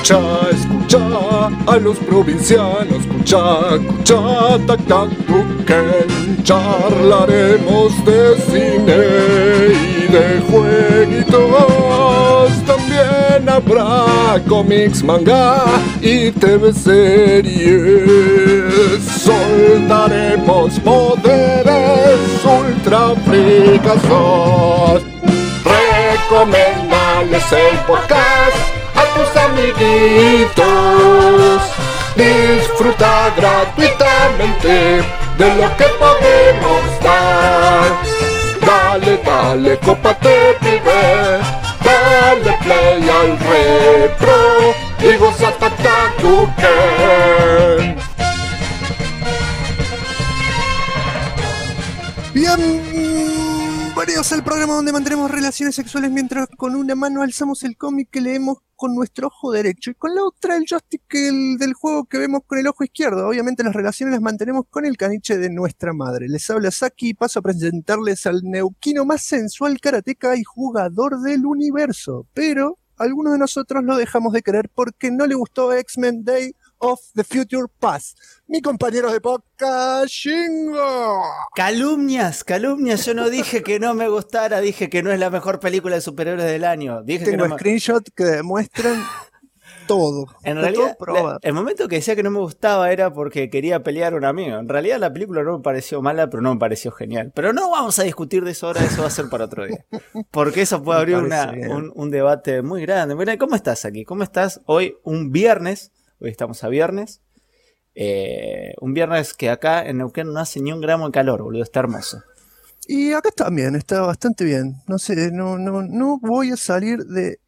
Escucha a los provincianos, escucha, tac, tac, tuquen. Charlaremos de cine y de jueguitos. También habrá cómics, manga y TV series. Soltaremos poderes ultra fricazos. Recomendales el podcast a tus amiguitos. Disfruta gratuitamente de lo que podemos dar. Dale, cópate, pibe. Dale play al retro y goza Tuken. Bienvenidos al programa donde mantenemos relaciones sexuales mientras con una mano alzamos el cómic que leemos con nuestro ojo derecho y con la otra el joystick del juego que vemos con el ojo izquierdo. Obviamente las relaciones las mantenemos con el caniche de nuestra madre. Les habla Saki y paso a presentarles al neuquino más sensual karateca y jugador del universo. Pero algunos de nosotros lo dejamos de querer porque no le gustó X-Men Day of the Future Past. Mi compañero de podcast, Shingo. Calumnias, yo no dije que no me gustara, dije que no es la mejor película de superhéroes del año. Dije Tengo que no screenshots que demuestran todo. En realidad, el momento que decía que no me gustaba era porque quería pelear a un amigo. En realidad la película no me pareció mala, pero no me pareció genial. Pero no vamos a discutir de eso ahora, eso va a ser para otro día. Porque eso puede abrir un debate muy grande. Mira, ¿cómo estás aquí? ¿Cómo estás hoy? Un viernes. Hoy estamos a viernes. Un viernes que acá en Neuquén no hace ni un gramo de calor, boludo. Está hermoso. Y acá también, está bastante bien. No sé, no voy a salir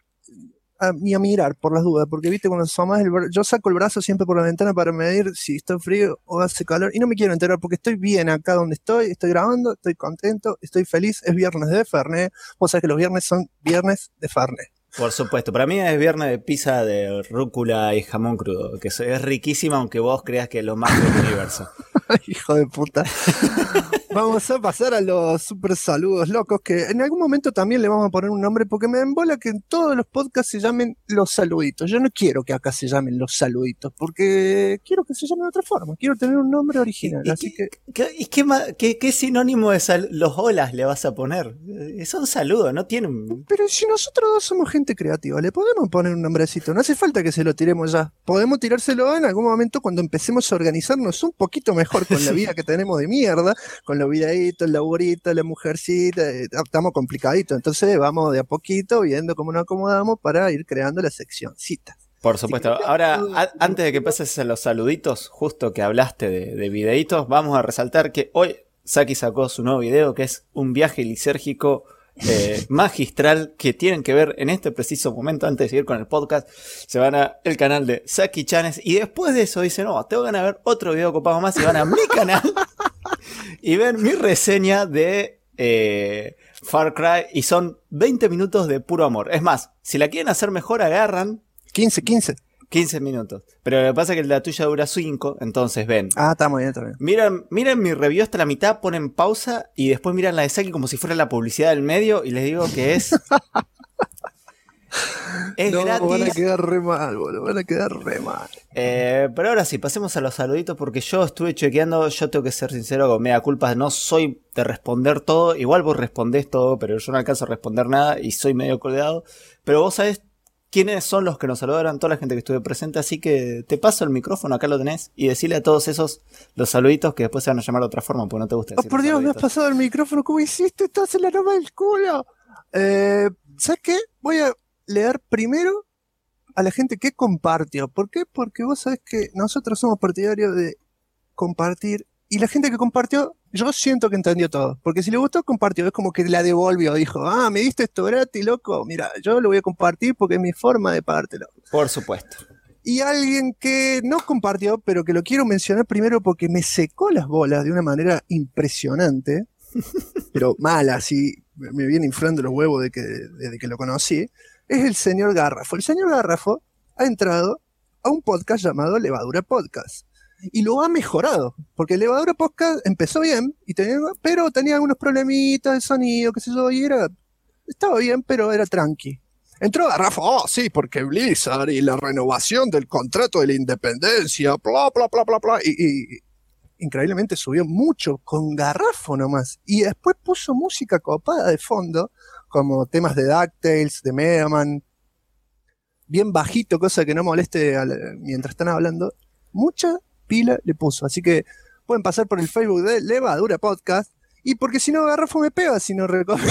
ni a mirar por las dudas, porque viste cuando asomás yo saco el brazo siempre por la ventana para medir si está frío o hace calor, y no me quiero enterar porque estoy bien acá donde estoy grabando, estoy contento, estoy feliz. Es viernes de Fernet. Vos sabés que los viernes son viernes de Fernet. Por supuesto, para mí es viernes de pizza de rúcula y jamón crudo, que es riquísima aunque vos creas que es lo más del universo. Hijo de puta. Vamos a pasar a los super saludos locos, que en algún momento también le vamos a poner un nombre, porque me embola que en todos los podcasts se llamen los saluditos. Yo no quiero que acá se llamen los saluditos, porque quiero que se llamen de otra forma, quiero tener un nombre original. Así ¿Qué sinónimo de los holas le vas a poner? Son saludos, no tienen... Pero si nosotros dos somos gente creativa, le podemos poner un nombrecito, no hace falta que se lo tiremos ya. Podemos tirárselo en algún momento cuando empecemos a organizarnos un poquito mejor con la vida que tenemos de mierda, con los videitos, el laburito, la mujercita, estamos complicaditos, entonces vamos de a poquito viendo cómo nos acomodamos para ir creando la seccioncita. Por supuesto. Ahora, antes de que pases a los saluditos, justo que hablaste de videitos, vamos a resaltar que hoy Saki sacó su nuevo video, que es un viaje lisérgico magistral que tienen que ver en este preciso momento. Antes de seguir con el podcast, se van al canal de Saki Chanes y después de eso dicen, no, tengo ganas de ver otro video copado más, y van a mi canal y ven mi reseña de Far Cry, y son 20 minutos de puro amor. Es más, si la quieren hacer mejor, agarran 15 minutos. Pero lo que pasa es que la tuya dura 5, entonces ven. Ah, está muy bien, está bien. Miren mi review hasta la mitad, ponen pausa y después miran la de Saki como si fuera la publicidad del medio, y les digo que es... Es no, gratis. Van a quedar re mal, boludo. Van a quedar re mal. Pero ahora sí, pasemos a los saluditos, porque yo estuve chequeando. Yo tengo que ser sincero, con mea culpa, no soy de responder todo. Igual vos respondés todo, pero yo no alcanzo a responder nada y soy medio colgado. Pero vos sabés quiénes son los que nos saludaron, toda la gente que estuve presente. Así que te paso el micrófono, acá lo tenés, y decirle a todos esos los saluditos que después se van a llamar de otra forma, porque no te gusta decir. Oh, por Dios, me has pasado el micrófono. ¿Cómo hiciste? Estás en la rama del culo. ¿Sabes qué? Voy a leer primero a la gente que compartió. ¿Por qué? Porque vos sabés que nosotros somos partidarios de compartir, y la gente que compartió, yo siento que entendió todo, porque si le gustó, compartió. Es como que la devolvió, dijo, me diste esto gratis, loco, mira, yo lo voy a compartir porque es mi forma de pagártelo. Por supuesto. Y alguien que no compartió, pero que lo quiero mencionar primero porque me secó las bolas de una manera impresionante, pero mala, así me viene inflando los huevos desde que lo conocí, es el señor Garrafo. El señor Garrafo ha entrado a un podcast llamado Levadura Podcast y lo ha mejorado, porque Levadura Podcast empezó bien, pero tenía algunos problemitas de sonido, qué sé yo, y estaba bien, pero era tranqui. Entró Garrafo, sí, porque Blizzard y la renovación del contrato de la independencia, bla, bla, bla, bla, bla. Y increíblemente subió mucho con Garrafo nomás. Y después puso música copada de fondo, como temas de DuckTales, de Mega Man, bien bajito, cosa que no moleste mientras están hablando. Mucha pila le puso. Así que pueden pasar por el Facebook de Levadura Podcast. Y porque si no, Garrafo me pega si no recomiendo.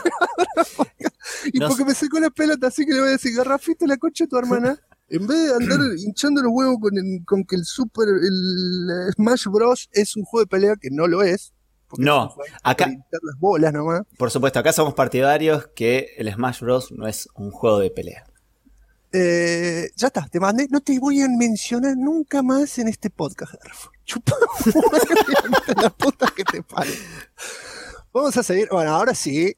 Y porque me secó la pelota, así que le voy a decir, Garrafito, la concha de tu hermana. En vez de andar hinchando los huevos con que el Smash Bros. Es un juego de pelea, que no lo es. No, acá, las bolas nomás. Por supuesto, acá somos partidarios que el Smash Bros. No es un juego de pelea. Ya está, te mandé, no te voy a mencionar nunca más en este podcast, Garrafo. Chupa la puta que te pare. Vamos a seguir, bueno, ahora sí,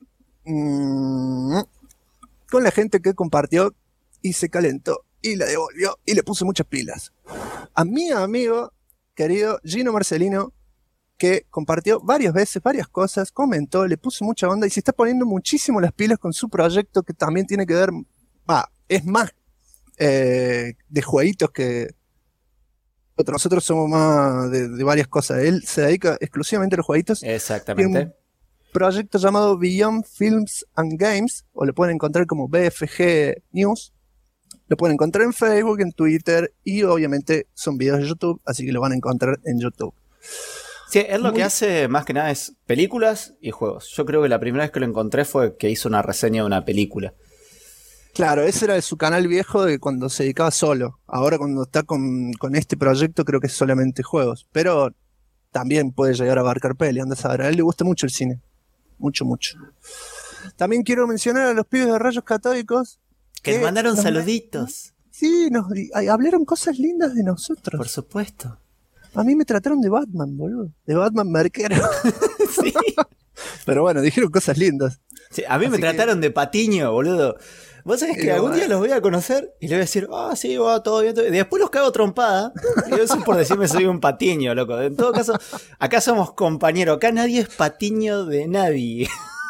con la gente que compartió y se calentó y la devolvió y le puso muchas pilas. A mi amigo querido Gino Marcelino, que compartió varias veces, varias cosas, comentó, le puso mucha onda y se está poniendo muchísimo las pilas con su proyecto, que también tiene que ver, es más de jueguitos que nosotros somos más de varias cosas. Él se dedica exclusivamente a los jueguitos. Exactamente. Tiene un proyecto llamado Beyond Films and Games, o lo pueden encontrar como BFG News. Lo pueden encontrar en Facebook, en Twitter, y obviamente son videos de YouTube, así que lo van a encontrar en YouTube. Sí, él lo que hace más que nada es películas y juegos. Yo creo que la primera vez que lo encontré fue que hizo una reseña de una película. Claro, ese era de su canal viejo de cuando se dedicaba solo. Ahora cuando está con este proyecto creo que es solamente juegos. Pero también puede llegar a abarcar peli, anda a saber. A él le gusta mucho el cine. Mucho, mucho. También quiero mencionar a los pibes de Rayos Catódicos. Que nos mandaron saluditos. Sí, hablaron cosas lindas de nosotros. Por supuesto. A mí me trataron de Batman, boludo. De Batman Marquero. Sí. Pero bueno, dijeron cosas lindas. Sí, a mí me trataron de Patiño, boludo. Vos sabés que algún día los voy a conocer y les voy a decir, sí, todo bien, todo bien. Y después los cago trompada. Y eso es por decirme soy un Patiño, loco. En todo caso, acá somos compañeros. Acá nadie es Patiño de nadie.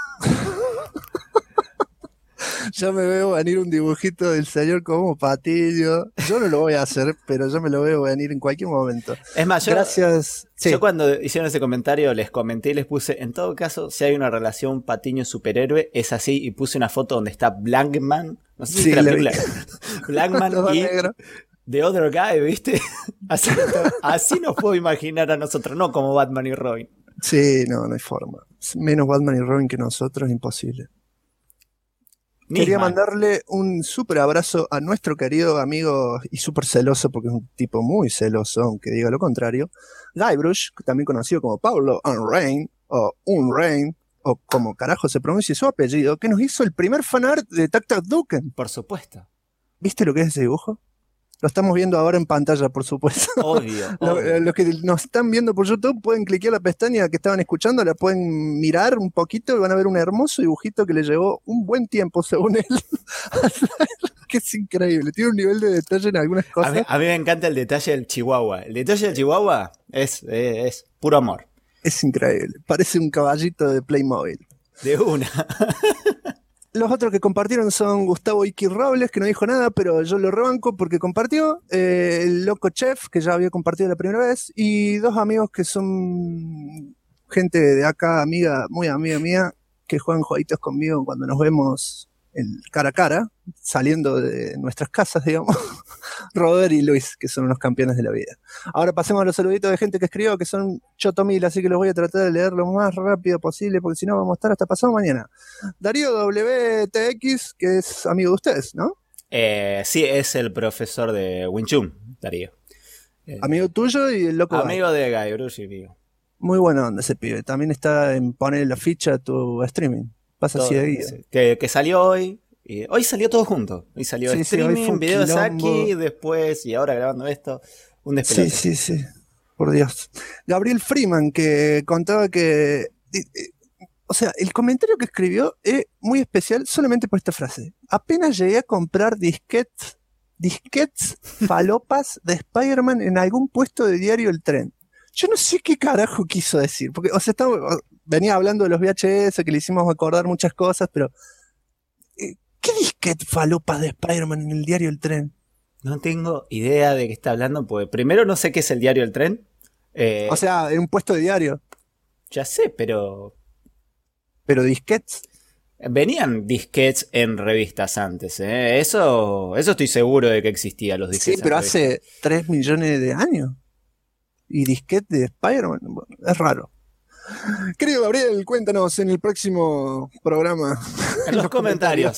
Ya me veo venir un dibujito del señor como Patiño. Yo no lo voy a hacer, pero yo me lo veo venir en cualquier momento. Es más, Gracias. Yo cuando hicieron ese comentario les comenté y les puse, en todo caso, si hay una relación Patiño-superhéroe, es así, y puse una foto donde está Blankman, no sé si es la película, Blankman y negro. The Other Guy, ¿viste? Así nos puedo imaginar a nosotros, no como Batman y Robin. Sí, no hay forma. Menos Batman y Robin que nosotros, imposible. Quería mandarle un súper abrazo a nuestro querido amigo y súper celoso, porque es un tipo muy celoso, aunque diga lo contrario, Guybrush, también conocido como Paulo Unrain, o Unrain, o como carajo se pronuncia su apellido, que nos hizo el primer fanart de Tac Tac Duken. Por supuesto. ¿Viste lo que es ese dibujo? Lo estamos viendo ahora en pantalla, por supuesto. Obvio. Los que nos están viendo por YouTube pueden cliquear la pestaña que estaban escuchando, la pueden mirar un poquito y van a ver un hermoso dibujito que le llevó un buen tiempo, según él. Que es increíble. Tiene un nivel de detalle en algunas cosas. A mí me encanta el detalle del Chihuahua. El detalle del Chihuahua es puro amor. Es increíble. Parece un caballito de Playmobil. De una. Los otros que compartieron son Gustavo Iki Robles, que no dijo nada, pero yo lo rebanco porque compartió. El Loco Chef, que ya había compartido la primera vez. Y dos amigos que son gente de acá, muy amiga mía, que juegan jueguitos conmigo cuando nos vemos cara a cara, saliendo de nuestras casas, digamos. Robert y Luis, que son unos campeones de la vida. Ahora pasemos a los saluditos de gente que escribió, que son chotomil, así que los voy a tratar de leer lo más rápido posible, porque si no vamos a estar hasta pasado mañana. Darío WTX, que es amigo de ustedes, ¿no? Sí, es el profesor de Wing Chun, Darío. Amigo tuyo y el loco. Amigo de Guybrush y mío. Muy buena onda ese pibe. También está en poner la ficha a tu streaming. Pasa así de guía. Que salió hoy. Y hoy salió todo junto. Hoy salió streaming, video de Saki, después y ahora grabando esto. Un despelote. Sí. Por Dios. Gabriel Freeman, que contaba que... o sea, el comentario que escribió es muy especial solamente por esta frase. Apenas llegué a comprar disquetes falopas de Spider-Man en algún puesto de diario El Tren. Yo no sé qué carajo quiso decir. Porque, o sea, venía hablando de los VHS, que le hicimos acordar muchas cosas, pero... ¿Qué disquete falopas de Spider-Man en el diario El Tren? No tengo idea de qué está hablando, porque primero no sé qué es el diario El Tren. O sea, en un puesto de diario. Ya sé, pero Pero disquetes. venían disquets en revistas antes, ¿eh? Eso estoy seguro de que existía los disquets. Sí, pero en revistas. hace 3 millones de años. Y disquete de Spider-Man. Bueno, es raro. Querido Gabriel, cuéntanos en el próximo programa. En los comentarios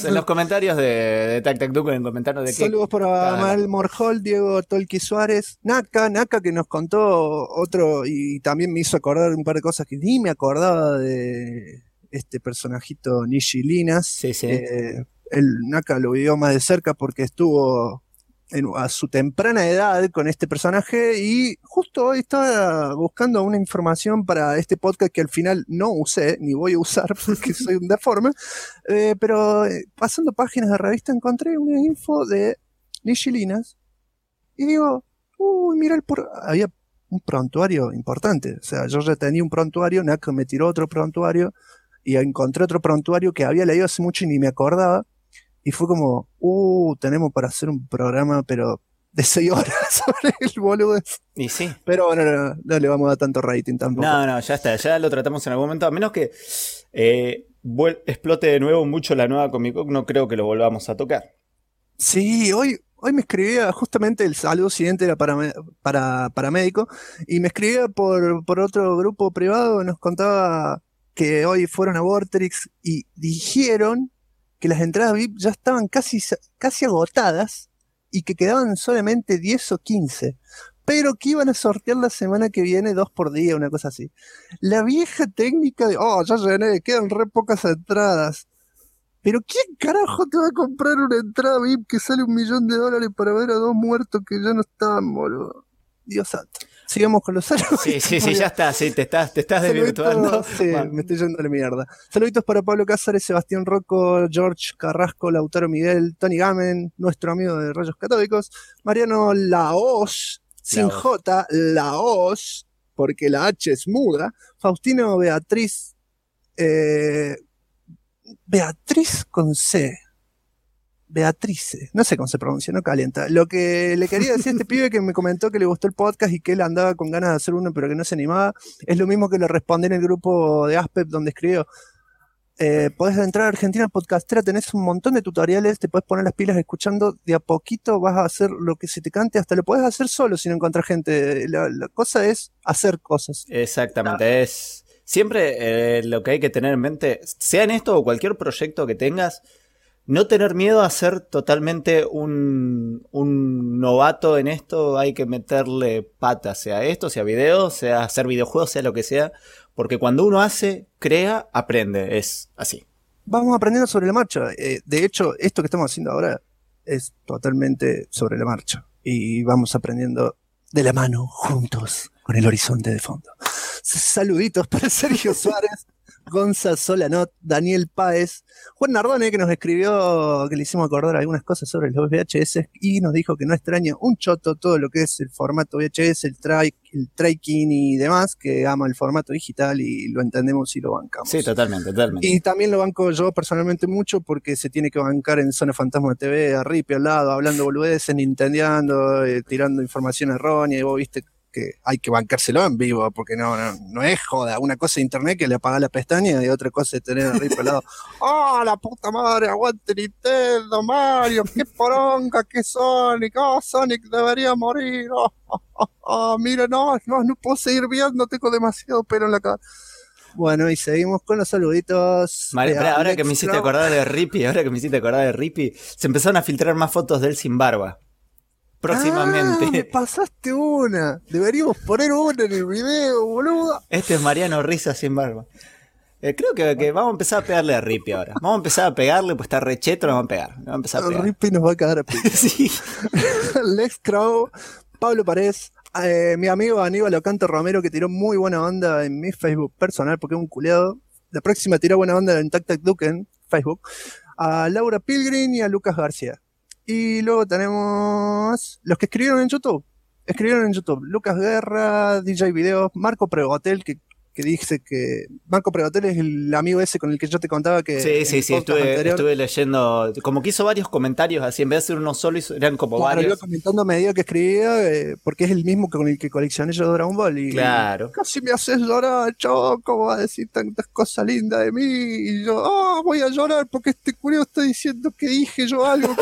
de Tac Tac Duke, en comentarios de qué. Saludos para Amal Morjol, Diego Tolqui Suárez, Naka que nos contó otro y también me hizo acordar un par de cosas que ni me acordaba de este personajito Nishi Linas. Sí, sí. El Naka lo vivió más de cerca porque estuvo a su temprana edad con este personaje y justo hoy estaba buscando una información para este podcast que al final no usé, ni voy a usar porque soy un deforme, pero pasando páginas de revista encontré una info de Nishi Linas y digo, uy, mira, había un prontuario importante, o sea, yo ya tenía un prontuario, Naka me tiró otro prontuario y encontré otro prontuario que había leído hace mucho y ni me acordaba. Y fue como, tenemos para hacer un programa, pero de 6 horas sobre el boludo. Y sí. Pero bueno, no le vamos a dar tanto rating tampoco. No, ya está, ya lo tratamos en algún momento. A menos que explote de nuevo mucho la nueva Comic Con, no creo que lo volvamos a tocar. Sí, hoy me escribía justamente el saludo siguiente era para médico, y me escribía por otro grupo privado, nos contaba que hoy fueron a Vorterix y dijeron que las entradas VIP ya estaban casi agotadas y que quedaban solamente 10 o 15, pero que iban a sortear la semana que viene 2 por día, una cosa así. La vieja técnica de, ya llené, quedan re pocas entradas. Pero ¿quién carajo te va a comprar una entrada VIP que sale $1.000.000 para ver a 2 muertos que ya no están, boludo? Dios santo. Sigamos con los saludos. Sí, ya está, sí, te estás desvirtuando. Sí, me estoy yendo a la mierda. Saluditos para Pablo Cázares, Sebastián Rocco, George Carrasco, Lautaro Miguel, Tony Gamen, nuestro amigo de Rayos Catódicos, Mariano Laos, sin J, Laos, porque la H es muda, Faustino Beatriz, Beatriz con C. Beatrice, no sé cómo se pronuncia, no calienta. Lo que le quería decir a este pibe que me comentó que le gustó el podcast y que él andaba con ganas de hacer uno pero que no se animaba, es lo mismo que le respondí en el grupo de Aspep donde escribió, podés entrar a Argentina Podcastera, tenés un montón de tutoriales, te podés poner las pilas escuchando, de a poquito vas a hacer lo que se te cante, hasta lo podés hacer solo si no encontrás gente. La cosa es hacer cosas. Exactamente, es siempre lo que hay que tener en mente, sea en esto o cualquier proyecto que tengas, no tener miedo a ser totalmente un novato en esto. Hay que meterle patas, sea esto, sea video, sea hacer videojuegos, sea lo que sea, porque cuando uno hace, crea, aprende, es así. Vamos aprendiendo sobre la marcha. De hecho, esto que estamos haciendo ahora es totalmente sobre la marcha y vamos aprendiendo de la mano, juntos, con el horizonte de fondo. Saluditos para Sergio Suárez, Gonza Solanot, Daniel Páez, Juan Nardone, que nos escribió, que le hicimos acordar algunas cosas sobre los VHS y nos dijo que no extraña un choto todo lo que es el formato VHS, el tracking y demás, que ama el formato digital y lo entendemos y lo bancamos. Sí, totalmente. Y también lo banco yo personalmente mucho porque se tiene que bancar en Zona Fantasma TV, a Rippy al lado, hablando boludeces, nintendeando, tirando información errónea, y vos viste que hay que bancárselo en vivo, porque no es joda. Una cosa de internet que le apaga la pestaña y otra cosa es tener a Rippy al lado. La puta madre! ¡Aguante Nintendo, Mario! ¡Qué poronga! ¡Qué Sonic! Sonic debería morir! Mira, no puedo seguir viendo, tengo demasiado pelo en la cara. Bueno, y seguimos con los saluditos. Ahora que me hiciste acordar de Rippy, se empezaron a filtrar más fotos de él sin barba. Próximamente. Me pasaste una. Deberíamos poner una en el video, boludo. Este es Mariano Risa sin barba. Creo que vamos a empezar a pegarle a Rippy ahora. Vamos a empezar a pegarle, pues está recheto, nos vamos a pegar. Vamos a empezar a pegar. Rippy nos va a cagar a pico. Sí. Lex Crow, Pablo Paredes, mi amigo Aníbal Ocanto Romero, que tiró muy buena onda en mi Facebook personal porque es un culeado. La próxima tiró buena onda en Tac Tac Duke en Facebook. A Laura Pilgrim y a Lucas García. Y luego tenemos los que escribieron en YouTube. Lucas Guerra, DJ Videos, Marco Pregotel, que que dice que Marco Pregotel es el amigo ese con el que yo te contaba que... Sí, estuve leyendo, como que hizo varios comentarios así, en vez de ser uno solo, eran como varios. Iba comentando a medida que escribía, porque es el mismo con el que coleccioné yo Dragon Ball. Y claro. Casi me haces llorar, Choco, ¿cómo va a decir tantas cosas lindas de mí? Y yo, voy a llorar porque este curioso está diciendo que dije yo algo.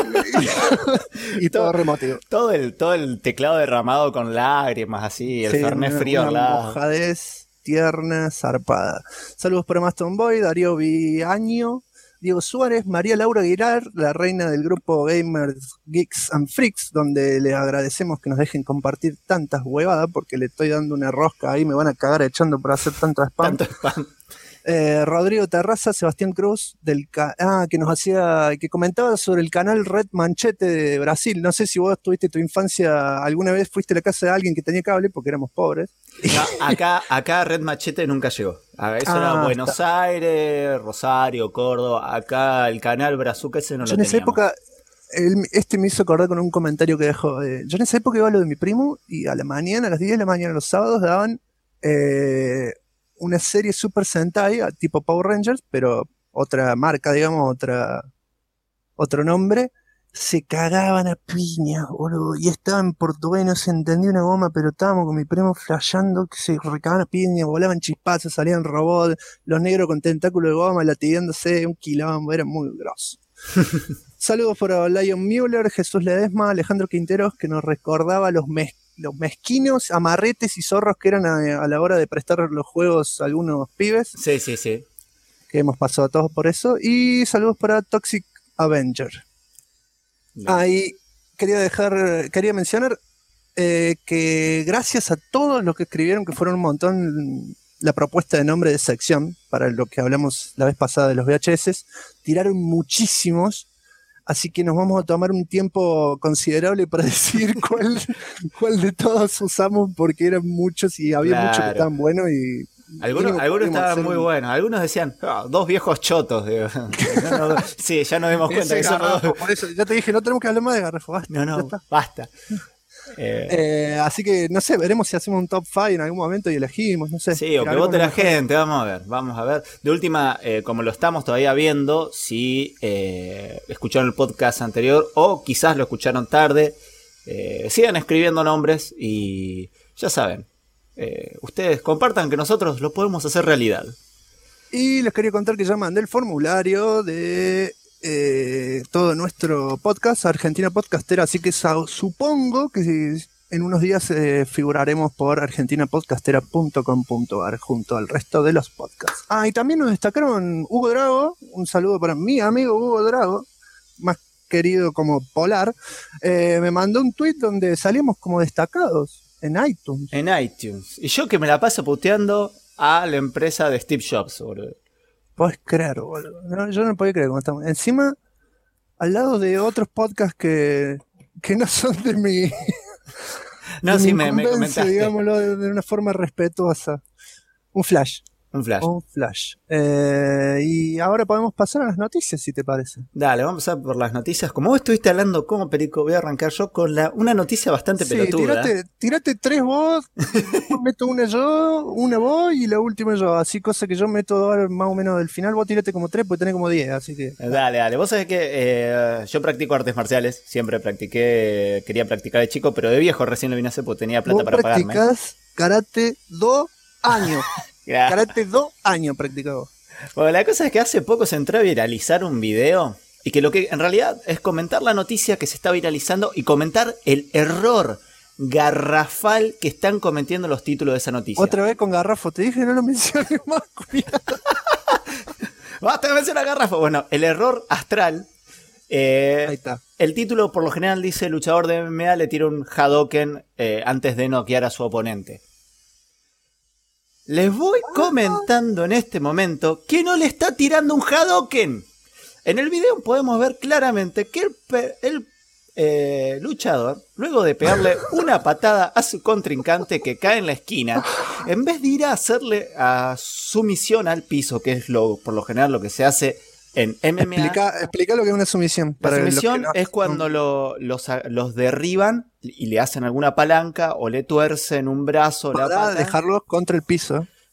Y todo remotivo. Todo el teclado derramado con lágrimas así, el Fernet frío al lado. Mojadez tierna, zarpada. Saludos para Maston Boy, Darío Viaño, Diego Suárez, María Laura Aguilar, la reina del grupo Gamers, Geeks and Freaks, donde les agradecemos que nos dejen compartir tantas huevadas, porque le estoy dando una rosca ahí, me van a cagar echando por hacer tanto spam. Rodrigo Terraza, Sebastián Cruz, que comentaba sobre el canal Red Manchete de Brasil. No sé si vos tuviste tu infancia, alguna vez fuiste a la casa de alguien que tenía cable, porque éramos pobres. No, acá Red Machete nunca llegó. Eso era Buenos Aires, Rosario, Córdoba. Acá el canal Brazuca ese no lo teníamos. En esa época, me hizo acordar con un comentario que dejó. Yo en esa época iba a lo de mi primo y a las 10 de la mañana, los sábados, daban una serie Super Sentai, tipo Power Rangers, pero otra marca, digamos, otro nombre. Se cagaban a piña, boludo, y estaba en portugués, no se entendía una goma, pero estábamos con mi primo flasheando que se recagaban a piña, volaban chispazos, salían robots, los negros con tentáculo de goma latigándose, un quilombo, era muy grosso. Saludos para Lion Müller, Jesús Ledesma, Alejandro Quinteros, que nos recordaba los mezquinos amarretes y zorros que eran a la hora de prestar los juegos a algunos pibes. Sí. Que hemos pasado todos por eso. Y saludos para Toxic Avenger. Ahí quería mencionar que gracias a todos los que escribieron, que fueron un montón, la propuesta de nombre de sección, para lo que hablamos la vez pasada de los VHS, tiraron muchísimos, así que nos vamos a tomar un tiempo considerable para decir cuál de todos usamos, porque eran muchos y había muchos que estaban buenos y... Algunos estaban muy buenos, algunos decían, dos viejos chotos. Digo. Sí, ya nos dimos cuenta que son dos. Por eso, ya te dije, no tenemos que hablar más de Garrafo. Basta. Así que, no sé, veremos si hacemos un top 5 en algún momento y elegimos, no sé. Sí, o que vote la gente, vamos a ver. De última, como lo estamos todavía viendo, si escucharon el podcast anterior o quizás lo escucharon tarde, sigan escribiendo nombres y ya saben. Ustedes compartan que nosotros lo podemos hacer realidad. Y les quería contar que ya mandé el formulario de todo nuestro podcast, Argentina Podcastera, así que supongo que en unos días figuraremos por argentinapodcastera.com.ar junto al resto de los podcasts. Y también nos destacaron Hugo Drago, un saludo para mi amigo Hugo Drago, más querido como Polar, me mandó un tweet donde salimos como destacados. En iTunes. Y yo que me la paso puteando a la empresa de Steve Jobs, boludo. Podés creer, boludo. No, yo no podía creer cómo estamos. Encima, al lado de otros podcasts que no son de mi... No, sí, me comentaste. Digámoslo de una forma respetuosa. Un flash. Y ahora podemos pasar a las noticias, si te parece. Dale, vamos a pasar por las noticias. Como vos estuviste hablando como perico, voy a arrancar yo con una noticia bastante pelotuda. Tírate 3 vos, meto una vos y la última yo. Así, cosa que yo meto más o menos del final. Vos tírate como 3 porque tenés como 10, así que... Dale. Vos sabés que yo practico artes marciales. Siempre quería practicar de chico, pero de viejo recién lo vine a hacer porque tenía plata para pagarme. Vos practicás karate 2 años. Karate 2 años practicado. Bueno, la cosa es que hace poco se entró a viralizar un video y que lo que en realidad es comentar la noticia que se está viralizando y comentar el error garrafal que están cometiendo los títulos de esa noticia. Otra vez con Garrafo, te dije no lo menciones más, cuidado. Basta de mencionar Garrafo. Bueno, el error astral. Ahí está. El título por lo general dice: luchador de MMA le tira un Hadoken antes de noquear a su oponente. Les voy comentando en este momento que no le está tirando un Hadoken. En el video podemos ver claramente que el luchador, luego de pegarle una patada a su contrincante que cae en la esquina, en vez de ir a hacerle a sumisión al piso, que es por lo general lo que se hace en MMA. Explica lo que es una sumisión. La sumisión es cuando los derriban y le hacen alguna palanca o le tuercen un brazo, para la pata. Dejarlos contra el piso.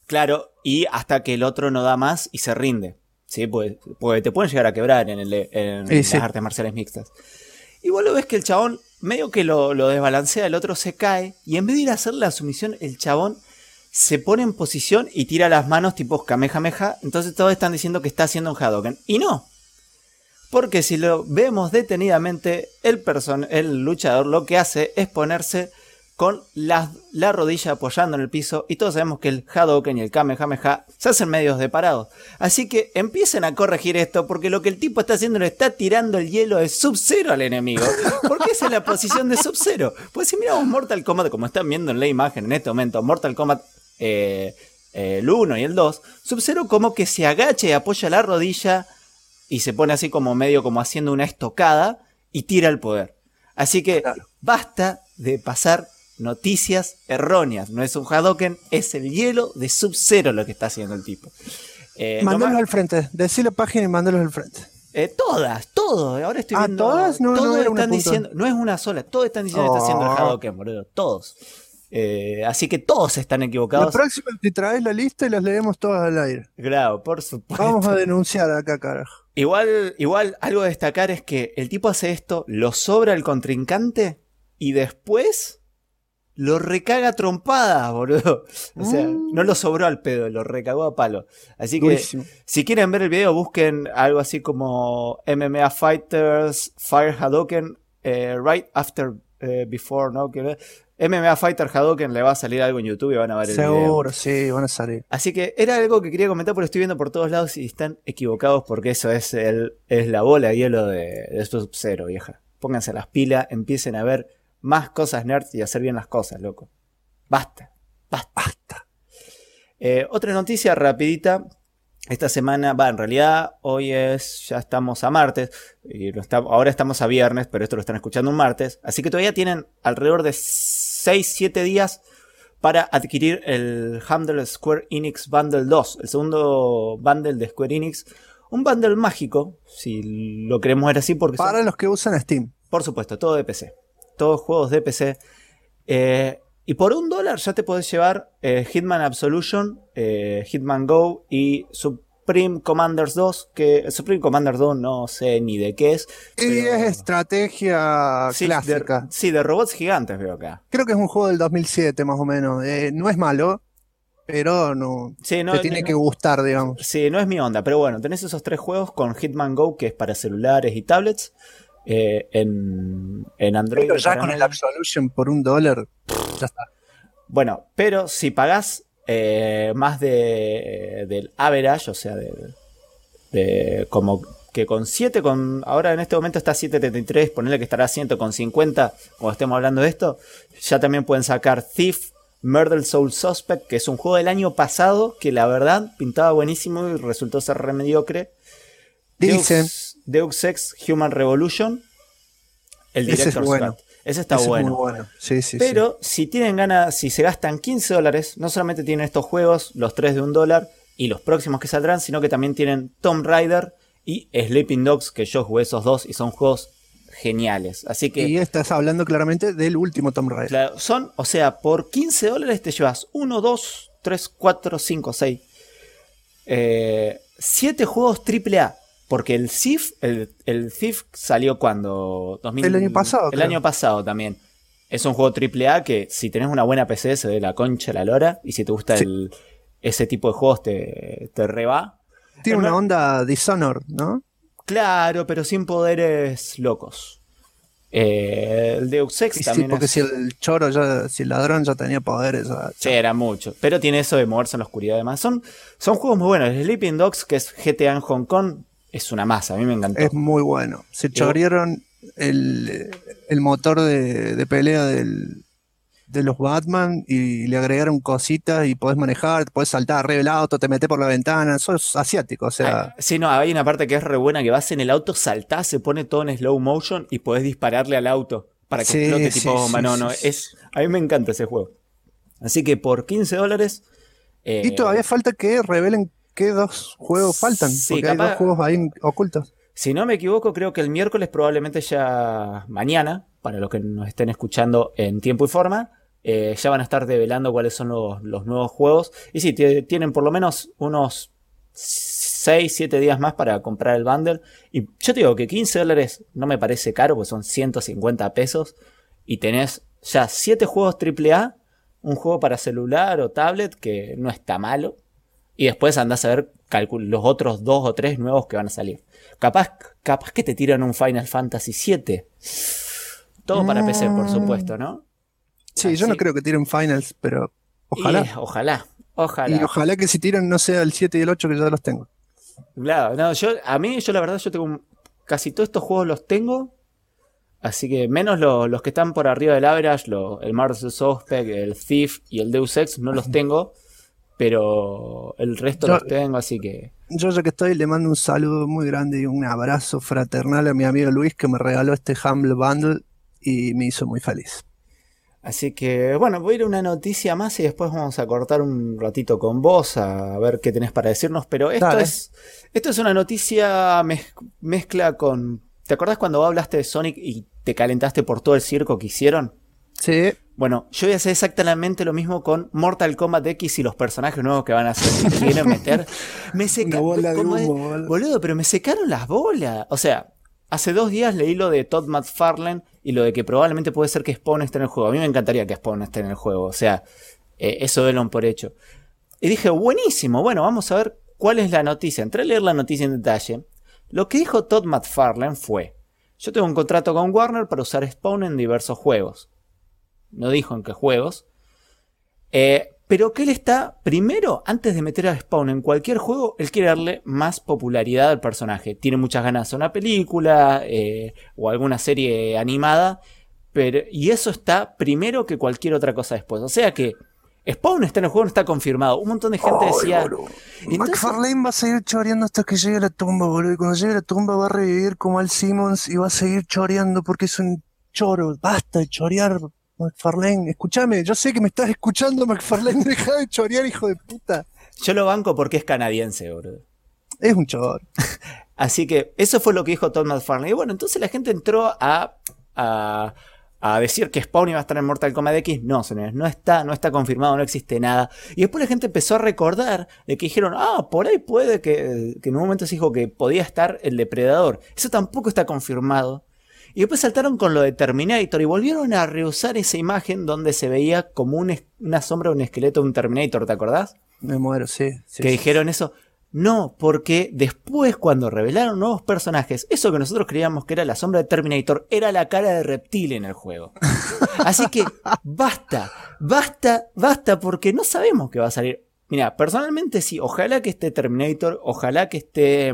Claro, y hasta que el otro no da más y se rinde. ¿Sí? Porque te pueden llegar a quebrar en las artes marciales mixtas. Y vos lo ves que el chabón medio que lo desbalancea, el otro se cae, y en vez de ir a hacer la sumisión, el chabón se pone en posición y tira las manos tipo Kamehameha. Entonces todos están diciendo que está haciendo un Hadouken. Y no. Porque si lo vemos detenidamente, el luchador lo que hace es ponerse con la rodilla apoyando en el piso, y todos sabemos que el Hadouken y el Kamehameha se hacen medios de parados. Así que empiecen a corregir esto, porque lo que el tipo está haciendo le está tirando el hielo de Sub-Zero al enemigo, porque esa es la posición de Sub-Zero. Pues si miramos Mortal Kombat, como están viendo en la imagen en este momento, Mortal Kombat el 1 y el 2, Sub-Zero como que se agacha y apoya la rodilla y se pone así como medio como haciendo una estocada y tira el poder. Así que basta de pasar noticias erróneas. No es un Hadouken, es el hielo de Sub-Zero lo que está haciendo el tipo. Mándalos al frente, decí la página y mándalos al frente. Todos. Ahora estoy viendo. ¿Todas? No, todos era están diciendo, no es una sola, todos están diciendo que está haciendo el Hadouken, boludo. Todos. Así que todos están equivocados. La próxima te traes la lista y las leemos todas al aire. Claro, por supuesto. Vamos a denunciar acá, carajo. Igual algo a destacar es que el tipo hace esto, lo sobra el contrincante y después lo recaga trompadas, boludo. O sea, no lo sobró al pedo, lo recagó a palo. Así que, buenísimo. Si quieren ver el video, busquen algo así como MMA Fighters Fire Hadouken right after, before, ¿no? MMA Fighter Hadouken, le va a salir algo en YouTube y van a ver el video. Seguro, sí, van a salir. Así que era algo que quería comentar porque estoy viendo por todos lados y están equivocados porque eso es la bola de hielo de Sub-Zero, vieja. Pónganse las pilas, empiecen a ver más cosas nerds y hacer bien las cosas, loco. Basta. Otra noticia rapidita. Esta semana, en realidad hoy ya estamos a martes, y ahora estamos a viernes, pero esto lo están escuchando un martes, así que todavía tienen alrededor de 6-7 días para adquirir el Humble Square Enix Bundle 2, el segundo bundle de Square Enix, un bundle mágico, si lo queremos ver así, porque para los que usan Steam. Por supuesto, todo de PC, todos juegos de PC, y por $1 ya te podés llevar Hitman Absolution, Hitman Go y Supreme Commanders 2, que Supreme Commanders 2 no sé ni de qué es. Y es estrategia clásica. De robots gigantes veo acá. Creo que es un juego del 2007 más o menos. No es malo, pero te tiene que gustar, digamos. Sí, no es mi onda, pero bueno, tenés esos 3 juegos con Hitman Go, que es para celulares y tablets, en Android. Pero ya con el Absolution por $1, ya está. Bueno, pero si pagás más del average, o sea, como que con 7, ahora en este momento está 7.73, ponele que estará 100,50 cuando estemos hablando de esto, ya también pueden sacar Thief, Murder Soul Suspect, que es un juego del año pasado que la verdad pintaba buenísimo y resultó ser re mediocre. Dicen Deus Ex Human Revolution, el Director's bueno. Cut. Ese está bueno. Muy bueno. Sí, pero si tienen ganas, si se gastan $15, no solamente tienen estos juegos, los 3 de $1 y los próximos que saldrán, sino que también tienen Tomb Raider y Sleeping Dogs, que yo jugué esos dos y son juegos geniales. Así que. Y estás hablando claramente del último Tomb Raider. Claro, o sea, por $15 te llevas 1, 2, 3, 4, 5, 6. 7 juegos AAA. Porque el Thief, el Thief salió cuando... el año pasado. El año pasado también. Es un juego AAA que si tenés una buena PC se ve la concha la lora. Y si te gusta ese tipo de juegos te reba. Tiene una onda Dishonored, ¿no? Claro, pero sin poderes locos. El Deus Ex también. Sí, porque si el ladrón ya tenía poderes. Sí, era mucho. Pero tiene eso de moverse en la oscuridad además. Son juegos muy buenos. El Sleeping Dogs, que es GTA en Hong Kong, es una masa, a mí me encantó. Es muy bueno. Se chorearon el motor de pelea de los Batman y le agregaron cositas y podés manejar, podés saltar arriba del auto, te metés por la ventana, sos asiático, o sea... Sí, no, hay una parte que es re buena, que vas en el auto, saltás, se pone todo en slow motion y podés dispararle al auto para que explote tipo bomba. A mí me encanta ese juego. Así que por $15... y todavía falta que revelen qué 2 juegos faltan, porque hay 2 juegos ahí ocultos. Si no me equivoco, creo que el miércoles, probablemente ya mañana, para los que nos estén escuchando en tiempo y forma, Ya van a estar develando cuáles son los nuevos juegos. Y sí, tienen por lo menos unos 6, 7 días más para comprar el bundle. Y yo te digo que $15 no me parece caro, pues son 150 pesos. Y tenés ya 7 juegos AAA, un juego para celular o tablet que no está malo. Y después andás a ver los otros 2 o 3 nuevos que van a salir. Capaz que te tiran un Final Fantasy VII. Todo para PC, por supuesto, ¿no? Sí, Así. Yo no creo que tiren Finals, pero ojalá. Ojalá. Y ojalá que si tiran no sea el 7 y el 8 que ya los tengo. Claro, no, yo la verdad, yo tengo casi todos estos juegos los tengo. Así que menos los que están por arriba del average, el Mars Suspect, el Thief y el Deus Ex, no los tengo. Pero el resto los tengo, así que... Yo ya que estoy, le mando un saludo muy grande y un abrazo fraternal a mi amigo Luis, que me regaló este Humble Bundle y me hizo muy feliz. Así que, bueno, voy a ir a una noticia más y después vamos a cortar un ratito con vos a ver qué tenés para decirnos. Pero esto es una noticia mezcla con... ¿Te acordás cuando vos hablaste de Sonic y te calentaste por todo el circo que hicieron? Sí. Bueno, yo voy a hacer exactamente lo mismo con Mortal Kombat X y los personajes nuevos que van a hacer, que quieren meter. Me secaron, boludo, pero me secaron las bolas. O sea, hace 2 días leí lo de Todd McFarlane y lo de que probablemente puede ser que Spawn esté en el juego. A mí me encantaría que Spawn esté en el juego. O sea, eso denlo por hecho. Y dije, buenísimo, bueno, vamos a ver cuál es la noticia. Entré a leer la noticia en detalle. Lo que dijo Todd McFarlane fue: yo tengo un contrato con Warner para usar Spawn en diversos juegos. No dijo en qué juegos. Pero que él está, primero, antes de meter a Spawn en cualquier juego, él quiere darle más popularidad al personaje. Tiene muchas ganas de hacer una película o alguna serie animada. Y eso está primero que cualquier otra cosa después. O sea que Spawn está en el juego, no está confirmado. Un montón de gente decía... McFarlane va a seguir choreando hasta que llegue a la tumba, boludo. Y cuando llegue a la tumba va a revivir como Al Simmons y va a seguir choreando porque es un choro. Basta de chorear, McFarlane. Escúchame, yo sé que me estás escuchando, McFarlane. Deja de chorear, hijo de puta. Yo lo banco porque es canadiense, boludo. Es un chor. Así que eso fue lo que dijo Todd McFarlane. Y bueno, entonces la gente entró a decir que Spawn iba a estar en Mortal Kombat X. No, señores, no está confirmado, no existe nada. Y después la gente empezó a recordar de que dijeron, por ahí puede que en un momento se dijo que podía estar el Depredador. Eso tampoco está confirmado. Y después saltaron con lo de Terminator y volvieron a reusar esa imagen donde se veía como una sombra de un esqueleto de un Terminator, ¿te acordás? Me muero, sí. Que dijeron eso. No, porque después cuando revelaron nuevos personajes, eso que nosotros creíamos que era la sombra de Terminator era la cara de Reptil en el juego. Así que basta, porque no sabemos qué va a salir. Mira, personalmente sí, ojalá que esté Terminator, ojalá que esté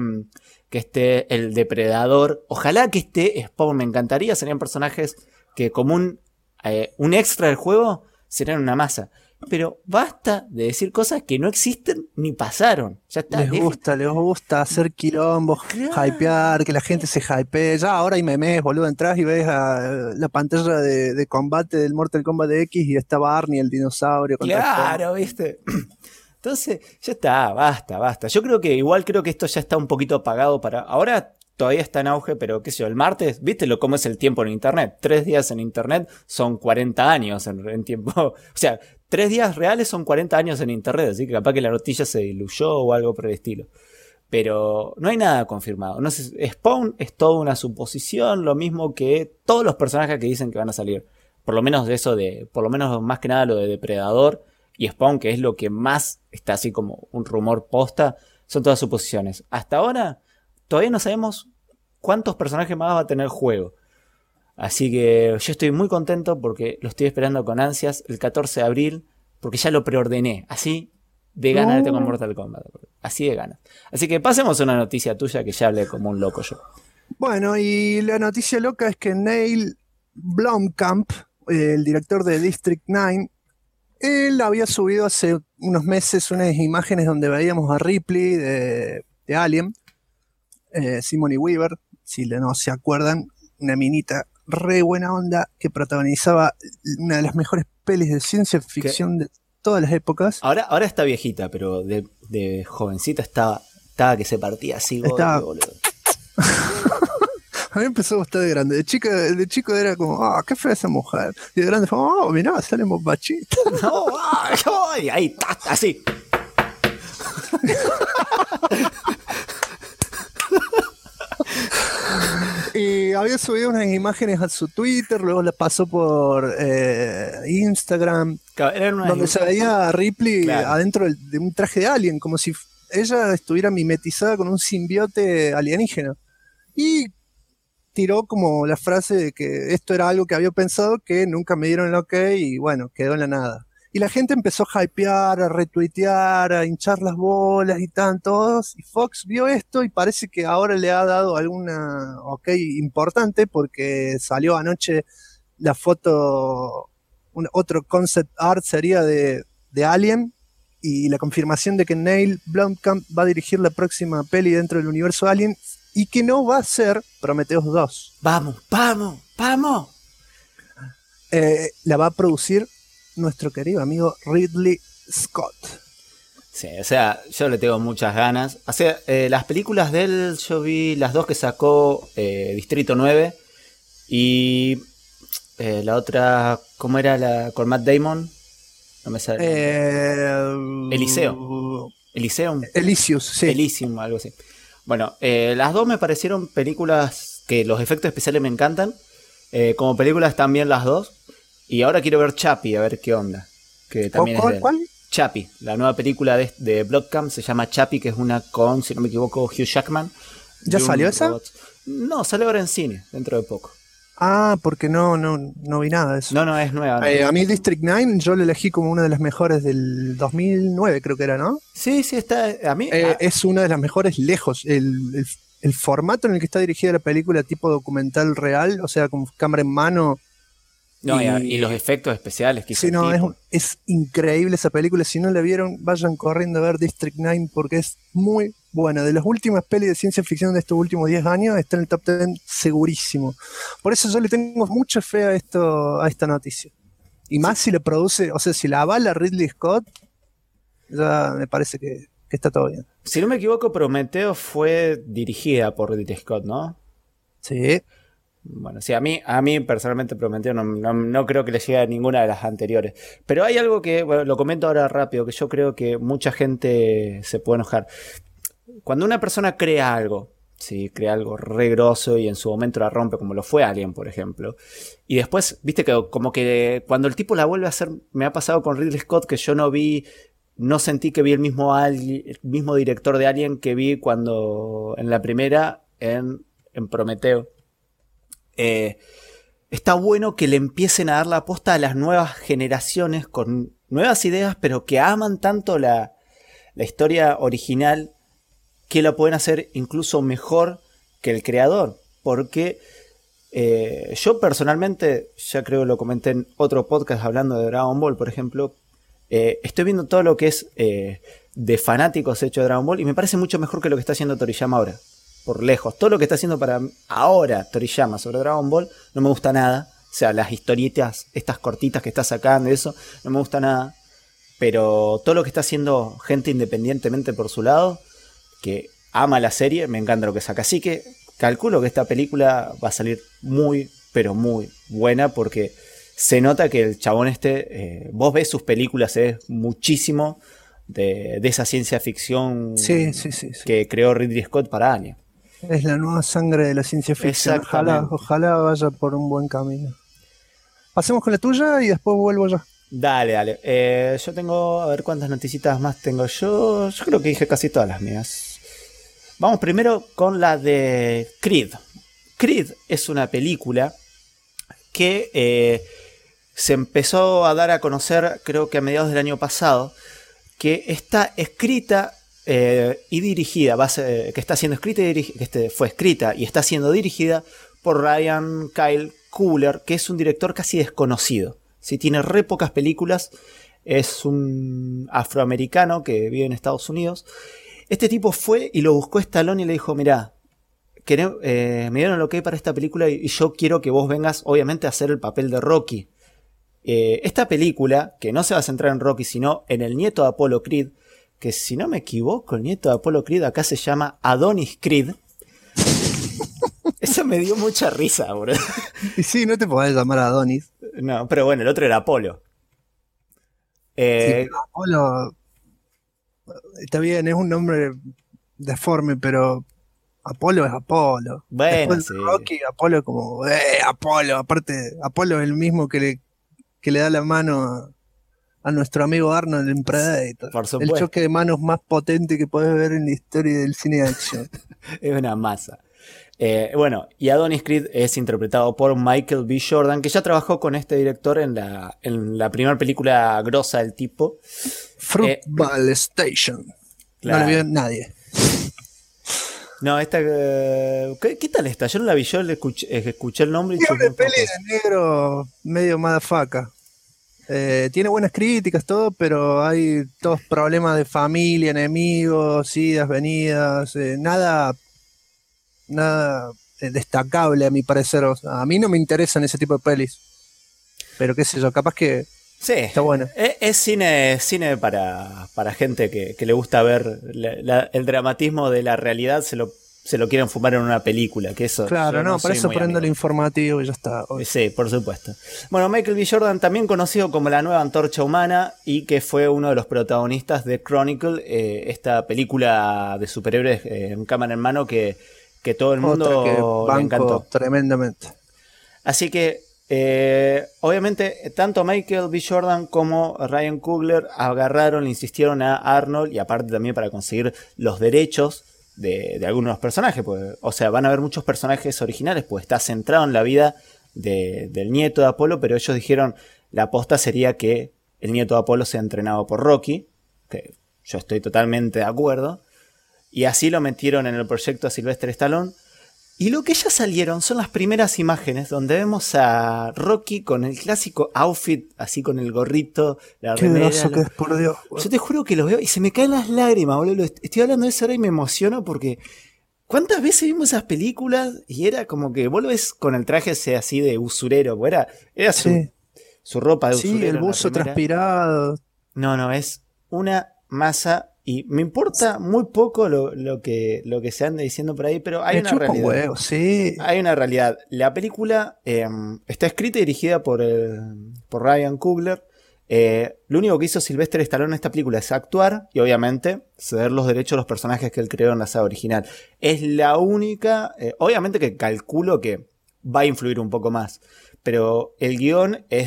el Depredador, ojalá que esté Spawn, me encantaría, serían personajes que como un extra del juego serían una masa. Pero basta de decir cosas que no existen ni pasaron. Ya está. Les gusta hacer quilombos, hypear, que la gente se hypee. Ya ahora hay memes, boludo, entras y ves la pantalla de combate del Mortal Kombat X y está Barney, el dinosaurio. Claro, ¿viste? Entonces, ya está, basta. Yo creo que esto ya está un poquito apagado para... Ahora todavía está en auge, pero qué sé yo, el martes, ¿viste cómo es el tiempo en internet? 3 días en internet son 40 años en tiempo. O sea, 3 días reales son 40 años en internet, así que capaz que la noticia se diluyó o algo por el estilo. Pero no hay nada confirmado. No sé, Spawn es toda una suposición, lo mismo que todos los personajes que dicen que van a salir. Por lo menos por lo menos más que nada lo de Depredador y Spawn, que es lo que más está así como un rumor posta, son todas suposiciones. Hasta ahora todavía no sabemos cuántos personajes más va a tener el juego. Así que yo estoy muy contento porque lo estoy esperando con ansias el 14 de abril, porque ya lo preordené. Así de ganas tengo Mortal Kombat. Así de ganas. Así que pasemos a una noticia tuya que ya hablé como un loco yo. Bueno, y la noticia loca es que Neil Blomkamp, el director de District 9, él había subido hace unos meses unas imágenes donde veíamos a Ripley de Alien, Sigourney Weaver, si no se acuerdan, una minita re buena onda que protagonizaba una de las mejores pelis de ciencia ficción de todas las épocas. Ahora está viejita, pero de jovencita estaba que se partía así, boludo. A mí me empezó a gustar de grande. De chico era como, qué fea esa mujer. Y de grande fue, mirá, sale bombachita. No, ay, ahí está, así. Y había subido unas imágenes a su Twitter, luego las pasó por Instagram, donde se veía a Ripley adentro de un traje de alien, como si ella estuviera mimetizada con un simbiote alienígena. Y tiró como la frase de que esto era algo que había pensado, que nunca me dieron el ok y bueno, quedó en la nada. Y la gente empezó a hypear, a retuitear, a hinchar las bolas y todos. Y Fox vio esto y parece que ahora le ha dado alguna ok importante porque salió anoche la foto, otro concept art sería de Alien y la confirmación de que Neil Blomkamp va a dirigir la próxima peli dentro del universo Alien y que no va a ser Prometheus 2. ¡Vamos, vamos, vamos! La va a producir nuestro querido amigo Ridley Scott. Sí, o sea, yo le tengo muchas ganas. O sea, las películas de él, yo vi las dos que sacó Distrito 9 y la otra, ¿cómo era la con Matt Damon? No me sale. Elysium, sí. Elysium, algo así. Bueno, las dos me parecieron películas que los efectos especiales me encantan. Como películas también las dos. Y ahora quiero ver Chappie, a ver qué onda. Que también ¿Cuál? Chappie, la nueva película de Blomkamp se llama Chappie, que es una con, si no me equivoco, Hugh Jackman. ¿Ya salió esa? No, sale ahora en cine, dentro de poco. Porque no vi nada de eso. No, es nueva. No. A mí District 9 yo lo elegí como una de las mejores del 2009, creo que era, ¿no? Sí, está. A mí es una de las mejores lejos. El formato en el que está dirigida la película, tipo documental real, o sea, con cámara en mano. No, y los efectos especiales que hizo. Sí, no, es increíble esa película. Si no la vieron, vayan corriendo a ver District 9 porque es muy buena. De las últimas pelis de ciencia ficción de estos últimos 10 años, está en el top 10 segurísimo. Por eso yo le tengo mucha fe a esta noticia. Y más si la produce, o sea, si la avala Ridley Scott, ya me parece que está todo bien. Si no me equivoco, Prometeo fue dirigida por Ridley Scott, ¿no? Sí. Bueno, sí, a mí personalmente Prometeo no creo que le llegue a ninguna de las anteriores. Pero hay algo que, bueno, lo comento ahora rápido, que yo creo que mucha gente se puede enojar. Cuando una persona crea algo, sí, crea algo re grosso y en su momento la rompe, como lo fue Alien, por ejemplo. Y después, viste que como que cuando el tipo la vuelve a hacer, me ha pasado con Ridley Scott que yo no sentí que vi el mismo director de Alien que vi cuando en la primera, en Prometeo. Está bueno que le empiecen a dar la posta a las nuevas generaciones con nuevas ideas, pero que aman tanto la historia original que la pueden hacer incluso mejor que el creador. Porque yo personalmente, ya creo que lo comenté en otro podcast hablando de Dragon Ball, por ejemplo, estoy viendo todo lo que es de fanáticos hecho de Dragon Ball y me parece mucho mejor que lo que está haciendo Toriyama ahora. Por lejos. Todo lo que está haciendo para ahora Toriyama sobre Dragon Ball no me gusta nada. O sea, las historietas, estas cortitas que está sacando y eso, no me gusta nada. Pero todo lo que está haciendo gente independientemente por su lado, que ama la serie, me encanta lo que saca. Así que calculo que esta película va a salir muy, pero muy buena porque se nota que el chabón vos ves sus películas, es muchísimo de esa ciencia ficción sí. que creó Ridley Scott para Alien. Es la nueva sangre de la ciencia ficción. Ojalá vaya por un buen camino. Pasemos con la tuya y después vuelvo yo. Dale. Yo tengo, a ver cuántas noticitas más tengo yo. Yo creo que dije casi todas las mías. Vamos primero con la de Creed. Creed es una película que se empezó a dar a conocer, creo que a mediados del año pasado, que está escrita y dirigida, que está siendo escrita y fue escrita y está siendo dirigida por Ryan Kyle Coogler, que es un director casi desconocido. ¿Sí? Tiene re pocas películas, es un afroamericano que vive en Estados Unidos. Este tipo fue y lo buscó Stallone y le dijo, mirá, me dieron el ok para esta película y yo quiero que vos vengas, obviamente, a hacer el papel de Rocky. Esta película, que no se va a centrar en Rocky, sino en el nieto de Apollo Creed, que si no me equivoco, el nieto de Apollo Creed acá se llama Adonis Creed. Eso me dio mucha risa, boludo. Y sí, no te podés llamar Adonis. No, pero bueno, el otro era Apolo. Sí, pero Apolo está bien, es un nombre deforme, pero Apolo es Apolo. Bueno, Después sí. de Rocky, Apolo es como, Apolo. Aparte, Apolo es el mismo que le da la mano a nuestro amigo Arnold en Predator. Por El supuesto. choque de manos más potente que podés ver en la historia del cine de acción. Es una masa. Bueno, y Adonis Creed es interpretado por Michael B. Jordan, que ya trabajó con este director en la primera película grosa del tipo. Fruitvale Station. Claro. No le vio a nadie. No, esta. ¿Qué tal está? Yo no la vi, yo escuché el nombre y Es chusmeé una un poco. peli de negro medio motherfucker. Tiene buenas críticas, todo, pero hay todos problemas de familia, enemigos, idas, venidas, nada destacable a mi parecer. O sea, a mí no me interesan ese tipo de pelis. Pero qué sé yo, capaz que Sí, está bueno. es cine para gente que le gusta ver el dramatismo de la realidad, se lo quieren fumar en una película, que eso. Claro, yo no, para soy eso muy prendo el amigo. informativo y ya está. Sí, por supuesto. Bueno, Michael B. Jordan, también conocido como la nueva Antorcha Humana y que fue uno de los protagonistas de Chronicle, esta película de superhéroes en cámara en mano que todo el mundo Otra que le banco encantó. tremendamente. Así que, obviamente, tanto Michael B. Jordan como Ryan Coogler agarraron, le insistieron a Arnold y aparte también para conseguir los derechos de algunos de los personajes. Pues, o sea, van a haber muchos personajes originales, pues está centrado en la vida del nieto de Apolo, pero ellos dijeron la aposta sería que el nieto de Apolo sea entrenado por Rocky, que yo estoy totalmente de acuerdo, y así lo metieron en el proyecto a Sylvester Stallone. Y lo que ya salieron son las primeras imágenes donde vemos a Rocky con el clásico outfit, así con el gorrito, la Qué remera. groso que es, por Dios. Yo te juro que lo veo y se me caen las lágrimas, boludo. Estoy hablando de eso ahora y me emociono porque ¿cuántas veces vimos esas películas? Y era como que vos lo ves con el traje ese así de usurero, era Sí, su ropa de sí, usurero. el en la buzo remera. transpirado. No, es una masa y me importa muy poco lo que se anda diciendo por ahí, pero hay Me una chupa un realidad. huevo, sí. Hay una realidad. La película está escrita y dirigida por Ryan Coogler. Lo único que hizo Sylvester Stallone en esta película es actuar y obviamente ceder los derechos a los personajes que él creó en la saga original. Es la única, obviamente que calculo que va a influir un poco más, pero el guión es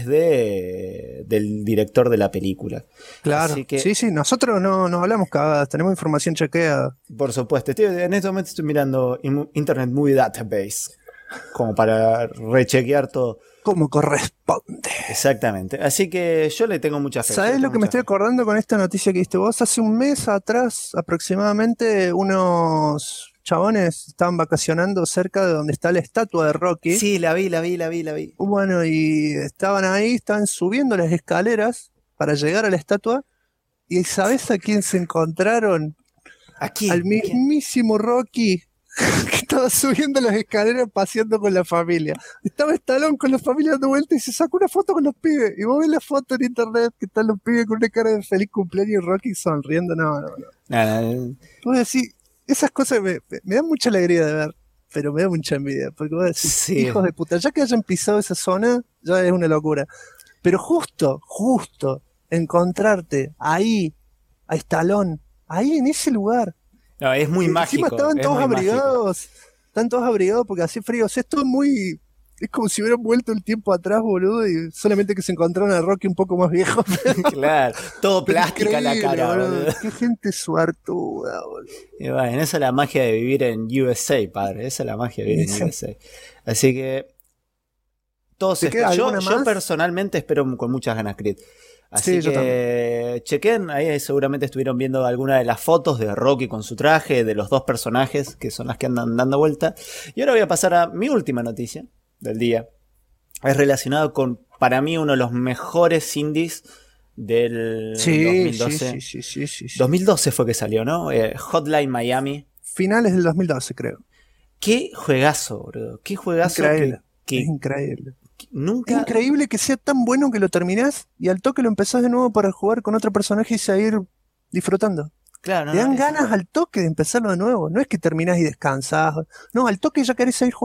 del director de la película. Claro. Así que, Sí, nosotros no nos hablamos cagadas, tenemos información chequeada. por supuesto, en este momento estoy mirando Internet Movie Database como para rechequear todo. Como corresponde. Exactamente. Así que yo le tengo mucha fe. ¿Sabés lo que me estoy acordando con esta noticia que diste vos? Hace un mes atrás, aproximadamente, unos chabones estaban vacacionando cerca de donde está la estatua de Rocky. Sí, la vi. Bueno, y estaban ahí, estaban subiendo las escaleras para llegar a la estatua. ¿Y sabés a quién se encontraron? Aquí. Al mismísimo Rocky, que estaba subiendo las escaleras paseando con la familia. Estaba Stallone con la familia dando vuelta y se sacó una foto con los pibes. Y vos ves la foto en internet que están los pibes con una cara de feliz cumpleaños y Rocky sonriendo. No. Vos decís, esas cosas me dan mucha alegría de ver, pero me da mucha envidia. Porque vos decís, Sí. hijos de puta, ya que hayan pisado esa zona, ya es una locura. Pero justo encontrarte ahí, a Stallone, ahí en ese lugar. No, es muy mágico. Encima estaban es todos muy abrigados. Están todos abrigados porque hacía frío. O sea, esto es muy. Es como si hubieran vuelto el tiempo atrás, boludo, y solamente que se encontraron a Rocky un poco más viejo. mágico. Claro, todo plástica la Increíble, cara, boludo. boludo. Qué gente suertuda, boludo. Y bueno, esa es la magia de vivir en USA, padre. Esa es la magia de vivir en USA. Así que. Todos ¿Te queda yo alguna más? personalmente espero con muchas ganas Creed. Así Sí, yo que chequen, ahí seguramente estuvieron viendo alguna de las fotos de Rocky con su traje, de los dos personajes que son las que andan dando vuelta. Y ahora voy a pasar a mi última noticia del día. Es relacionado con, para mí, uno de los mejores indies del 2012. Sí. 2012 fue que salió, ¿no? Hotline Miami. Finales del 2012, creo. Qué juegazo, bro. Qué juegazo Increíble. que Es increíble. nunca... Es increíble que sea tan bueno que lo terminás y al toque lo empezás de nuevo para jugar con otro personaje y seguir disfrutando. Claro, Te dan ganas al toque de empezarlo de nuevo. No es que terminás y descansás. No, al toque ya querés seguir jugando.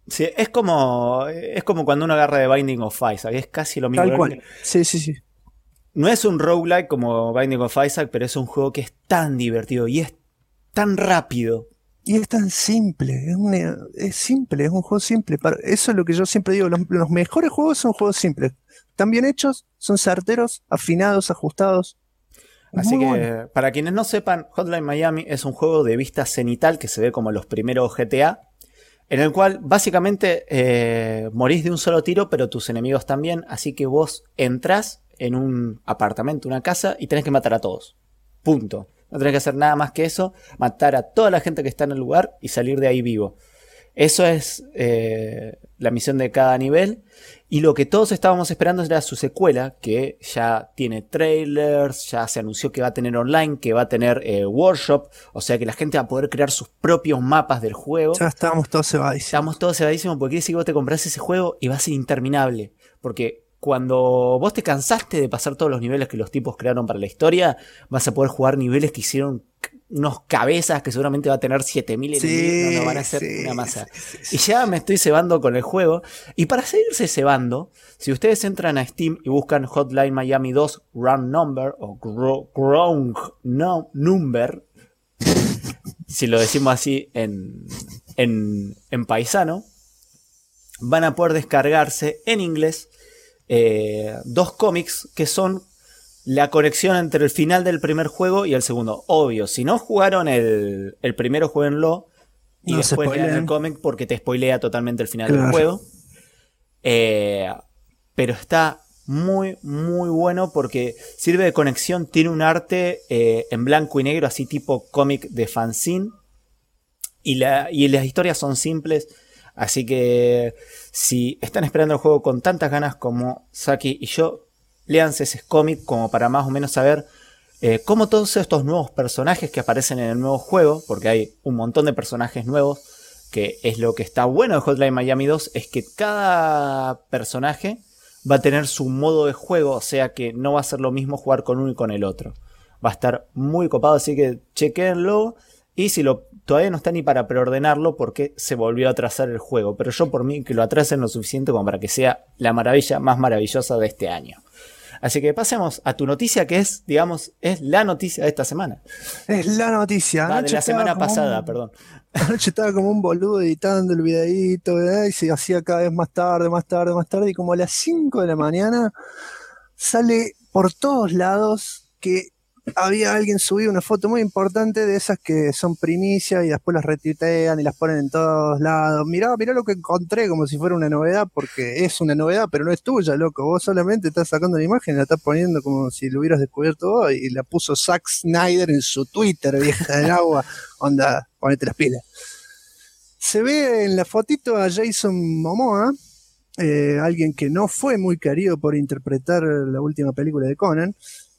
Sí, es como cuando uno agarra de Binding of Isaac, es casi lo mismo. Tal cual. Sí, sí, sí. No es un roguelike como Binding of Isaac, pero es un juego que es tan divertido y es tan rápido. Y es tan simple, es simple, es un juego simple. Eso es lo que yo siempre digo, los mejores juegos son juegos simples. Están bien hechos, son certeros, afinados, ajustados. Así Muy que, bueno. para quienes no sepan, Hotline Miami es un juego de vista cenital que se ve como los primeros GTA, en el cual básicamente morís de un solo tiro, pero tus enemigos también. Así que vos entrás en un apartamento, una casa, y tenés que matar a todos. Punto. No tenés que hacer nada más que eso, matar a toda la gente que está en el lugar y salir de ahí vivo. Eso es la misión de cada nivel. Y lo que todos estábamos esperando era su secuela, que ya tiene trailers, ya se anunció que va a tener online, que va a tener workshop. O sea que la gente va a poder crear sus propios mapas del juego. Ya estábamos todos cebadísimos. Estamos todos cebadísimos porque quiere decir que vos te compras ese juego y va a ser interminable. Porque cuando vos te cansaste de pasar todos los niveles que los tipos crearon para la historia, vas a poder jugar niveles que hicieron unos cabezas que seguramente va a tener 7000 enemigos, no van a ser una masa. Y ya me estoy cebando con el juego. Y para seguirse cebando, si ustedes entran a Steam y buscan Hotline Miami 2 Wrong Number o Wrong Number, si lo decimos así en paisano, van a poder descargarse en inglés 2 cómics que son la conexión entre el final del primer juego y el segundo. Obvio, si no jugaron el primero, jueguenlo y No después se lean el spoileen. cómic porque te spoilea totalmente el final Claro. del juego. Pero está muy, muy bueno porque sirve de conexión. Tiene un arte en blanco y negro, así tipo cómic de fanzine. Y las historias son simples. Así que si están esperando el juego con tantas ganas como Saki y yo, léanse ese cómic como para más o menos saber cómo todos estos nuevos personajes que aparecen en el nuevo juego, porque hay un montón de personajes nuevos, que es lo que está bueno de Hotline Miami 2, es que cada personaje va a tener su modo de juego, o sea que no va a ser lo mismo jugar con uno y con el otro. Va a estar muy copado, así que chequenlo. Y si todavía no está ni para preordenarlo porque se volvió a atrasar el juego. Pero yo por mí que lo atrasen lo suficiente como para que sea la maravilla más maravillosa de este año. Así que pasemos a tu noticia que es, digamos, es la noticia de esta semana. Es la noticia. De la semana pasada, perdón. Anoche estaba como un boludo editando el videíto, ¿verdad? Y se hacía cada vez más tarde, más tarde, más tarde. Y como a las 5 de la mañana sale por todos lados que había alguien subido una foto muy importante de esas que son primicia y después las retuitean y las ponen en todos lados. Mirá lo que encontré, como si fuera una novedad, porque es una novedad, pero no es tuya, loco. Vos solamente estás sacando la imagen y la estás poniendo como si lo hubieras descubierto vos, y la puso Zack Snyder en su Twitter, vieja del agua. Onda, ponete las pilas. Se ve en la fotito a Jason Momoa, alguien que no fue muy querido por interpretar la última película de Conan,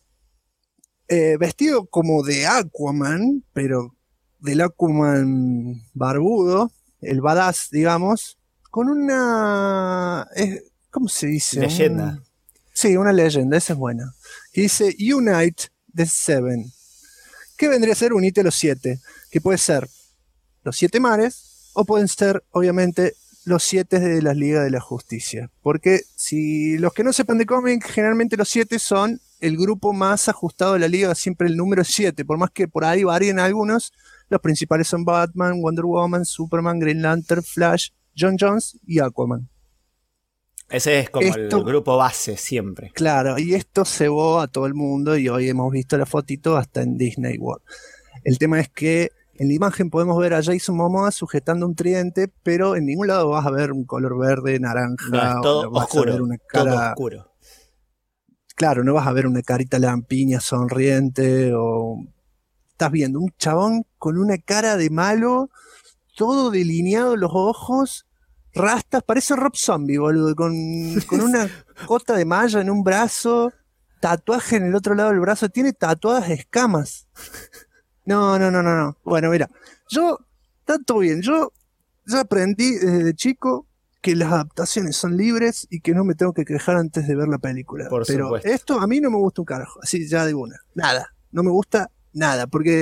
vestido como de Aquaman, pero del Aquaman barbudo, el badass, digamos, con una... ¿cómo se dice? Leyenda. Sí, una leyenda, esa es buena. Que dice Unite the Seven. ¿Qué vendría a ser Unite los 7? Que puede ser los 7 mares o pueden ser, obviamente, los 7 de las Ligas de la Justicia. Porque si los que no sepan de cómic, generalmente los 7 son el grupo más ajustado de la liga, siempre el número 7, por más que por ahí varíen algunos, los principales son Batman, Wonder Woman, Superman, Green Lantern, Flash, John Jones y Aquaman. Ese es como el grupo base siempre. Claro, y esto cebó a todo el mundo y hoy hemos visto la fotito hasta en Disney World. El tema es que en la imagen podemos ver a Jason Momoa sujetando un tridente, pero en ningún lado vas a ver un color verde, naranja, no, es todo vas oscuro, a ver una cara... todo oscuro. Claro, no vas a ver una carita lampiña sonriente o... Estás viendo un chabón con una cara de malo, todo delineado los ojos, rastas, parece Rob Zombie, boludo, con una cota de malla en un brazo, tatuaje en el otro lado del brazo, tiene tatuadas escamas. No. Bueno, mira, está todo bien, yo aprendí desde chico que las adaptaciones son libres y que no me tengo que quejar antes de ver la película. Por Pero supuesto. esto a mí no me gusta un carajo, así ya de una. Nada, no me gusta nada, porque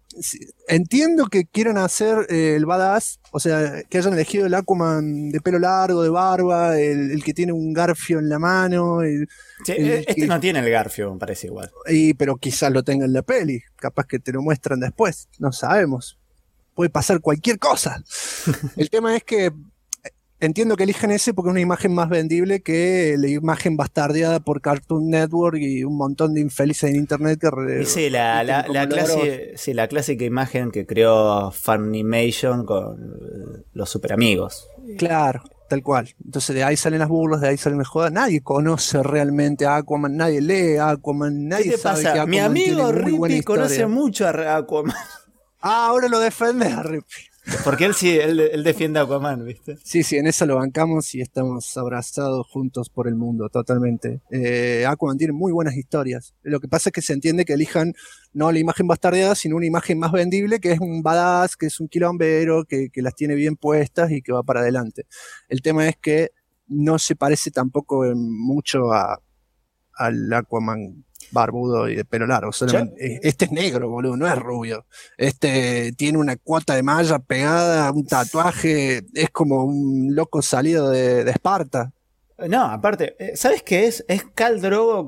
entiendo que quieran hacer el badass, o sea, que hayan elegido el Aquaman de pelo largo, de barba, el que tiene un garfio en la mano. Sí, este no tiene el garfio, me parece igual. Pero quizás lo tenga en la peli, capaz que te lo muestran después, no sabemos. Puede pasar cualquier cosa. El tema es que entiendo que eligen ese porque es una imagen más vendible que la imagen bastardeada por Cartoon Network y un montón de infelices en internet que... Sí, la clásica imagen que creó Funimation con los super amigos. Claro, tal cual. Entonces de ahí salen las burlas, de ahí salen las jodas. Nadie conoce realmente a Aquaman, nadie lee a Aquaman, nadie ¿Qué te sabe pasa? que Aquaman Mi amigo tiene muy buena Rippy conoce historia. mucho a Aquaman. Ahora lo defiendes a Rippy. Porque él defiende a Aquaman, ¿viste? Sí, en eso lo bancamos y estamos abrazados juntos por el mundo, totalmente. Aquaman tiene muy buenas historias. Lo que pasa es que se entiende que elijan no la imagen bastardeada, sino una imagen más vendible, que es un badass, que es un quilombero, que las tiene bien puestas y que va para adelante. El tema es que no se parece tampoco mucho al Aquaman barbudo y de pelo largo. Solamente, este es negro, boludo, no es rubio. Este tiene una cuota de malla pegada, un tatuaje, es como un loco salido de Esparta. No, aparte, ¿sabes qué es? Es Khal Drogo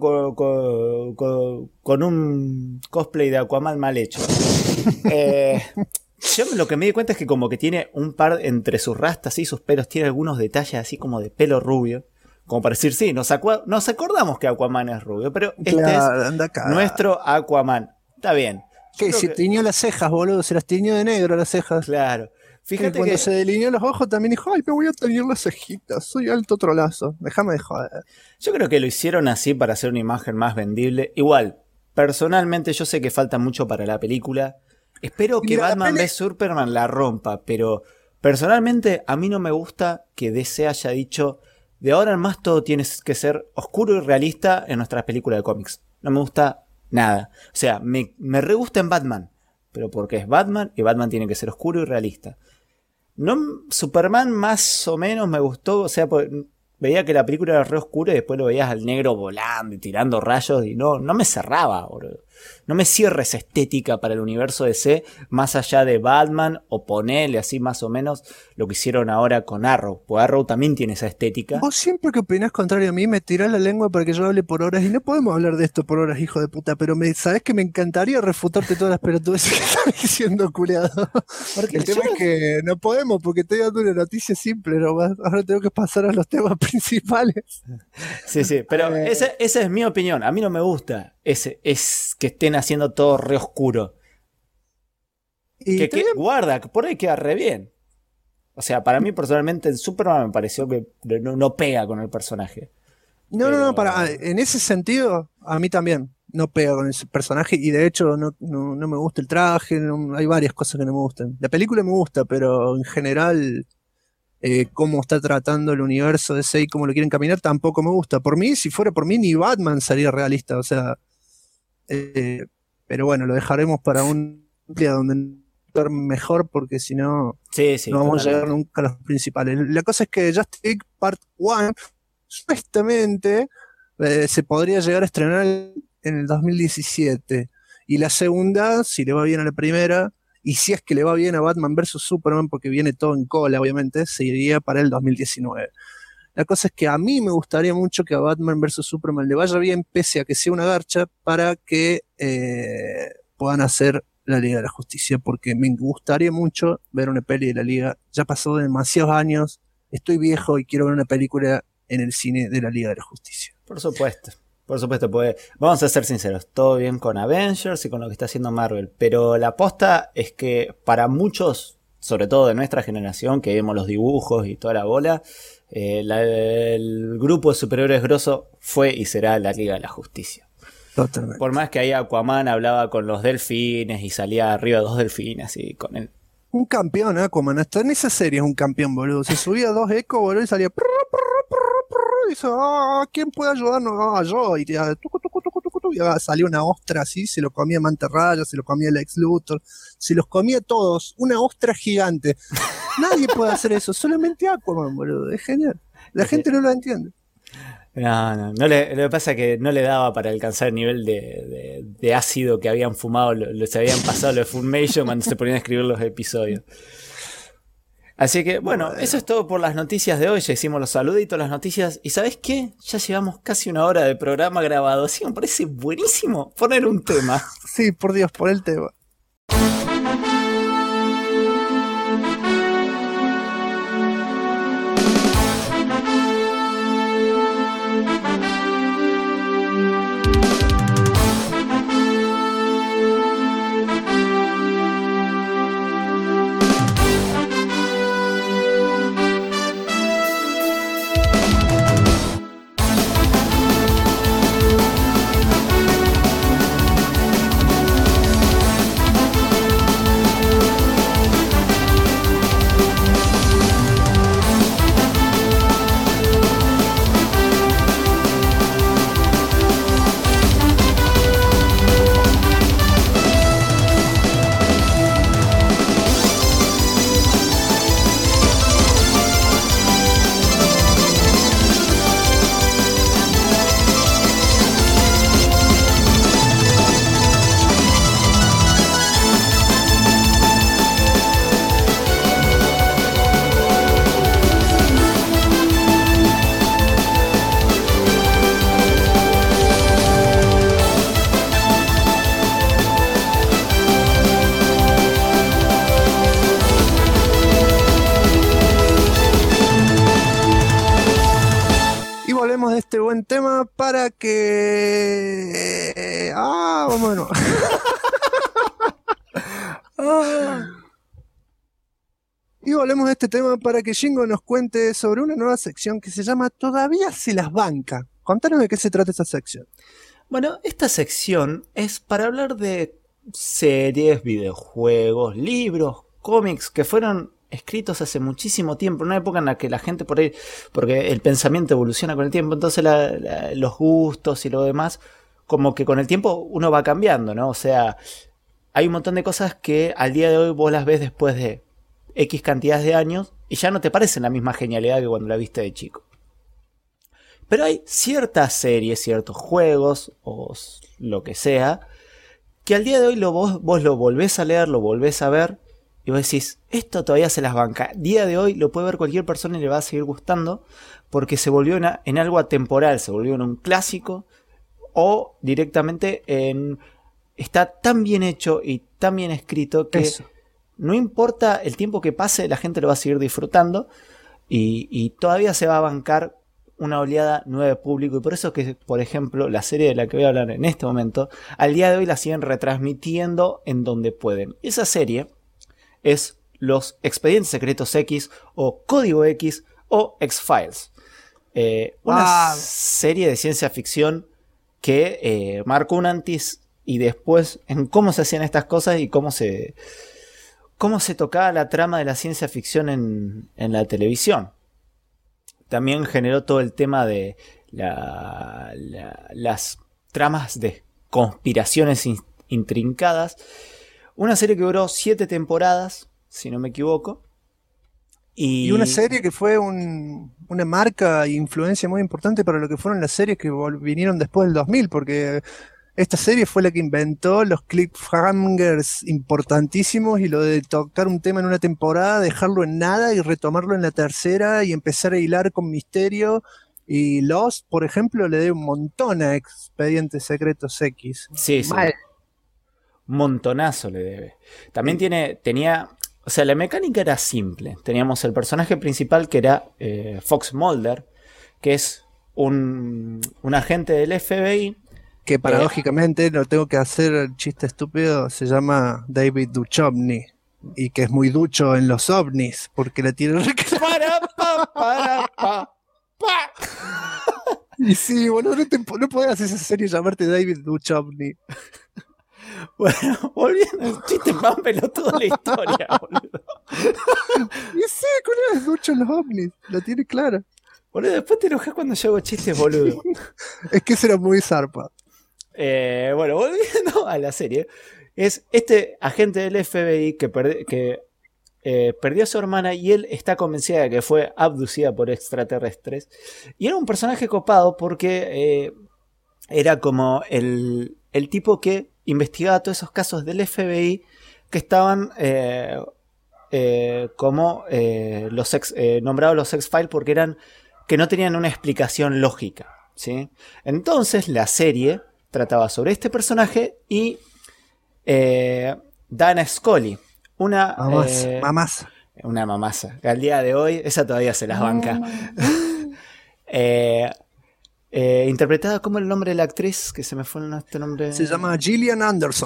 con un cosplay de Aquaman mal hecho. Yo lo que me di cuenta es que como que tiene un par entre sus rastas y sus pelos, tiene algunos detalles así como de pelo rubio. Como para decir, sí, nos acordamos que Aquaman es rubio, pero claro, este es nuestro Aquaman. Está bien. ¿Qué? Se tiñó las cejas, boludo, se las tiñó de negro las cejas. Clalos. Fíjate que cuando se delineó los ojos también dijo, ay, me voy a teñir las cejitas, soy alto trolazo, déjame de joder. Yo creo que lo hicieron así para hacer una imagen más vendible. Igual, personalmente yo sé que falta mucho para la película. Espero que Batman v Superman la rompa, pero personalmente a mí no me gusta que DC haya dicho... De ahora en más todo tiene que ser oscuro y realista en nuestras películas de cómics. No me gusta nada. O sea, me re gusta en Batman. Pero porque es Batman y Batman tiene que ser oscuro y realista. No, Superman más o menos me gustó. O sea, veía que la película era re oscura y después lo veías al negro volando y tirando rayos. Y no me cerraba, boludo. No me cierra esa estética para el universo DC más allá de Batman o ponele así más o menos lo que hicieron ahora con Arrow. Pues Arrow también tiene esa estética. Vos siempre que opinás contrario a mí me tirás la lengua para que yo hable por horas y no podemos hablar de esto por horas, hijo de puta, pero sabés que me encantaría refutarte todas las pelotudeces que estás diciendo, culiado. Porque el tema es que no podemos porque estoy dando una noticia simple, ¿no? Ahora tengo que pasar a los temas principales. Sí, pero esa es mi opinión. A mí no me gusta es que estén haciendo todo re oscuro. Que guarda, que por ahí queda re bien. O sea, para mí personalmente en Superman me pareció que no pega con el personaje. No, en ese sentido, a mí también no pega con ese personaje y de hecho no me gusta el traje, hay varias cosas que no me gustan. La película me gusta, pero en general cómo está tratando el universo de DC y cómo lo quieren caminar tampoco me gusta. Por mí, si fuera por mí, ni Batman sería realista, o sea... pero bueno, lo dejaremos para un día donde mejor porque si no no vamos a llegar nunca a los principales. La cosa es que Justice League Part 1 supuestamente se podría llegar a estrenar en el 2017 y la segunda, si le va bien a la primera y si es que le va bien a Batman vs Superman porque viene todo en cola obviamente, se iría para el 2019. La cosa es que a mí me gustaría mucho que a Batman vs Superman le vaya bien, pese a que sea una garcha, para que puedan hacer la Liga de la Justicia, porque me gustaría mucho ver una peli de la Liga. Ya pasó demasiados años, estoy viejo y quiero ver una película en el cine de la Liga de la Justicia. Por supuesto, pues vamos a ser sinceros, todo bien con Avengers y con lo que está haciendo Marvel, pero la posta es que para muchos, sobre todo de nuestra generación, que vemos los dibujos y toda la bola, el grupo de superhéroes grosso fue y será la Liga de la Justicia. Totalmente. Por más que ahí Aquaman hablaba con los delfines y salía arriba de 2 delfines así con él. Un campeón, Aquaman, hasta en esa serie es un campeón, boludo. Se subía a 2 ecos, boludo, y salía y dice, ¿quién puede ayudarnos? Yo. Y salía una ostra así, se lo comía Mantarraya, se lo comía el Lex Luthor, se los comía todos, una ostra gigante. Nadie puede hacer eso, solamente Aquaman, boludo, es genial. La gente no lo entiende. No lo que pasa es que no le daba para alcanzar el nivel de ácido que habían fumado, se habían pasado los de Funimation cuando se ponían a escribir los episodios. Así que, bueno, eso es todo por las noticias de hoy. Ya hicimos los saluditos, las noticias. ¿Y sabés qué? Ya llevamos casi una hora de programa grabado. Así me parece buenísimo poner un tema. Sí, por Dios, por el tema. De este buen tema para que... vámonos. Y volvemos de este tema para que Jingo nos cuente sobre una nueva sección que se llama Todavía se las banca. Contanos de qué se trata esta sección. Bueno, esta sección es para hablar de series, videojuegos, libros, cómics que fueron escritos hace muchísimo tiempo, en una época en la que la gente por ahí, porque el pensamiento evoluciona con el tiempo, entonces los gustos y lo demás, como que con el tiempo uno va cambiando, ¿no? O sea, hay un montón de cosas que al día de hoy vos las ves después de X cantidades de años y ya no te parecen la misma genialidad que cuando la viste de chico. Pero hay ciertas series, ciertos juegos o lo que sea, que al día de hoy vos lo volvés a leer, lo volvés a ver y vos decís, esto todavía se las banca. Día de hoy lo puede ver cualquier persona y le va a seguir gustando porque se volvió en algo atemporal, se volvió en un clásico o directamente está tan bien hecho y tan bien escrito que no importa el tiempo que pase, la gente lo va a seguir disfrutando y todavía se va a bancar una oleada nueva de público. Y por eso que, por ejemplo, la serie de la que voy a hablar en este momento, al día de hoy la siguen retransmitiendo en donde pueden. Esa serie es Los Expedientes Secretos X o Código X o X-Files. Una serie de ciencia ficción que marcó un antes y después en cómo se hacían estas cosas y cómo se tocaba la trama de la ciencia ficción en la televisión. También generó todo el tema de las tramas de conspiraciones intrincadas. Una serie que duró 7 temporadas, si no me equivoco. Y una serie que fue una marca e influencia muy importante para lo que fueron las series que vinieron después del 2000, porque esta serie fue la que inventó los cliffhangers importantísimos y lo de tocar un tema en una temporada, dejarlo en nada y retomarlo en la tercera y empezar a hilar con misterio. Y Lost, por ejemplo, le dé un montón a Expedientes Secretos X. Sí, sí. Un montonazo le debe. También tenía... O sea, la mecánica era simple. Teníamos el personaje principal que era Fox Mulder, que es un agente del FBI. Que paradójicamente, no tengo que hacer el chiste estúpido, se llama David Duchovny. Y que es muy ducho en los ovnis, porque la tiene... Y sí, boludo, no podés hacer esa serie llamarte David Duchovny. Bueno, volviendo al chiste más pelotudo de la historia, boludo. Y sí, con él es ducho en los ovnis, la tiene clara. Boludo, después te enojas cuando yo hago chistes, boludo. Es que ese era muy zarpa. Bueno, volviendo a la serie, es este agente del FBI que perdió a su hermana y él está convencido de que fue abducida por extraterrestres. Y era un personaje copado porque era como el tipo que investigaba todos esos casos del FBI que estaban como nombrados los X-Files porque eran que no tenían una explicación lógica, ¿sí? Entonces la serie trataba sobre este personaje y Dana Scully, una mamaza, que al día de hoy esa todavía se las banca. Interpretada como el nombre de la actriz, que se me fue este nombre. Se llama Gillian Anderson.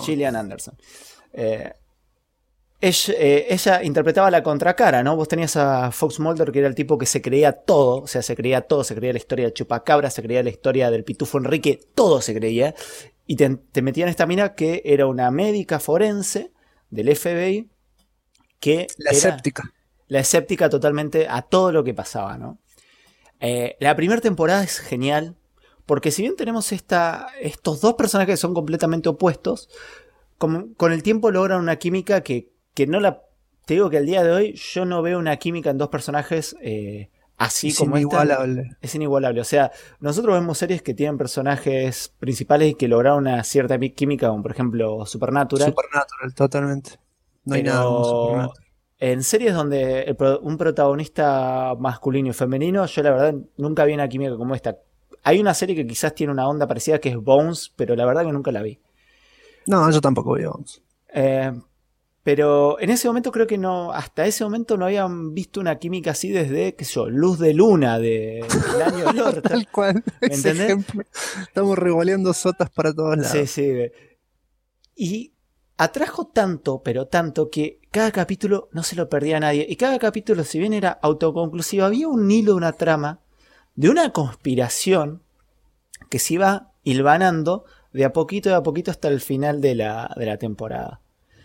Ella interpretaba la contracara, ¿no? Vos tenías a Fox Mulder, que era el tipo que se creía todo, o sea, se creía la historia del chupacabra, se creía la historia del pitufo Enrique, todo se creía, y te metían esta mina que era una médica forense del FBI, que la escéptica totalmente a todo lo que pasaba, ¿no? La primera temporada es genial, porque si bien tenemos estos dos personajes que son completamente opuestos, con el tiempo logran una química que no la... Te digo que al día de hoy yo no veo una química en dos personajes así como inigualable. Esta. Es inigualable. O sea, nosotros vemos series que tienen personajes principales y que lograron una cierta química, como por ejemplo Supernatural. Supernatural, totalmente. No hay nada como Supernatural. En series donde un protagonista masculino y femenino, yo la verdad nunca vi una química como esta. Hay una serie que quizás tiene una onda parecida que es Bones, pero la verdad que nunca la vi. No, yo tampoco vi Bones. Pero en ese momento creo que no, hasta ese momento no habían visto una química así desde, qué sé yo, Luz de Luna del año del orto. Tal cual, ese ¿entendés? ejemplo. Estamos revoleando sotas para todos lados. Sí, sí. Y atrajo tanto, pero tanto, que cada capítulo no se lo perdía a nadie. Y cada capítulo, si bien era autoconclusivo, había un hilo, una trama de una conspiración que se iba hilvanando de a poquito hasta el final de la temporada.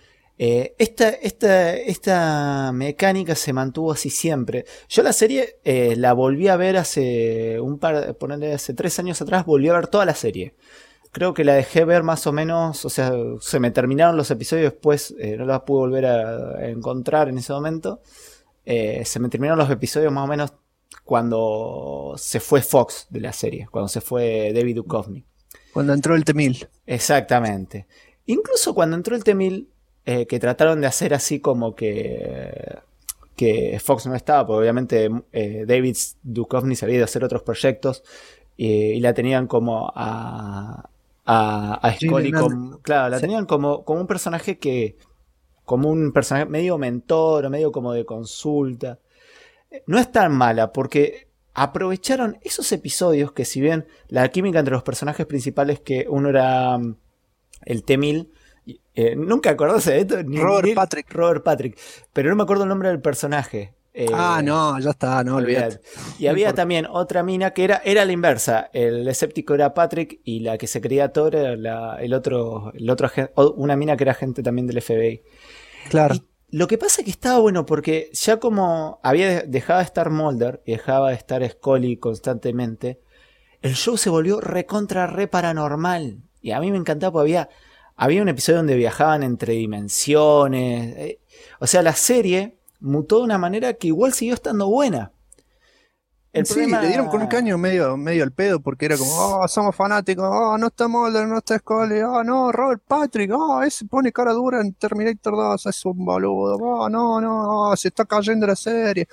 Esta mecánica se mantuvo así siempre. Yo la serie la volví a ver hace 3 años atrás, volví a ver toda la serie. Creo que la dejé ver más o menos, o sea, se me terminaron los episodios después, no la pude volver a encontrar en ese momento. Se me terminaron los episodios más o menos cuando se fue Fox de la serie, cuando se fue David Duchovny. Cuando entró el T-1000. Exactamente. Incluso cuando entró el T-1000, que trataron de hacer así como que Fox no estaba, porque obviamente David Duchovny se había ido a hacer otros proyectos y la tenían como a Scully, claro, la tenían como un personaje medio mentor o medio como de consulta. No es tan mala porque aprovecharon esos episodios que, si bien la química entre los personajes principales, que uno era el T-1000, nunca acordaste de esto. Robert Patrick, pero no me acuerdo el nombre del personaje. No, ya está, no olvidate. Y había también otra mina que era la inversa. El escéptico era Patrick y la que se creía Thor era el otro una mina que era agente también del FBI. Claro. Y lo que pasa es que estaba bueno porque ya como había dejado de estar Mulder y dejaba de estar Scully constantemente, el show se volvió re paranormal. Y a mí me encantaba porque había un episodio donde viajaban entre dimensiones. O sea, la serie mutó de una manera que igual siguió estando buena. Le dieron con un caño medio al pedo, porque era como, somos fanáticos, no está Mulder, no está Scully, no, Robert Patrick, ese pone cara dura en Terminator 2, es un boludo, no, se está cayendo la serie.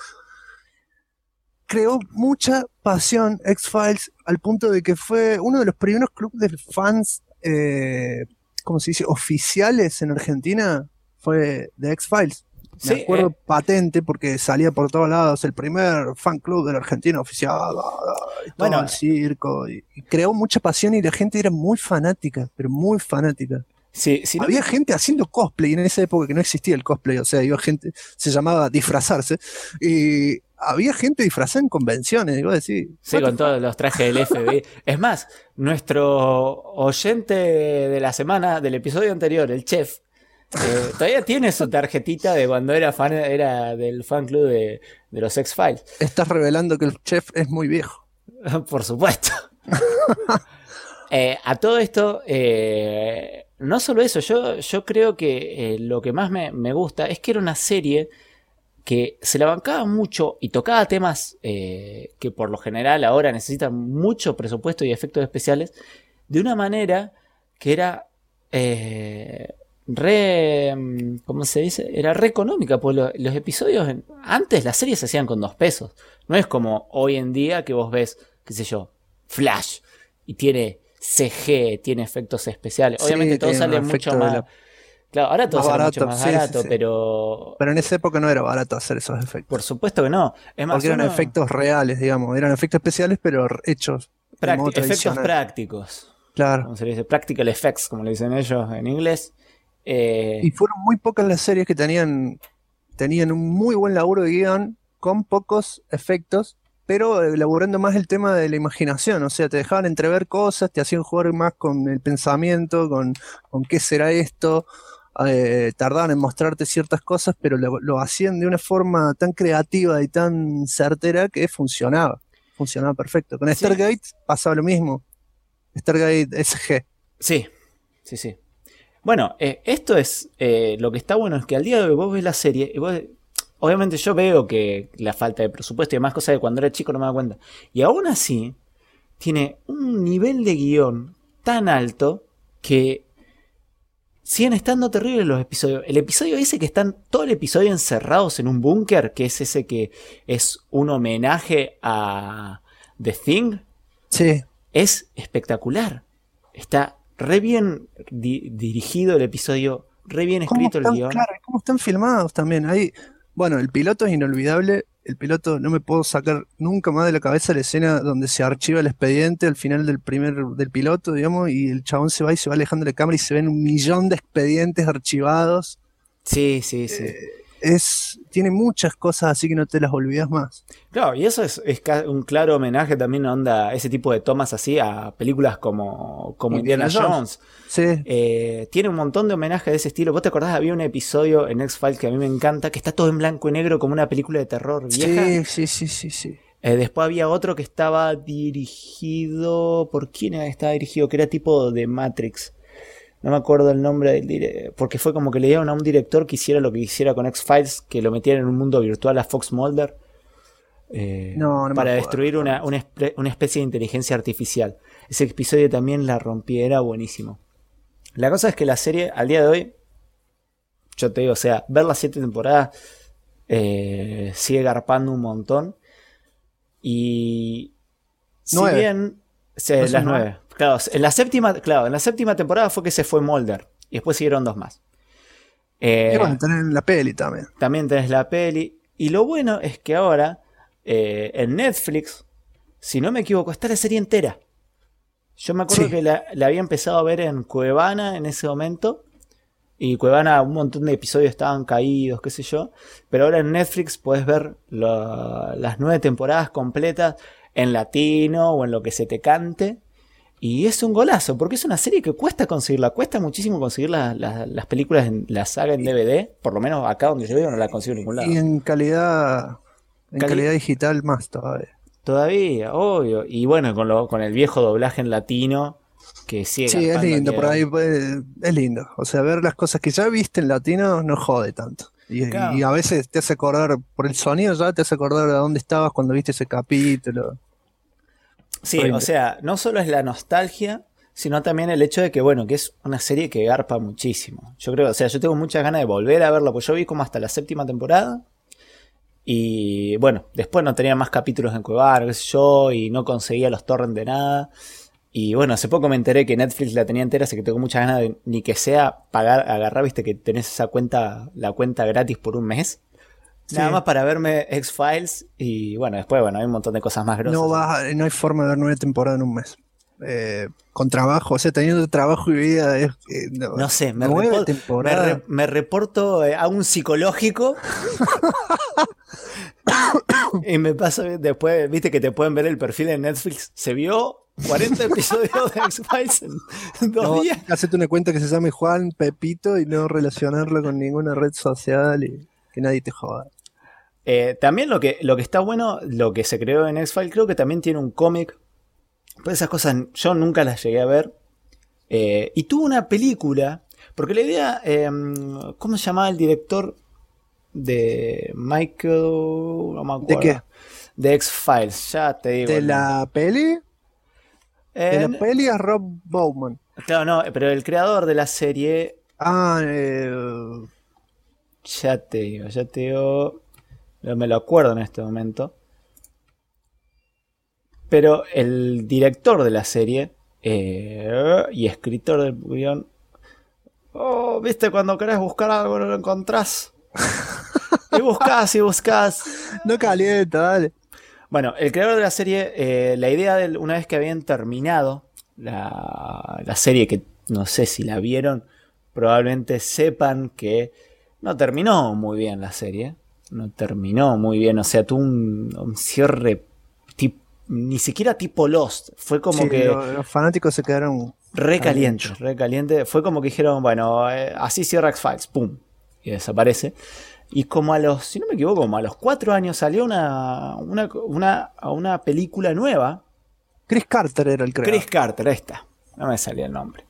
Creó mucha pasión X-Files al punto de que fue uno de los primeros clubes de fans, ¿cómo se dice?, oficiales en Argentina, fue de X-Files. Me acuerdo patente porque salía por todos lados el primer fan club de la Argentina oficial, todo el circo, y creó mucha pasión y la gente era muy fanática, pero muy fanática. Sí, había gente haciendo cosplay en esa época que no existía el cosplay, o sea, iba gente, se llamaba disfrazarse, y había gente disfrazada en convenciones, digo decir. Sí, con todos los trajes del FBI. Es más, nuestro oyente de la semana, del episodio anterior, el chef, todavía tiene su tarjetita de cuando era del fan club de los X-Files. Estás revelando que el chef es muy viejo. Por supuesto. A todo esto, no solo eso, yo creo que lo que más me gusta es que era una serie que se la bancaba mucho y tocaba temas que por lo general ahora necesitan mucho presupuesto y efectos especiales, de una manera que era ¿cómo se dice? Era re económica, pues los episodios, antes las series se hacían con 2 pesos. No es como hoy en día que vos ves, qué sé yo, Flash, y tiene CG, tiene efectos especiales. Obviamente Sí, todo tiene un sale mucho efecto de más... Claro, ahora todo más sale mucho barato, más sí, barato, sí. pero... Pero en esa época no era barato hacer esos efectos. Por supuesto que no. Es más, Porque eran efectos reales, digamos. Eran efectos especiales, pero hechos de modo efectos tradicional. prácticos. Claro. Como se le dice, practical effects, como le dicen ellos en inglés. Y fueron muy pocas las series que tenían un muy buen laburo de guión con pocos efectos, pero elaborando más el tema de la imaginación. O sea, te dejaban entrever cosas, te hacían jugar más con el pensamiento, con qué será esto. Tardaban en mostrarte ciertas cosas, pero lo hacían de una forma tan creativa y tan certera que funcionaba. Funcionaba perfecto. Con Sí. Stargate pasaba lo mismo. Stargate SG. Sí, sí, sí. Bueno, esto es lo que está bueno es que al día de hoy vos ves la serie y vos, obviamente yo veo que la falta de presupuesto y demás cosas de cuando era chico no me daba cuenta. Y aún así tiene un nivel de guión tan alto que siguen estando terribles los episodios. El episodio ese que están todo el episodio encerrados en un búnker, que es ese que es un homenaje a The Thing, Sí. es espectacular. Está re bien dirigido el episodio, re bien escrito el guión. Claro, cómo están filmados también. Bueno, el piloto es inolvidable. El piloto, no me puedo sacar nunca más de la cabeza la escena donde se archiva el expediente al final del piloto, digamos, y el chabón se va y se va alejando de la cámara y se ven 1.000.000 de expedientes archivados. Sí, sí, sí. Tiene muchas cosas así que no te las olvidas más. Claro, y eso es un claro homenaje también a onda, ese tipo de tomas así a películas como Indiana Jones. Sí. Tiene un montón de homenajes de ese estilo. ¿Vos te acordás? Había un episodio en X-Files que a mí me encanta, que está todo en blanco y negro como una película de terror vieja. Sí. Después había otro que estaba dirigido... ¿Por quién estaba dirigido? Que era tipo de Matrix. No me acuerdo el nombre del director, porque fue como que le dieron a un director que hiciera lo que hiciera con X-Files, que lo metieran en un mundo virtual a Fox Mulder para destruir una especie de inteligencia artificial. Ese episodio también la rompí, era buenísimo. La cosa es que la serie, al día de hoy, yo te digo, o sea, ver las 7 temporadas sigue garpando un montón. Y si 9. bien... las 9. Claro, en la séptima temporada fue que se fue Mulder. Y después siguieron 2 más. Y bueno, tenés la peli también. También tenés la peli. Y lo bueno es que ahora en Netflix, si no me equivoco, está la serie entera. Yo me acuerdo que la había empezado a ver en Cuevana en ese momento. Y Cuevana, un montón de episodios estaban caídos, qué sé yo. Pero ahora en Netflix podés ver las 9 temporadas completas en latino o en lo que se te cante. Y es un golazo, porque es una serie que cuesta conseguirla. Cuesta muchísimo conseguir las películas en la saga en DVD. Por lo menos acá donde yo vivo no la consigo en ningún lado. Y en calidad digital más todavía. Todavía, obvio. Y bueno, con el viejo doblaje en latino, que sigue. Sí, es lindo, por ahí es lindo. O sea, ver las cosas que ya viste en latino no jode tanto. Claro. Y a veces te hace acordar, por el sonido ya te hace acordar de dónde estabas cuando viste ese capítulo. Sí, o sea, no solo es la nostalgia, sino también el hecho de que, bueno, que es una serie que garpa muchísimo. Yo creo, o sea, yo tengo muchas ganas de volver a verla, pues yo vi como hasta la 7ª temporada. Y bueno, después no tenía más capítulos en Cuevana, qué sé yo, y no conseguía los torrents de nada. Y bueno, hace poco me enteré que Netflix la tenía entera, así que tengo muchas ganas de ni que sea agarrar, viste que tenés esa cuenta, la cuenta gratis por un mes. Sí. Nada más para verme X-Files y bueno, después hay un montón de cosas más grosas. No hay forma de ver 9 temporadas en un mes. Con trabajo, o sea, teniendo trabajo y vida no sé, me reporto a un psicológico y me pasa después, viste que te pueden ver el perfil en Netflix, se vio 40 episodios de X-Files en 2 días. Hacete una cuenta que se llame Juan Pepito y no relacionarlo con ninguna red social y que nadie te joda. También lo que está bueno, lo que se creó en X-Files, creo que también tiene un cómic. Pues esas cosas yo nunca las llegué a ver. Y tuvo una película, porque la idea, ¿cómo se llamaba el director? de Michael, no me acuerdo. ¿De qué? De X-Files, ya te digo. ¿De el la peli? De la nombre. peli es Rob Bowman. Claro, no, pero el creador de la serie, Ah, ya te digo, no me lo acuerdo en este momento. Pero el director de la serie y escritor del guión. Oh, viste, cuando querés buscar algo no lo encontrás. Y buscás. no calienta, dale. Bueno, el creador de la serie, la idea de una vez que habían terminado la serie, que no sé si la vieron, probablemente sepan que no terminó muy bien la serie. No terminó muy bien, o sea, tuvo un cierre ni siquiera tipo Lost. Fue como Sí, que los fanáticos se quedaron recaliente. Fue como que dijeron, bueno, así cierra X-Files, pum, y desaparece. Y como si no me equivoco, como a los 4 años salió una película nueva. Chris Carter era el creador. Chris Carter, ahí está. No me salía el nombre.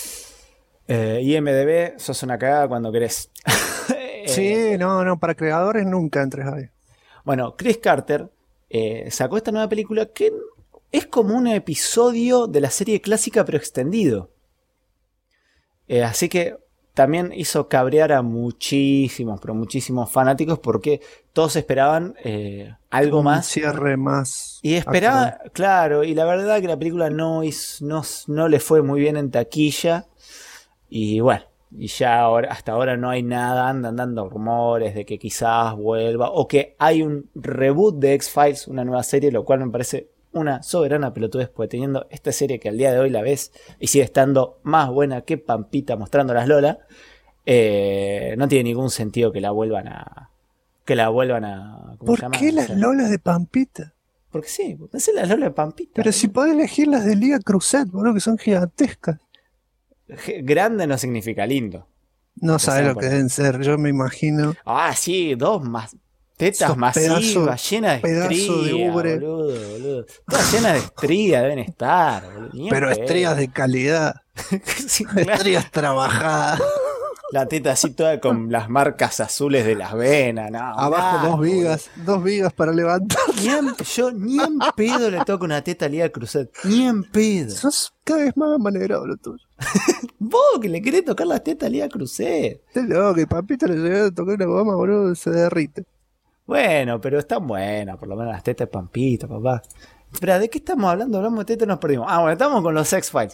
IMDb, sos una cagada cuando querés. Sí, no, para creadores nunca entres ahí. Bueno, Chris Carter sacó esta nueva película que es como un episodio de la serie clásica pero extendido. Así que también hizo cabrear a muchísimos fanáticos porque todos esperaban algo más. Un cierre más. Y esperaba, claro, y la verdad que la película no le fue muy bien en taquilla. Y bueno, y ya hasta ahora no hay nada, andan dando rumores de que quizás vuelva, o que hay un reboot de X-Files, una nueva serie, lo cual me parece una soberana pelotudez, porque teniendo esta serie que al día de hoy la ves y sigue estando más buena que Pampita mostrando las Lola, no tiene ningún sentido que la vuelvan a... ¿cómo se llama? ¿Por qué las Lolas de Pampita? Porque sí, pensé las Lola de Pampita. Pero si podés elegir las de Liga Cruzet, boludo, que son gigantescas. Grande no significa lindo. No sabes lo que deben ser, yo me imagino. Ah, sí, tetas Esos masivas, llenas de pedazo estrías, de ubre. boludo. Todas llenas de estrías deben estar, boludo. Pero estrías de calidad. Sí, claro. Estrías trabajadas. La teta así toda con las marcas azules de las venas, no. Abajo dos vigas para levantar. Yo ni en pedo le toco una teta a Liga Cruzet. Ni en pedo. Sos cada vez más amanerado lo tuyo. Vos que le querés tocar las tetas a Liga Cruzet. Estás loco, que Pampita le llegó a tocar una goma, boludo, se derrite. Bueno, pero están buenas, por lo menos las tetas de Pampita, papá. Espera, ¿de qué estamos hablando? Hablamos de tetas y nos perdimos. Ah, bueno, estamos con los X-Files.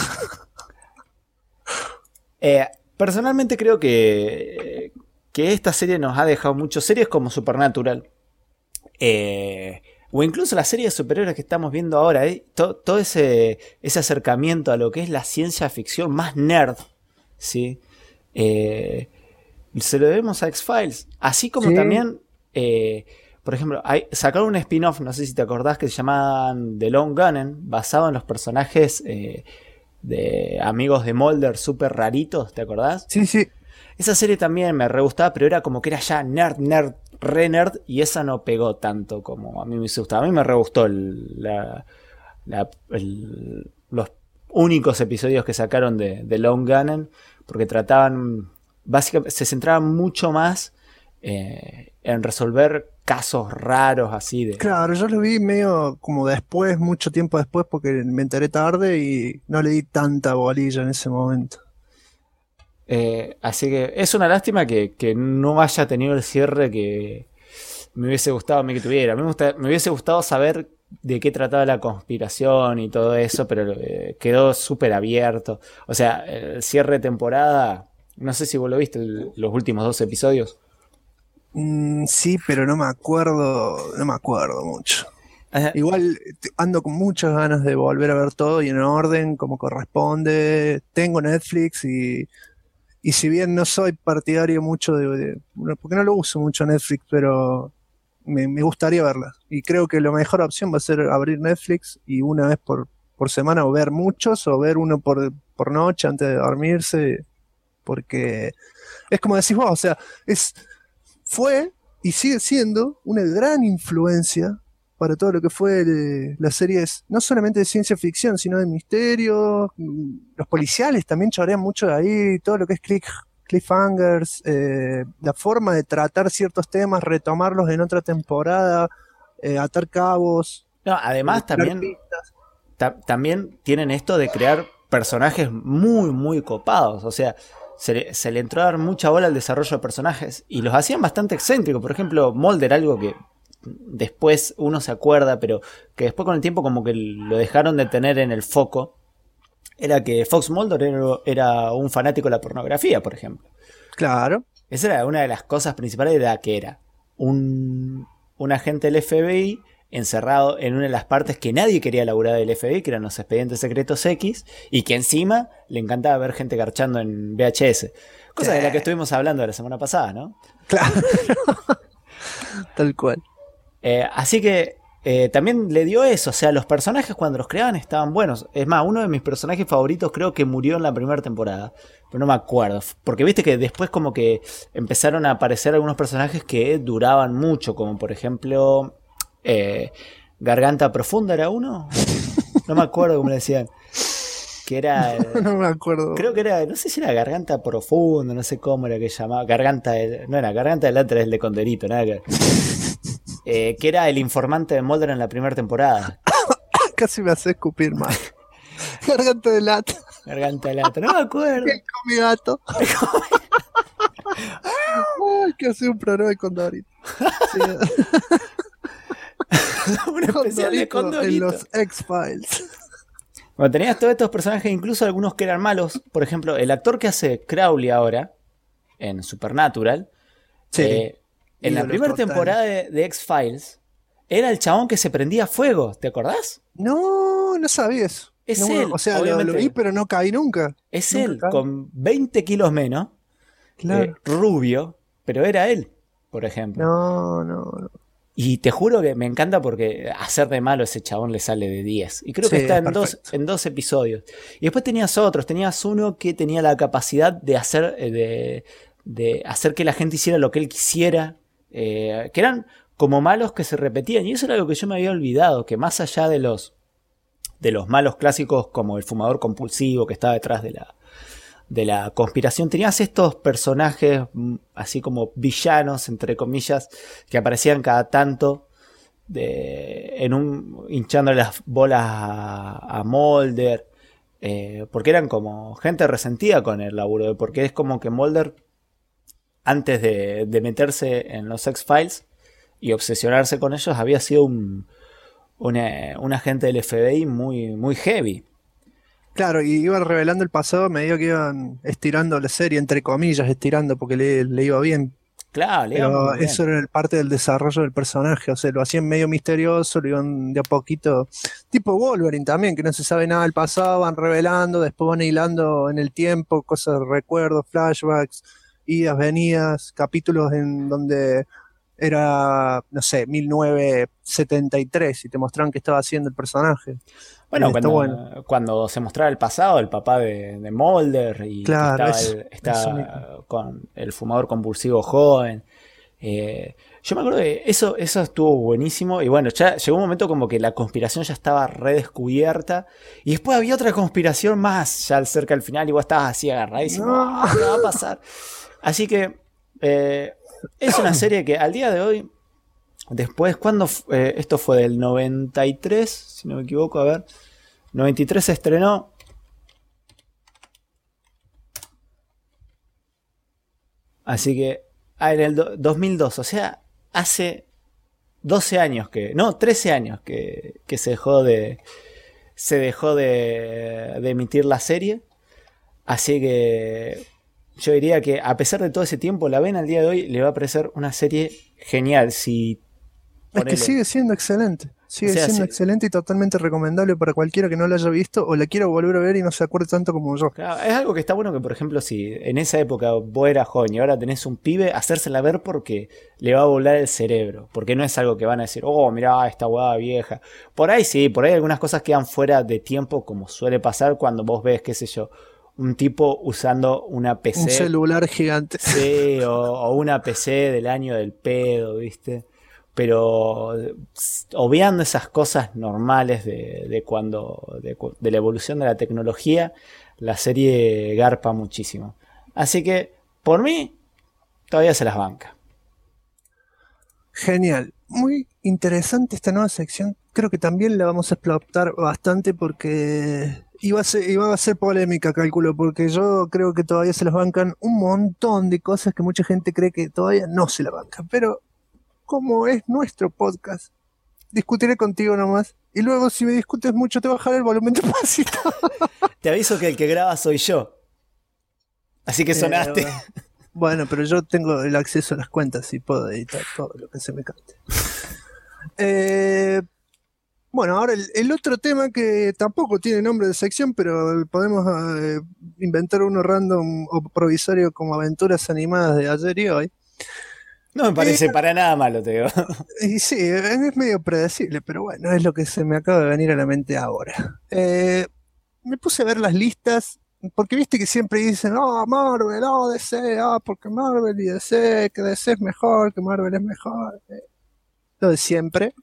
Personalmente creo que esta serie nos ha dejado muchas series como Supernatural. O incluso las series de superhéroes que estamos viendo ahora. Todo ese acercamiento a lo que es la ciencia ficción más nerd. ¿Sí? Se lo debemos a X-Files. Así como sí. También... por ejemplo, sacaron un spin-off, no sé si te acordás, que se llamaban The Long Gunmen, basado en los personajes de amigos de Mulder súper raritos, ¿te acordás? Sí, sí. Esa serie también me re gustaba, pero era como que era ya nerd, re nerd, y esa no pegó tanto como a mí me hubiese gustado. A mí me re gustó los únicos episodios que sacaron de Long Gunmen, porque básicamente se centraban mucho más en resolver casos raros así de... Claro, yo lo vi medio como después, mucho tiempo después, porque me enteré tarde y no le di tanta bolilla en ese momento. Así que es una lástima que no haya tenido el cierre que me hubiese gustado a mí que tuviera. Me hubiese gustado saber de qué trataba la conspiración y todo eso, pero quedó súper abierto. O sea, el cierre de temporada, no sé si vos lo viste, los últimos 2 episodios. Sí, pero no me acuerdo mucho. Ajá. Igual ando con muchas ganas de volver a ver todo y en orden, como corresponde. Tengo Netflix y si bien no soy partidario mucho porque no lo uso mucho Netflix, pero me gustaría verlas. Y creo que la mejor opción va a ser abrir Netflix y una vez por semana o ver muchos o ver uno por noche antes de dormirse. Porque es como decís vos, o sea, fue y sigue siendo una gran influencia para todo lo que fue las series, no solamente de ciencia ficción, sino de misterio. Los policiales también chorean mucho de ahí, todo lo que es cliffhangers, la forma de tratar ciertos temas, retomarlos en otra temporada, atar cabos. No, además tirar también, pistas. también tienen esto de crear personajes muy, muy copados. O sea, se le entró a dar mucha bola al desarrollo de personajes y los hacían bastante excéntricos. Por ejemplo, Mulder, algo que después uno se acuerda, pero que después con el tiempo como que lo dejaron de tener en el foco, era que Fox Mulder era un fanático de la pornografía, por ejemplo. Claro. Esa era una de las cosas principales, era que era un agente del FBI encerrado en una de las partes que nadie quería laburar del FBI, que eran los expedientes secretos X, y que encima le encantaba ver gente garchando en VHS. Cosa de la que estuvimos hablando la semana pasada, ¿no? Claro. Tal cual. Así que también le dio eso. O sea, los personajes cuando los creaban estaban buenos. Es más, uno de mis personajes favoritos creo que murió en la primera temporada, pero no me acuerdo. Porque viste que después como que empezaron a aparecer algunos personajes que duraban mucho, como por ejemplo Garganta Profunda era uno. No me acuerdo cómo le decían. Que era... No me acuerdo. Creo que era, no sé si era Garganta Profunda, no sé cómo era que llamaba. No era Garganta del Antra, es el de Conderito, nada que ver. Que era el informante de Mulder en la primera temporada. Casi me hace escupir mal. Garganta de lata. Garganta de lata, no me acuerdo. El come gato. Ay, que hace un programa de Condorito. Sí. Un especial de En Condorito. los X-Files. Bueno, tenías todos estos personajes, incluso algunos que eran malos. Por ejemplo, el actor que hace Crowley ahora, en Supernatural, Sí. en la Ídolo primera total. temporada de X-Files, era el chabón que se prendía fuego, ¿te acordás? No, no sabía eso. Es No, él, o sea, obviamente. lo vi, pero no caí nunca. Es Nunca él, caí. con 20 kilos menos, Claro. rubio, pero era él, por ejemplo. No. Y te juro que me encanta porque hacer de malo a ese chabón le sale de 10. Y creo Sí, que está es perfecto. en dos episodios. Y después tenías otros. Tenías uno que tenía la capacidad de hacer, de hacer que la gente hiciera lo que él quisiera. Que eran como malos que se repetían. Y eso era algo que yo me había olvidado. Que más allá de los malos clásicos como el fumador compulsivo que estaba detrás de la conspiración, tenías estos personajes así como villanos, entre comillas, que aparecían cada tanto hinchándole las bolas a Mulder, porque eran como gente resentida con el laburo, porque es como que Mulder, antes de meterse en los X-Files y obsesionarse con ellos, había sido un agente del FBI muy, muy heavy. Claro, y iban revelando el pasado a medida que iban estirando la serie, entre comillas, estirando, porque le iba bien. Claro, le iba Pero muy bien. eso era parte del desarrollo del personaje, o sea, lo hacían medio misterioso, lo iban de a poquito, tipo Wolverine también, que no se sabe nada del pasado, van revelando, después van hilando en el tiempo, cosas, recuerdos, flashbacks, idas, venidas, capítulos en donde era, no sé, 1973 y te mostraron qué estaba haciendo el personaje. Bueno, Está cuando se mostraba el pasado, el papá de Mulder, y Claro, que estaba eso mismo. con el fumador compulsivo joven. Yo me acuerdo que eso estuvo buenísimo. Y bueno, ya llegó un momento como que la conspiración ya estaba redescubierta. Y después había otra conspiración más, ya cerca del final, y vos estabas así agarradísimo. No. "Ah, ¿qué va a pasar?". Así que es una serie que al día de hoy, después, cuando esto fue del 93, si no me equivoco, a ver, 93 se estrenó. Así que, en el 2002, o sea, hace 12 años no, 13 años que se dejó de emitir la serie. Así que yo diría que a pesar de todo ese tiempo, la ven al día de hoy, le va a parecer una serie genial. Si Es que sigue siendo excelente. Sigue O sea, siendo sí. excelente y totalmente recomendable para cualquiera que no lo haya visto o la quiera volver a ver y no se acuerde tanto como yo. Claro, es algo que está bueno que, por ejemplo, si en esa época vos eras joven y ahora tenés un pibe, hacérsela ver porque le va a volar el cerebro. Porque no es algo que van a decir, oh, mirá, esta hueá vieja. Por ahí sí, por ahí algunas cosas quedan fuera de tiempo, como suele pasar cuando vos ves, qué sé yo, un tipo usando una PC. Un celular gigante. Sí, o una PC del año del pedo, ¿viste? Pero obviando esas cosas normales de la evolución de la tecnología, la serie garpa muchísimo. Así que por mí, todavía se las banca. Genial. Muy interesante esta nueva sección. Creo que también la vamos a explotar bastante porque iba a ser polémica, calculo, porque yo creo que todavía se las bancan un montón de cosas que mucha gente cree que todavía no se la bancan. Pero como es nuestro podcast, discutiré contigo nomás. Y luego, si me discutes mucho, te bajaré el volumen despacito. Te aviso que el que graba soy yo. Así que sonaste. Bueno, pero yo tengo el acceso a las cuentas y puedo editar todo lo que se me cante. Bueno, ahora el otro tema que tampoco tiene nombre de sección, pero podemos inventar uno random o provisorio como aventuras animadas de ayer y hoy. No me parece para nada malo, te digo. Y sí, es medio predecible, pero bueno, es lo que se me acaba de venir a la mente ahora. Me puse a ver las listas, porque viste que siempre dicen, Marvel, DC, porque Marvel y DC, que DC es mejor, que Marvel es mejor. Lo de siempre.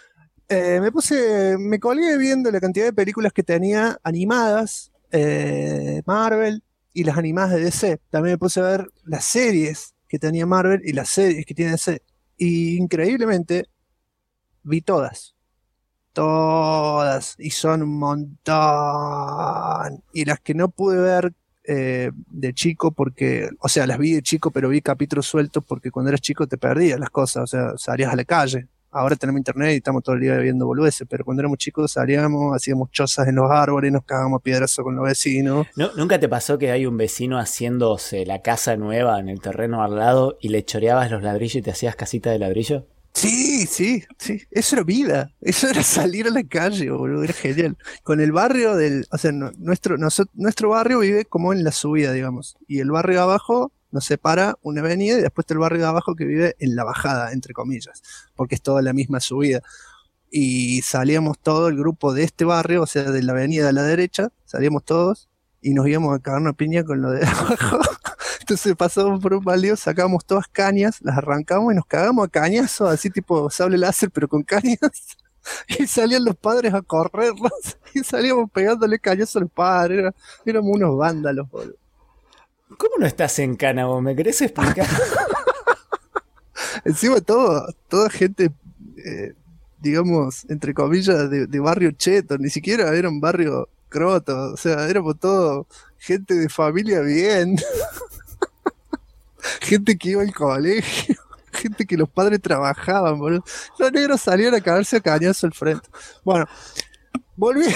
Me colgué viendo la cantidad de películas que tenía animadas Marvel y las animadas de DC. También me puse a ver las series que tenía Marvel y las series que tiene DC. Y increíblemente vi todas. Todas. Y son un montón. Y las que no pude ver de chico porque, o sea, las vi de chico, pero vi capítulos sueltos porque cuando eras chico te perdías las cosas, o sea, salías a la calle. Ahora tenemos internet y estamos todo el día viendo boludeces, pero cuando éramos chicos salíamos, hacíamos chozas en los árboles, nos cagábamos a piedrazo con los vecinos. ¿Nunca te pasó que hay un vecino haciéndose la casa nueva en el terreno al lado y le choreabas los ladrillos y te hacías casita de ladrillo? Sí, eso era vida, eso era salir a la calle, boludo, era genial. Con el barrio o sea, nuestro barrio vive como en la subida, digamos, y el barrio de abajo nos separa una avenida y después está el barrio de abajo que vive en la bajada, entre comillas, porque es toda la misma subida. Y salíamos todo el grupo de este barrio, o sea, de la avenida a la derecha, salíamos todos y nos íbamos a cagar una piña con lo de abajo. Entonces pasamos por un baldío, sacábamos todas cañas, las arrancamos y nos cagamos a cañazos, así tipo sable láser, pero con cañas. Y salían los padres a correrlos y salíamos pegándole cañazos a los padres. Éramos unos vándalos, boludo. ¿Cómo no estás en cana vos? ¿Me querés explicar? Encima toda gente, digamos, entre comillas, de barrio cheto, ni siquiera era un barrio croto, o sea, éramos todo gente de familia bien, gente que iba al colegio, gente que los padres trabajaban, boludo. Los negros salían a cagarse a cañazo al frente. Bueno, volviendo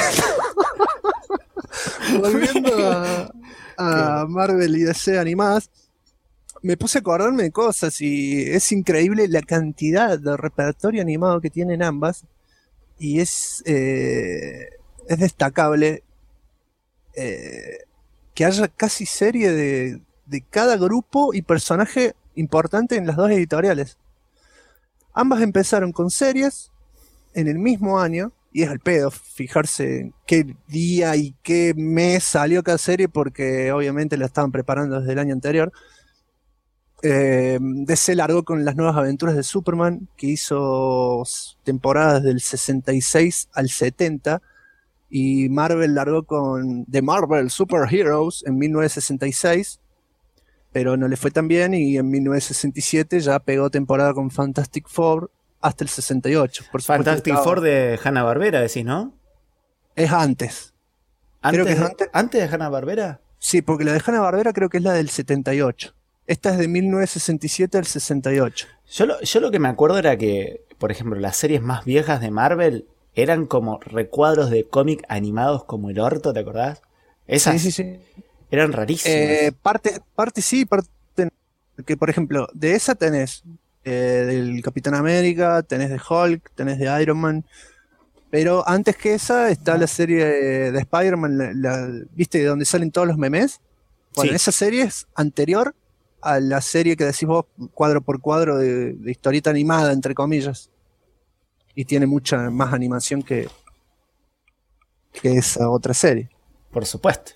a Marvel y DC animadas, me puse a acordarme de cosas y es increíble la cantidad de repertorio animado que tienen ambas y es destacable que haya casi serie de cada grupo y personaje importante en las dos editoriales. Ambas empezaron con series en el mismo año. Y es al pedo fijarse en qué día y qué mes salió cada serie, porque obviamente la estaban preparando desde el año anterior. DC largó con las nuevas aventuras de Superman, que hizo temporadas del 66 al 70, y Marvel largó con The Marvel Super Heroes en 1966, pero no le fue tan bien, y en 1967 ya pegó temporada con Fantastic Four, hasta el 68. Por Fantastic Four de Hanna-Barbera, decís, ¿no? Es antes. Creo que es antes. ¿Antes de Hanna-Barbera? Sí, porque la de Hanna-Barbera creo que es la del 78. Esta es de 1967 al 68. Yo lo que me acuerdo era que, por ejemplo, las series más viejas de Marvel eran como recuadros de cómic animados como el orto, ¿te acordás? Esas sí. Eran rarísimas. Parte sí, parte no. Que, por ejemplo, de esa tenés del Capitán América, tenés de Hulk, tenés de Iron Man, pero antes que esa está la serie de Spider-Man, ¿viste? Donde salen todos los memes. Bueno, sí. Esa serie es anterior a la serie que decís vos, cuadro por cuadro, de historieta animada, entre comillas, y tiene mucha más animación que esa otra serie. Por supuesto.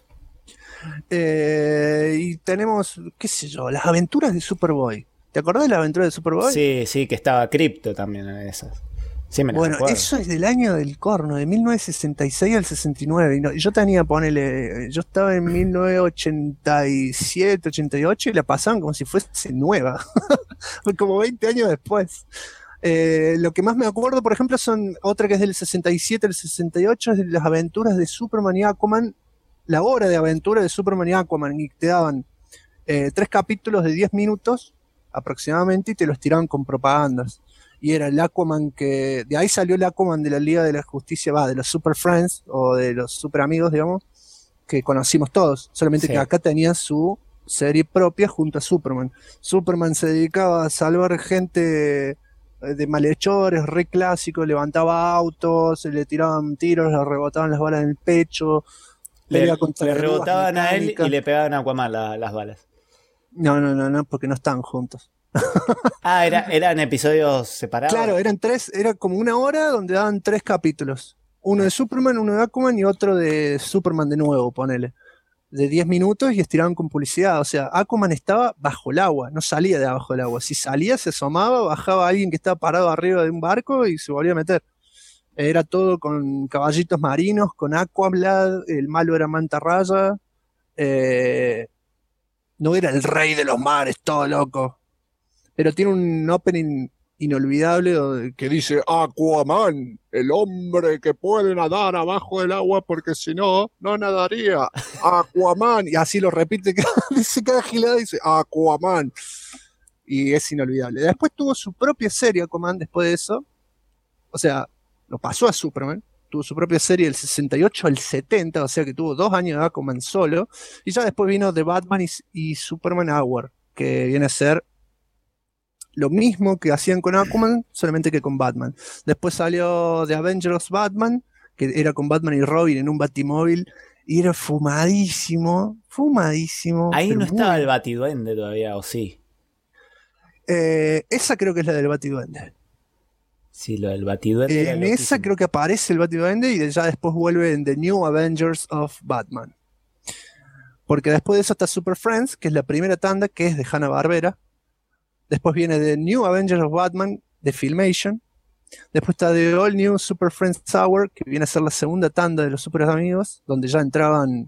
Y tenemos, qué sé yo, las aventuras de Superboy. ¿Te acordás de la aventura de Superboy? Sí, que estaba Crypto también en esas. Sí, me las Bueno, acuerdo. eso es del año del corno, de 1966 al 69. Y no, yo tenía, yo estaba en 1987, 88 y la pasaban como si fuese nueva. Como 20 años después. Lo que más me acuerdo, por ejemplo, son otra que es del 67 al 68, es de las aventuras de Superman y Aquaman, la hora de aventura de Superman y Aquaman, y te daban 3 capítulos de 10 minutos aproximadamente y te los tiraban con propagandas. Y era el Aquaman que... De ahí salió el Aquaman de la Liga de la Justicia, de los Super Friends o de los Super Amigos, digamos, que conocimos todos. Solamente Sí. que acá tenía su serie propia junto a Superman. Superman se dedicaba a salvar gente de malhechores, re clásico, levantaba autos, le tiraban tiros, le rebotaban las balas en el pecho, Le contra grúas rebotaban a él mecánicas. y le pegaban a Aquaman las balas. No, porque no estaban juntos. Ah, eran episodios separados. Claro, eran 3, era como una hora donde daban 3 capítulos. Uno de Superman, uno de Aquaman y otro de Superman de nuevo, ponele. De 10 minutos y estiraban con publicidad. O sea, Aquaman estaba bajo el agua, no salía de abajo del agua. Si salía, se asomaba, bajaba alguien que estaba parado arriba de un barco y se volvía a meter. Era todo con caballitos marinos, con Aquablad, el malo era Manta Raya. No era el rey de los mares, todo loco. Pero tiene un opening inolvidable Que dice Aquaman, el hombre que puede nadar abajo del agua porque si no, no nadaría. Aquaman. y así lo repite dice cada gilada, dice Aquaman. Y es inolvidable. Después tuvo su propia serie Aquaman después de eso. O sea, lo pasó a Superman. Tuvo su propia serie del 68 al 70, o sea que tuvo 2 años de Aquaman solo. Y ya después vino The Batman y Superman Hour, que viene a ser lo mismo que hacían con Aquaman, solamente que con Batman. Después salió The Avengers Batman, que era con Batman y Robin en un batimóvil, y era fumadísimo. Ahí pero no muy estaba el bien. Batiduende todavía, ¿o sí? Esa creo que es la del Batiduende. Sí, lo del Batiduende era En esa loquísimo. creo que aparece el Batiduende y ya después vuelve en The New Avengers of Batman. Porque después de eso está Super Friends, que es la primera tanda, que es de Hanna-Barbera. Después viene The New Avengers of Batman de Filmation. Después está The All New Super Friends Hour, que viene a ser la segunda tanda de los Super Amigos, donde ya entraban,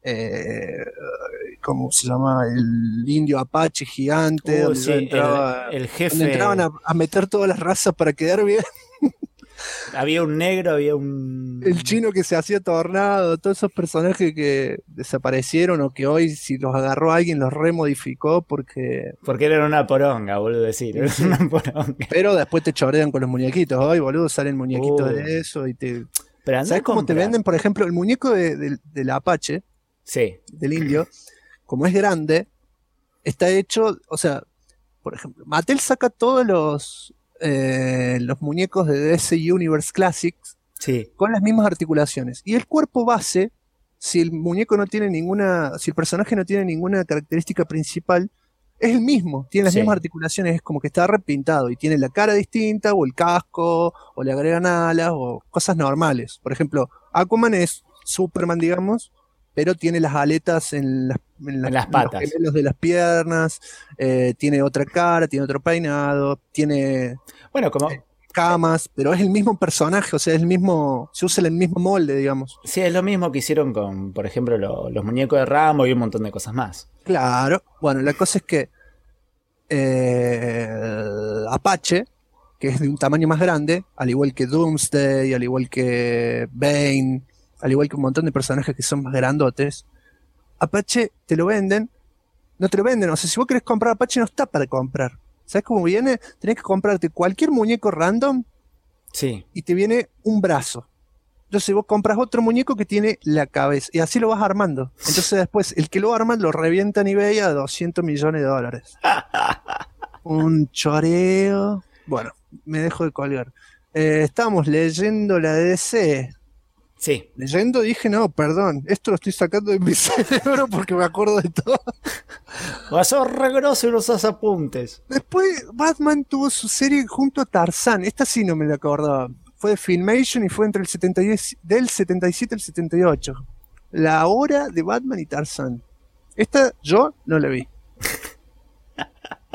¿cómo se llama? El indio Apache gigante, donde Sí, ya entraba, el donde jefe. entraban a meter todas las razas para quedar bien. Había un negro, había un. El chino que se hacía tornado, todos esos personajes que desaparecieron o que hoy si los agarró alguien los remodificó porque... Porque era una poronga, boludo decir. Era Sí. una poronga. Pero después te chorean con los muñequitos. Hoy, boludo, salen muñequitos Uh. de eso y te... Pero andá ¿Sabes a cómo te comprar. venden, por ejemplo, el muñeco del Apache, Sí. del indio? Como es grande, está hecho, o sea, por ejemplo, Mattel saca todos los muñecos de DC Universe Classics Sí. con las mismas articulaciones. Y el cuerpo base, si el muñeco no tiene ninguna, si el personaje no tiene ninguna característica principal, es el mismo, tiene las Sí. mismas articulaciones, es como que está repintado y tiene la cara distinta, o el casco, o le agregan alas, o cosas normales. Por ejemplo, Aquaman es Superman, digamos, pero tiene las aletas en las patas. los gemelos de las piernas, tiene otra cara, tiene otro peinado, tiene Bueno, como. camas, pero es el mismo personaje, o sea, es el mismo, se usa el mismo molde, digamos. Sí, es lo mismo que hicieron con, por ejemplo, los muñecos de Rambo y un montón de cosas más. Claro, bueno, la cosa es que Apache, que es de un tamaño más grande, al igual que Doomsday, al igual que Bane, al igual que un montón de personajes que son más grandotes, Apache te lo venden, no te lo venden, o sea, si vos querés comprar Apache no está para comprar. ¿Sabes cómo viene? Tenés que comprarte cualquier muñeco random Sí. y te viene un brazo. Entonces vos compras otro muñeco que tiene la cabeza y así lo vas armando. Entonces después el que lo arma lo revienta en eBay a $200 millones. Un choreo. Bueno, me dejo de colgar. Estábamos leyendo la DC. Sí. Leyendo dije, no, perdón, esto lo estoy sacando de mi cerebro porque me acuerdo de todo. Vas a re grosso y usas apuntes. Después Batman tuvo su serie junto a Tarzán. Esta sí no me la acordaba. Fue de Filmation y fue entre del 77 al 78. La hora de Batman y Tarzán. Esta yo no la vi.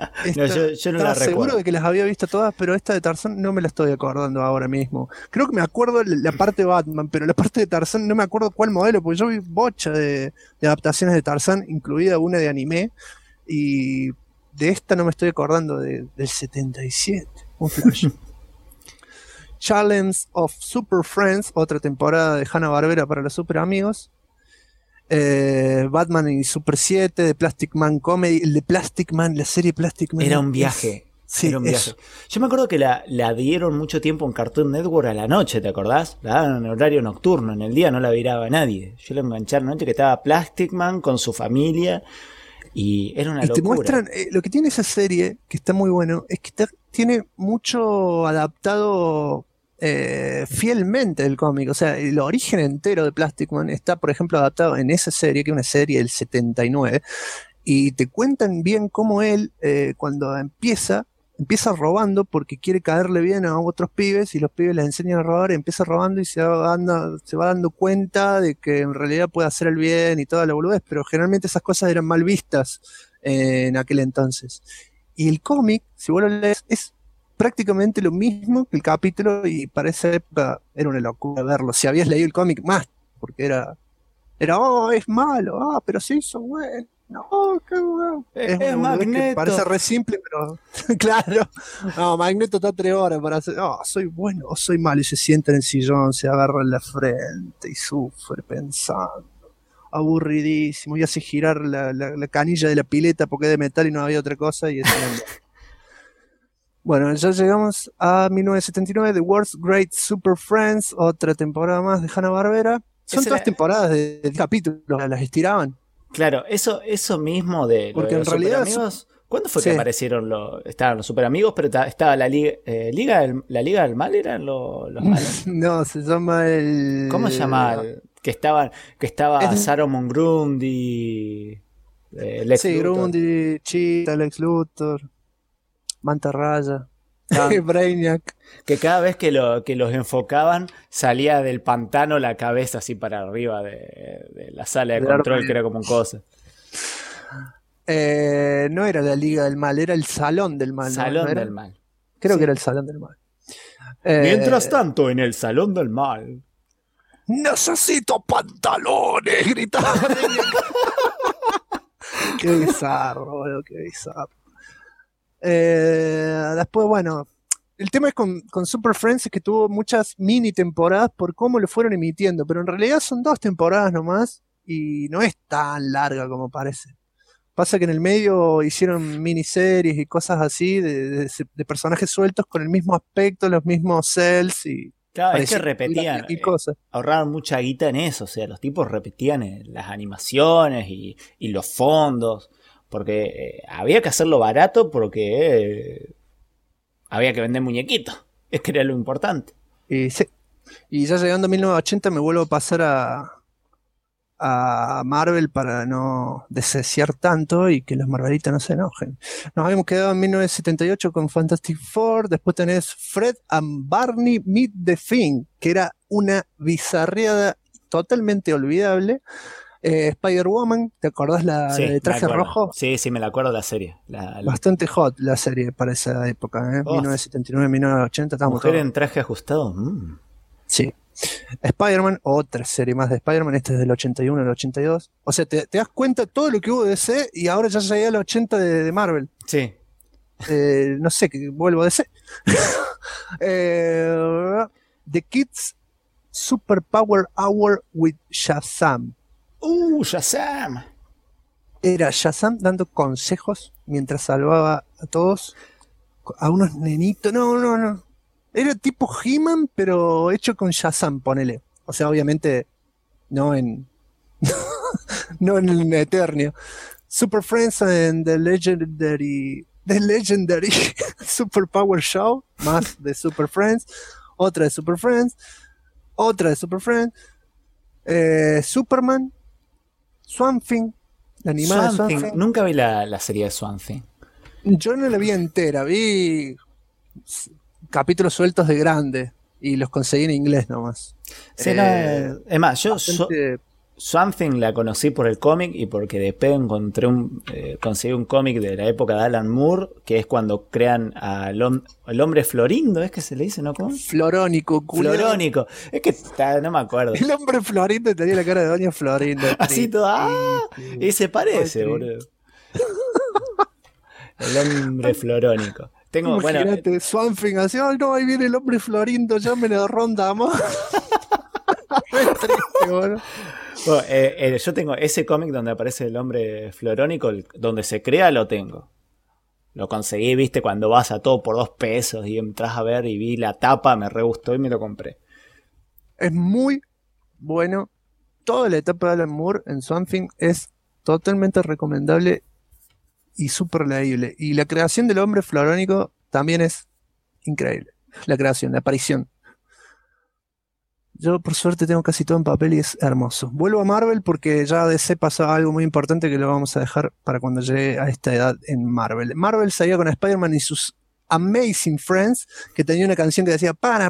No, yo no la Estaba seguro recuerdo. de que las había visto todas, pero esta de Tarzán no me la estoy acordando ahora mismo. Creo que me acuerdo la parte de Batman, pero la parte de Tarzán no me acuerdo cuál modelo, porque yo vi bocha de adaptaciones de Tarzán, incluida una de anime, y de esta no me estoy acordando del 77. Un flash. Challenge of Super Friends, otra temporada de Hanna-Barbera para los super amigos. Batman y Super 7, de Plastic Man Comedy. El de Plastic Man, la serie Plastic Man. Era un viaje. Sí, era un viaje. Yo me acuerdo que la dieron mucho tiempo en Cartoon Network a la noche, ¿te acordás? La daban en horario nocturno, en el día no la viraba nadie. Yo la enganché a la noche que estaba Plastic Man con su familia y era una y locura. te muestran, lo que tiene esa serie, que está muy bueno, es que tiene mucho adaptado fielmente del cómic. O sea, el origen entero de Plastic Man está, por ejemplo, adaptado en esa serie, que es una serie del 79, y te cuentan bien cómo él, cuando empieza robando porque quiere caerle bien a otros pibes, y los pibes les enseñan a robar, y empieza robando y se va dando cuenta de que en realidad puede hacer el bien y toda la boludez, pero generalmente esas cosas eran mal vistas en aquel entonces. Y el cómic, si vos lo lees, es prácticamente lo mismo que el capítulo, y para esa época era una locura verlo. Si habías leído el cómic, más, porque era oh, es malo, pero se hizo bueno. No, qué bueno. Es una Magneto. que parece re simple, pero claro. No, Magneto está 3 horas para hacer, soy bueno o soy malo, y se sienta en el sillón, se agarra en la frente y sufre pensando. Aburridísimo, y hace girar la canilla de la pileta porque es de metal y no había otra cosa, y Bueno, ya llegamos a 1979, The World's Great Super Friends, otra temporada más de Hanna-Barbera. Son todas temporadas de capítulos, las estiraban. Claro, eso mismo de porque los en realidad Super Amigos. ¿Cuándo fue sí. que aparecieron estaban los Super Amigos, pero estaba la Liga del Mal, eran los malos? No, se llama el... ¿Cómo se llama? Que estaba Saruman Grundy, Lex sí, Luthor. Grundy, Cheetah, Lex Luthor, Manta Raya, Brainiac. Que cada vez que los enfocaban salía del pantano la cabeza así para arriba de la sala de control, que era como un cosa. No era la Liga del Mal, era el Salón del Mal. Salón ¿no? del Mal. Creo Sí. que era el Salón del Mal. Mientras tanto, en el Salón del Mal. ¡Necesito pantalones! Gritaba. Qué bizarro, boludo, qué bizarro. Después, bueno, el tema es con Super Friends es que tuvo muchas mini temporadas por cómo lo fueron emitiendo, pero en realidad son 2 temporadas nomás y no es tan larga como parece. Pasa que en el medio hicieron miniseries y cosas así de personajes sueltos con el mismo aspecto, los mismos cells y... Claro, es que repetían, y cosas. ahorraban mucha guita en eso, o sea, los tipos repetían las animaciones y los fondos, porque había que hacerlo barato porque había que vender muñequitos, es que era lo importante. Y sí. Y ya llegando a 1980 me vuelvo a pasar a Marvel para no desear tanto y que los marvelitas no se enojen. Nos habíamos quedado en 1978 con Fantastic Four, después tenés Fred and Barney Meet the Thing, que era una bizarreada totalmente olvidable. Spider-Woman, ¿te acordás la Sí, de traje rojo? Sí, me la acuerdo de la serie. Bastante hot la serie para esa época, 1979, 1980 estábamos Mujer todos. en traje ajustado. Sí. Spider-Man, otra serie más de Spider-Man, esta es del 81 al 82. O sea, te das cuenta de todo lo que hubo de DC y ahora ya llegué al 80 de Marvel. Sí. No sé, que vuelvo a DC. The Kids Super Power Hour with Shazam. Shazam. Era Shazam dando consejos mientras salvaba a todos, a unos nenitos. No. Era tipo He-Man, pero hecho con Shazam, ponele. O sea, obviamente, no en no en Eternio. Super Friends and the Legendary Super Power Show, más de Super Friends, otra de Super Friends, otra de Super Friends, Superman, Swamp Thing, la animada de Swamp Thing. Nunca vi la serie de Swamp Thing. Yo no la vi entera, vi capítulos sueltos de grande y los conseguí en inglés nomás. Sí, es más, yo Swamp Thing la conocí por el cómic y porque después conseguí un cómic de la época de Alan Moore, que es cuando crean al hombre Florindo, ¿es que se le dice, no? ¿Cómo? Florónico, culiao. Florónico. Es que no me acuerdo. El hombre Florindo tenía la cara de Doña Florinda. Así todo. Y se parece, boludo. El hombre Florónico. Imagínate, Swamp Thing así, ay no, ahí viene el hombre Florindo, llamen a Ronda más. Re triste, boludo. Bueno, yo tengo ese cómic donde aparece el hombre Florónico, donde se crea, lo tengo. Lo conseguí, viste, cuando vas a todo por 2 pesos y entras a ver y vi la tapa, me re gustó y me lo compré. Es muy bueno. Toda la etapa de Alan Moore en Swamp Thing es totalmente recomendable y súper leíble. Y la creación del hombre Florónico también es increíble. La creación, la aparición. Yo por suerte tengo casi todo en papel y es hermoso. Vuelvo a Marvel porque ya DC pasó algo muy importante que lo vamos a dejar para cuando llegue a esta edad en Marvel. Marvel salía con Spider-Man y sus Amazing Friends, que tenía una canción que decía para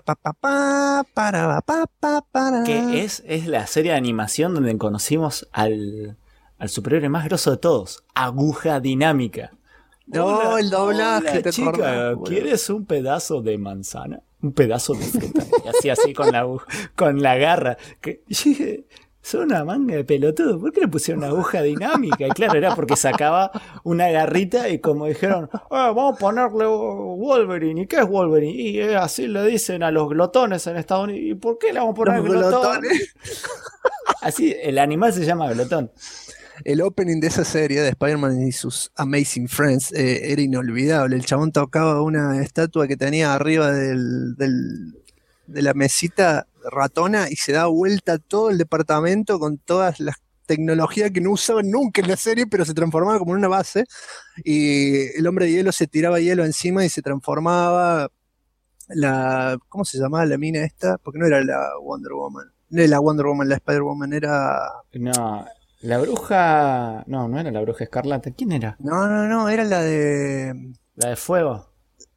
que es la serie de animación donde conocimos al superhéroe más grosso de todos, Aguja Dinámica. No, el doblaje. Hola, ¿te chica, acordás? ¿quieres un pedazo de manzana? Un pedazo de fruta. Y así con la garra. Que, son una manga de pelotudo. ¿Por qué le pusieron una aguja dinámica? Y claro, era porque sacaba una garrita y como dijeron, vamos a ponerle Wolverine. ¿Y qué es Wolverine? Y así le dicen a los glotones en Estados Unidos. ¿Y por qué le vamos a poner glotón? Así, el animal se llama glotón. El opening de esa serie de Spider-Man y sus Amazing Friends era inolvidable. El chabón tocaba una estatua que tenía arriba de la mesita ratona y se da vuelta todo el departamento con todas las tecnologías que no usaban nunca en la serie, pero se transformaba como en una base. Y el hombre de hielo se tiraba hielo encima y se transformaba. ¿Cómo se llamaba la mina esta? Porque no era la Wonder Woman. No era la Wonder Woman, la Spider-Woman era... No... La bruja... No era la bruja escarlata. ¿Quién era? No, era la de... La de fuego.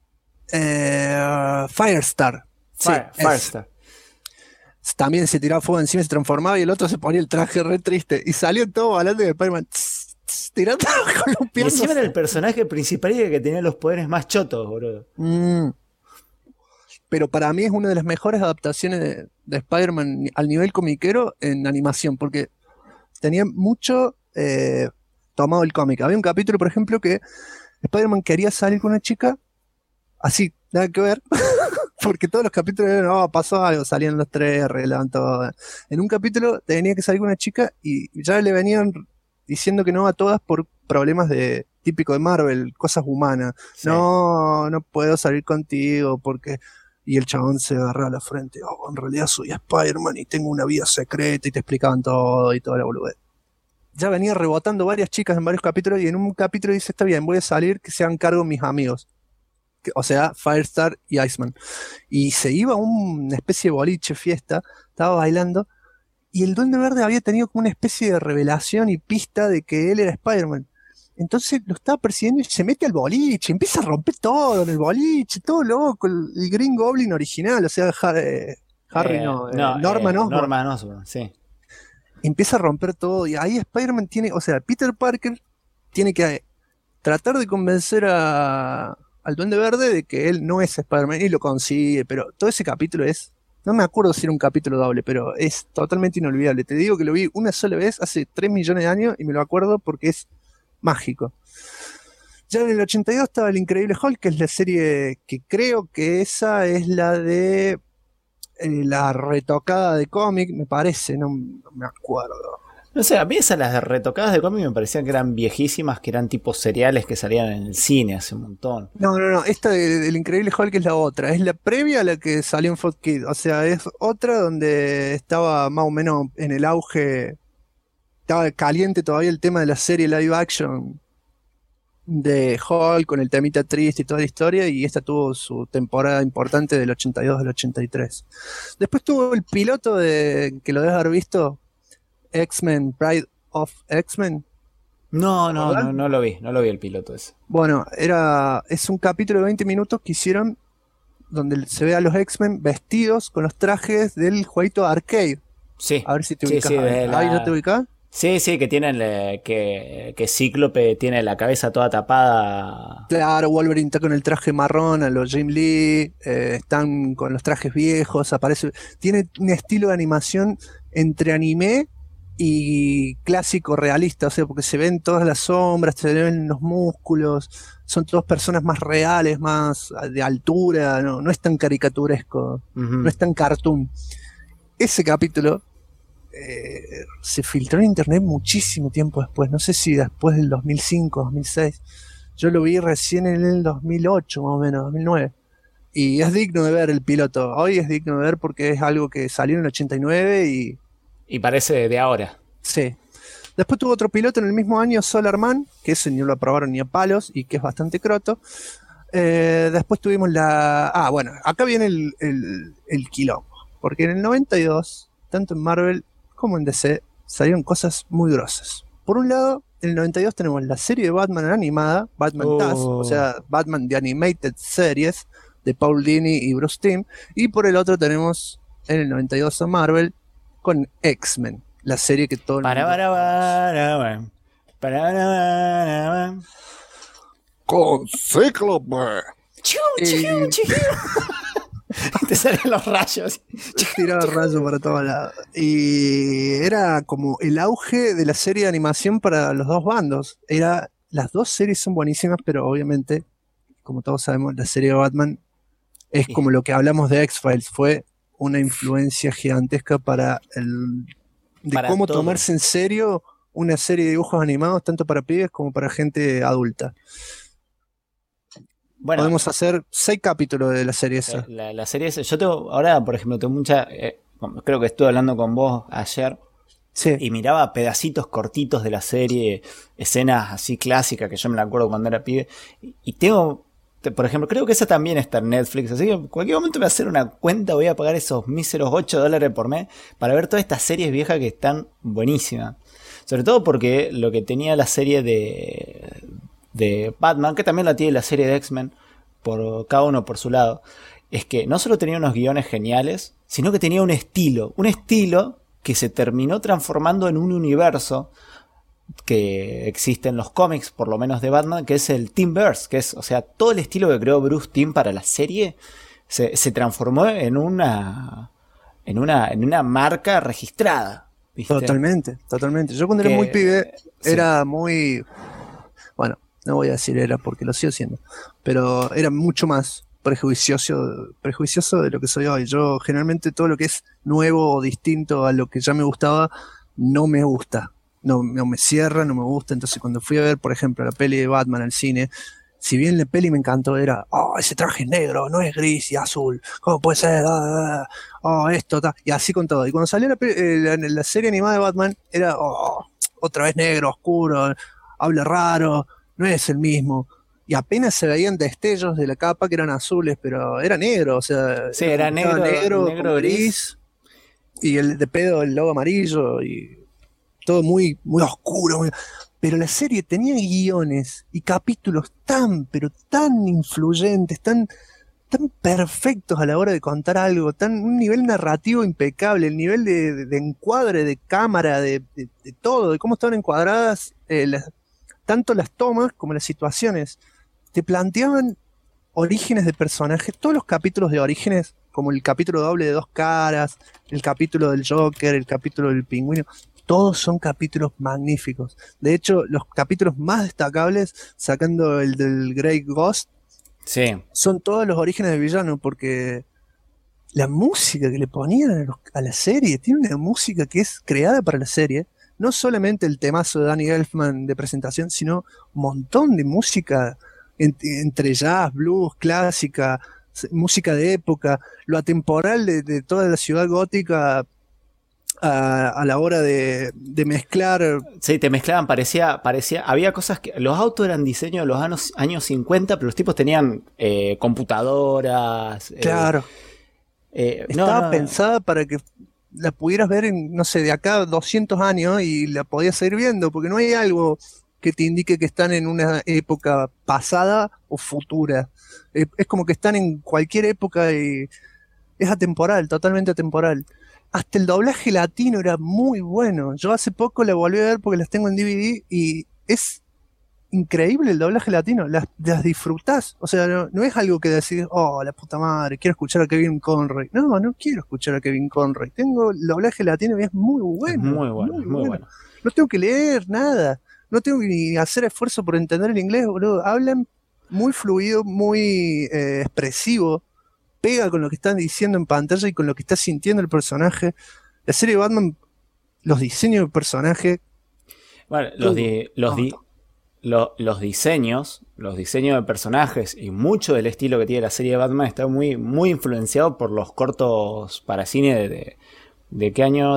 Firestar. Firestar. También se tiraba fuego encima y se transformaba y el otro se ponía el traje re triste. Y salió todo volando y Spider-Man tirando con los pies. Y encima era el personaje principal y el que tenía los poderes más chotos, boludo. Pero para mí es una de las mejores adaptaciones de Spider-Man al nivel comiquero en animación, porque tenía mucho tomado el cómic. Había un capítulo, por ejemplo, que Spider-Man quería salir con una chica, así, nada que ver, porque todos los capítulos eran, pasó algo, salían los 3, arreglaban todo. En un capítulo tenía que salir con una chica y ya le venían diciendo que no a todas por problemas típico de Marvel, cosas humanas. Sí. No puedo salir contigo porque... Y el chabón se agarraba la frente, en realidad soy Spider-Man y tengo una vida secreta, y te explicaban todo y toda la boludez. Ya venía rebotando varias chicas en varios capítulos y en un capítulo dice, está bien, voy a salir, que se hagan cargo mis amigos. O sea, Firestar y Iceman. Y se iba a una especie de boliche, fiesta, estaba bailando, y el Duende Verde había tenido como una especie de revelación y pista de que él era Spider-Man. Entonces lo estaba persiguiendo y se mete al boliche, empieza a romper todo en el boliche, todo loco, el Green Goblin original, o sea, Norman Osborn, sí. Empieza a romper todo y ahí Spider-Man tiene, o sea, Peter Parker tiene que tratar de convencer al Duende Verde de que él no es Spider-Man y lo consigue, pero todo ese capítulo no me acuerdo si era un capítulo doble, pero es totalmente inolvidable. Te digo que lo vi una sola vez hace 3 millones de años y me lo acuerdo porque es mágico. Ya en el 82 estaba el Increíble Hulk, que es la serie que creo que esa es la de la retocada de cómic, me parece, no me acuerdo. No sé, a mí esas las retocadas de cómic me parecían que eran viejísimas, que eran tipo seriales que salían en el cine hace un montón. No, esta del Increíble Hulk es la otra, es la previa a la que salió en Fox Kids, o sea, es otra donde estaba más o menos en el auge. Estaba caliente todavía el tema de la serie live action de Hulk con el temita triste y toda la historia, y esta tuvo su temporada importante del 82 al 83. Después tuvo el piloto que lo debes haber visto, X-Men, Pride of X-Men. No lo vi el piloto ese. Bueno, es un capítulo de 20 minutos que hicieron donde se ve a los X-Men vestidos con los trajes del jueguito arcade. Sí. A ver si te Sí, ubicas. sí, Ahí ya te ubicas. Sí, sí, que tienen que Cíclope tiene la cabeza toda tapada. Claro, Wolverine está con el traje marrón a los Jim Lee, están con los trajes viejos, aparece. Tiene un estilo de animación entre anime y clásico realista, o sea, porque se ven todas las sombras, se ven los músculos, son todas personas más reales, más de altura, no es tan caricaturesco, no es tan cartoon. Ese capítulo se filtró en internet muchísimo tiempo después, no sé si después del 2005, 2006. Yo lo vi recién en el 2008, más o menos, 2009. Y es digno de ver el piloto. Hoy es digno de ver porque es algo que salió en el 89 y... Y parece de ahora. Sí. Después tuvo otro piloto en el mismo año, Solar Man, que ese no lo aprobaron ni a palos y que es bastante croto. Después tuvimos la... Ah, bueno, acá viene el quilombo. Porque en el 92, tanto en Marvel como en DC, salieron cosas muy grosas. Por un lado, en el 92 tenemos la serie de Batman animada, Batman TAS, o sea, Batman The Animated Series, de Paul Dini y Bruce Timm. Y por el otro tenemos en el 92 a Marvel con X-Men, la serie que todo el mundo... Con Cíclope. Te salen los rayos. Tiraba rayos para todos lados. Y era como el auge de la serie de animación para los dos bandos. Las dos series son buenísimas, pero obviamente, como todos sabemos, la serie de Batman es como lo que hablamos de X-Files. Fue una influencia gigantesca para cómo todo. Tomarse en serio una serie de dibujos animados, tanto para pibes como para gente adulta. Bueno, podemos hacer 6 capítulos de la serie esa. La serie esa. Yo tengo, ahora, por ejemplo, tengo mucha... creo que estuve hablando con vos ayer. Sí. Y miraba pedacitos cortitos de la serie, escenas así clásicas que yo me la acuerdo cuando era pibe. Y tengo, por ejemplo, creo que esa también está en Netflix. Así que en cualquier momento me voy a hacer una cuenta, voy a pagar esos míseros $8 por mes para ver todas estas series viejas que están buenísimas. Sobre todo porque lo que tenía la serie de Batman, que también la tiene la serie de X-Men, por cada uno por su lado, es que no solo tenía unos guiones geniales, sino que tenía un estilo que se terminó transformando en un universo que existe en los cómics, por lo menos de Batman, que es el Teamverse, que es, o sea, todo el estilo que creó Bruce Timm para la serie se transformó en una marca registrada, ¿viste? Totalmente. Yo cuando era muy pibe, era muy... Bueno, no voy a decir era porque lo sigo siendo, pero era mucho más prejuicioso de lo que soy hoy. Yo generalmente todo lo que es nuevo o distinto a lo que ya me gustaba, no me gusta. No me cierra, no me gusta. Entonces cuando fui a ver, por ejemplo, la peli de Batman al cine, si bien la peli me encantó, era, ese traje es negro, no es gris y azul, ¿cómo puede ser? Esto, y así con todo. Y cuando salió la serie animada de Batman, era, otra vez negro, oscuro, habla raro, no es el mismo. Y apenas se veían destellos de la capa que eran azules, pero era negro, o sea... Sí, era negro gris. Y el de pedo, el logo amarillo, y todo muy, muy oscuro. Pero la serie tenía guiones y capítulos pero tan influyentes, tan perfectos a la hora de contar algo, un nivel narrativo impecable, el nivel de encuadre, de cámara, de todo, de cómo estaban encuadradas tanto las tomas como las situaciones. Te planteaban orígenes de personajes, todos los capítulos de orígenes, como el capítulo doble de Dos Caras, el capítulo del Joker, el capítulo del Pingüino, todos son capítulos magníficos. De hecho, los capítulos más destacables, sacando el del Grey Ghost, sí, son todos los orígenes del villano, porque la música que le ponían a la serie, tiene una música que es creada para la serie, no solamente el temazo de Danny Elfman de presentación, sino un montón de música entre jazz, blues, clásica, música de época, lo atemporal de toda la ciudad gótica a la hora de mezclar. Sí, te mezclaban, parecía, había cosas que, los autos eran diseño de los años 50, pero los tipos tenían computadoras. Claro. Estaba pensada para que la pudieras ver en, no sé, de acá a 200 años y la podías seguir viendo, porque no hay algo que te indique que están en una época pasada o futura. Es como que están en cualquier época y es atemporal, totalmente atemporal. hasta el doblaje latino era muy bueno. Yo hace poco la volví a ver porque las tengo en DVD y es increíble el doblaje latino. Las disfrutás. O sea, no es algo que decís, oh, la puta madre, quiero escuchar a Kevin Conroy. No quiero escuchar a Kevin Conroy. Tengo el doblaje latino y es muy bueno. Es muy bueno. No tengo que leer nada. No tengo que ni hacer esfuerzo por entender el inglés, boludo. Hablan muy fluido, muy expresivo. Pega con lo que están diciendo en pantalla y con lo que está sintiendo el personaje. La serie de Batman, los diseños de personaje. Bueno, los diseños de personajes y mucho del estilo que tiene la serie de Batman está muy, muy influenciado por los cortos para cine de qué año,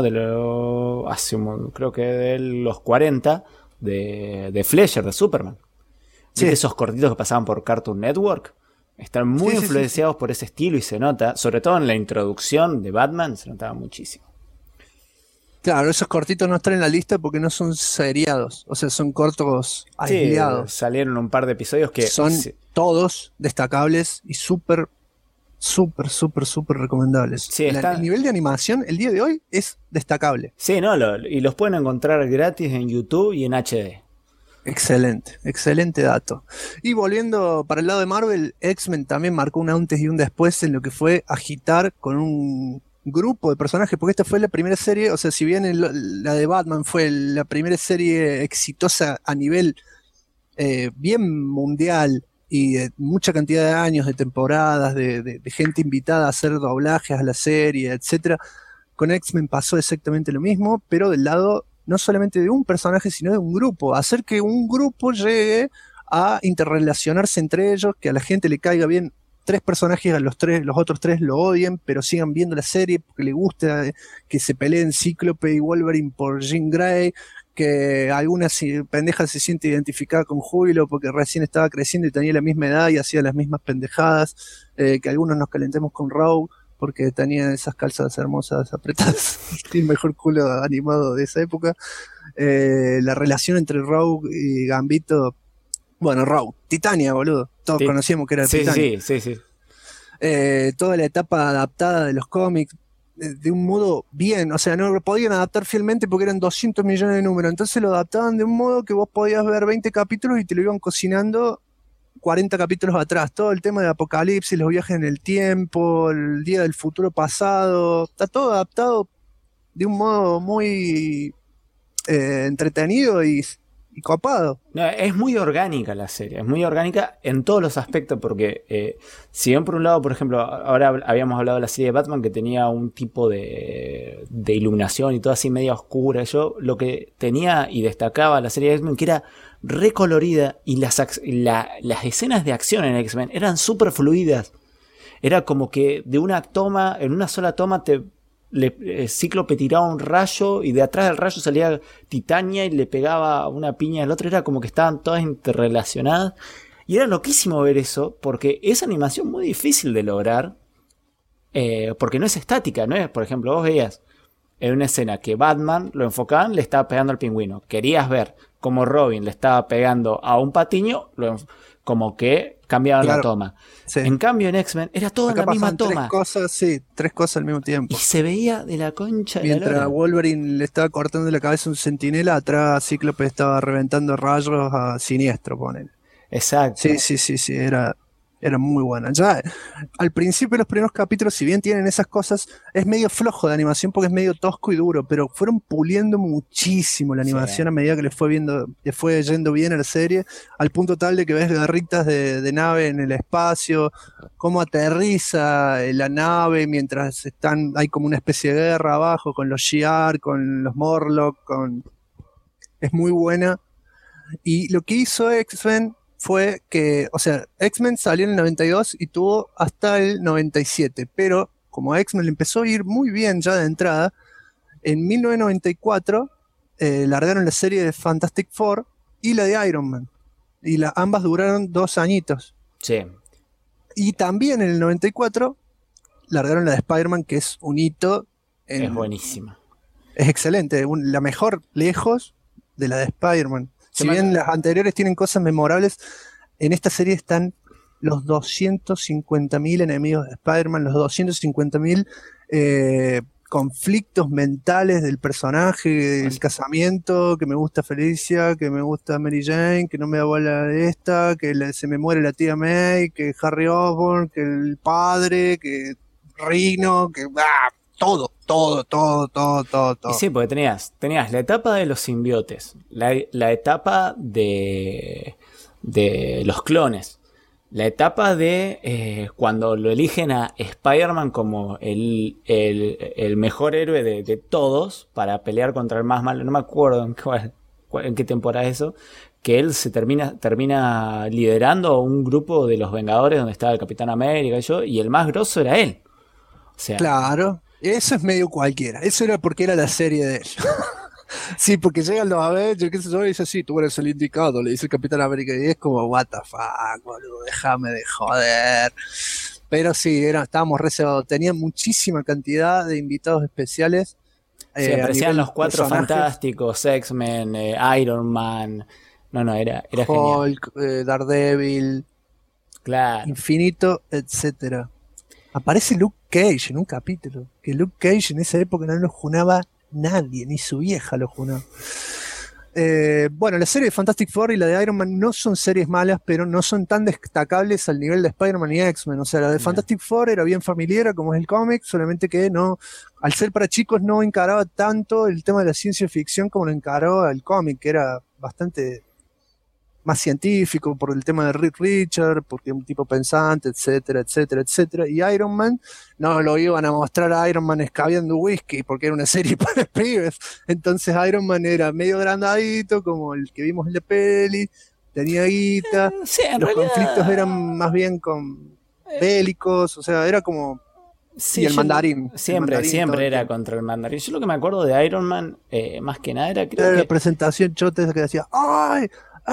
creo que de los 40, de Fleischer, de Superman. Sí. Esos cortitos que pasaban por Cartoon Network están muy influenciados por ese estilo y se nota, sobre todo en la introducción de Batman, se notaba muchísimo. Claro, esos cortitos no están en la lista porque no son seriados, o sea, son cortos aislados. Salieron un par de episodios que son todos destacables y súper recomendables. Sí, el nivel de animación el día de hoy es destacable. Sí, y los pueden encontrar gratis en YouTube y en HD. Excelente dato. Y volviendo para el lado de Marvel, X-Men también marcó un antes y un después en lo que fue agitar con un grupo de personajes, porque esta fue la primera serie, o sea, si bien la de Batman fue la primera serie exitosa a nivel bien mundial y de mucha cantidad de años, de temporadas, de gente invitada a hacer doblajes a la serie, etcétera, con X-Men pasó exactamente lo mismo, pero del lado no solamente de un personaje, sino de un grupo, hacer que un grupo llegue a interrelacionarse entre ellos, que a la gente le caiga bien 3 personajes, los otros 3 lo odien, pero sigan viendo la serie porque les gusta que se peleen Cíclope y Wolverine por Jean Grey, que alguna pendeja se siente identificada con Júbilo porque recién estaba creciendo y tenía la misma edad y hacía las mismas pendejadas, que algunos nos calentemos con Rogue porque tenía esas calzas hermosas apretadas y el mejor culo animado de esa época. La relación entre Rogue y Gambito, bueno, Rogue, Titania, boludo, todos conocíamos que era Titania. Sí. Toda la etapa adaptada de los cómics de un modo bien, o sea, no lo podían adaptar fielmente porque eran 200 millones de números, entonces lo adaptaban de un modo que vos podías ver 20 capítulos y te lo iban cocinando 40 capítulos atrás, todo el tema de Apocalipsis, los viajes en el tiempo, el día del futuro pasado, está todo adaptado de un modo muy entretenido y copado. No, es muy orgánica la serie, es muy orgánica en todos los aspectos, porque si bien por un lado, por ejemplo, ahora habíamos hablado de la serie de Batman que tenía un tipo de iluminación y todo así media oscura, yo lo que tenía y destacaba la serie de X-Men que era recolorida y las escenas de acción en X-Men eran súper fluidas, era como que de una toma, en una sola toma Cíclope tiraba un rayo y de atrás del rayo salía Titania y le pegaba una piña al otro, era como que estaban todas interrelacionadas y era loquísimo ver eso porque es animación muy difícil de lograr, porque no es estática, no es, por ejemplo, vos veías en una escena que Batman lo enfocaban, le estaba pegando al pingüino, querías ver como Robin le estaba pegando a un patiño, como que cambiaban la toma. Sí. En cambio en X-Men era todo en la misma toma. Tres cosas al mismo tiempo. Y se veía de la concha de la lora. Mientras Wolverine le estaba cortando la cabeza a un centinela, atrás Cíclope estaba reventando rayos a Siniestro, ponele. Exacto. Sí, era muy buena. Ya al principio los primeros capítulos, si bien tienen esas cosas, es medio flojo de animación porque es medio tosco y duro, pero fueron puliendo muchísimo la animación a medida que le fue yendo bien a la serie, al punto tal de que ves garritas de nave en el espacio, cómo aterriza la nave mientras hay como una especie de guerra abajo con los Shi'ar, con los Morlock, es muy buena. Y lo que hizo X-Men fue que, o sea, X-Men salió en el 92 y tuvo hasta el 97, pero como a X-Men le empezó a ir muy bien ya de entrada, en 1994 largaron la serie de Fantastic Four y la de Iron Man, y ambas duraron 2 añitos. Sí. Y también en el 94 largaron la de Spider-Man, que es un hito. Es buenísima. Es excelente, la mejor lejos de la de Spider-Man. Si bien las anteriores tienen cosas memorables, en esta serie están los 250.000 enemigos de Spider-Man, los 250.000 conflictos mentales del personaje, el casamiento, que me gusta Felicia, que me gusta Mary Jane, que no me da bola de esta, que se me muere la tía May, que Harry Osborn, que el padre, que Rino, que todo. Y sí, porque tenías la etapa de los simbiotes, la etapa de los clones, la etapa de cuando lo eligen a Spider-Man como el mejor héroe de todos para pelear contra el más malo. No me acuerdo en qué temporada es eso, que él se termina liderando un grupo de los Vengadores donde estaba el Capitán América y el más grosso era él. O sea, claro, eso es medio cualquiera. Eso era porque era la serie de él. Sí, porque llegan los Avengers, qué sé yo, y dice, sí, tú eres el indicado, le dice el Capitán América, y es como, what the fuck, boludo, déjame de joder. Pero sí, estábamos reservados, tenía muchísima cantidad de invitados especiales. Sí, aparecían los Cuatro Fantásticos, X-Men, Iron Man, era Hulk, genial. Daredevil, claro. Infinito, etcétera. Aparece Luke Cage en un capítulo, que Luke Cage en esa época no lo junaba nadie, ni su vieja lo junó. Bueno, la serie de Fantastic Four y la de Iron Man no son series malas, pero no son tan destacables al nivel de Spider-Man y X-Men. O sea, la de Fantastic Four era bien familiar, como es el cómic, solamente que no, al ser para chicos, no encaraba tanto el tema de la ciencia ficción como lo encaró el cómic, que era bastante más científico por el tema de Reed Richards, porque es un tipo pensante, etcétera, etcétera, etcétera. Y Iron Man no lo iban a mostrar a Iron Man escabeando whisky, porque era una serie para pibes. Entonces Iron Man era medio grandadito, como el que vimos en la peli, tenía guita, sí, los conflictos eran más bien con bélicos, o sea, era como... Sí, y el mandarín. Siempre era contra el mandarín. Yo lo que me acuerdo de Iron Man, más que nada, era la presentación chota esa que decía, ¡ay!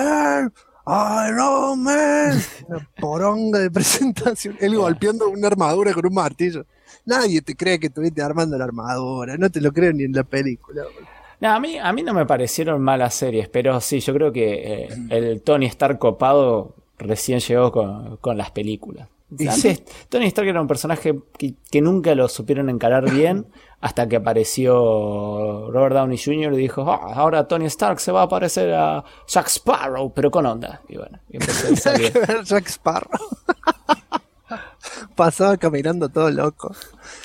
Iron Man, una poronga de presentación, él golpeando una armadura con un martillo. Nadie te cree que estuviste armando la armadura, no te lo creen ni en la película. No, a mí no me parecieron malas series, pero sí, yo creo que el Tony Stark copado recién llegó con las películas. Antes, Tony Stark era un personaje que nunca lo supieron encarar bien hasta que apareció Robert Downey Jr. y dijo, ahora Tony Stark se va a parecer a Jack Sparrow, pero con onda. Y bueno, y empezó a salir. Jack Sparrow. Pasaba caminando todo loco.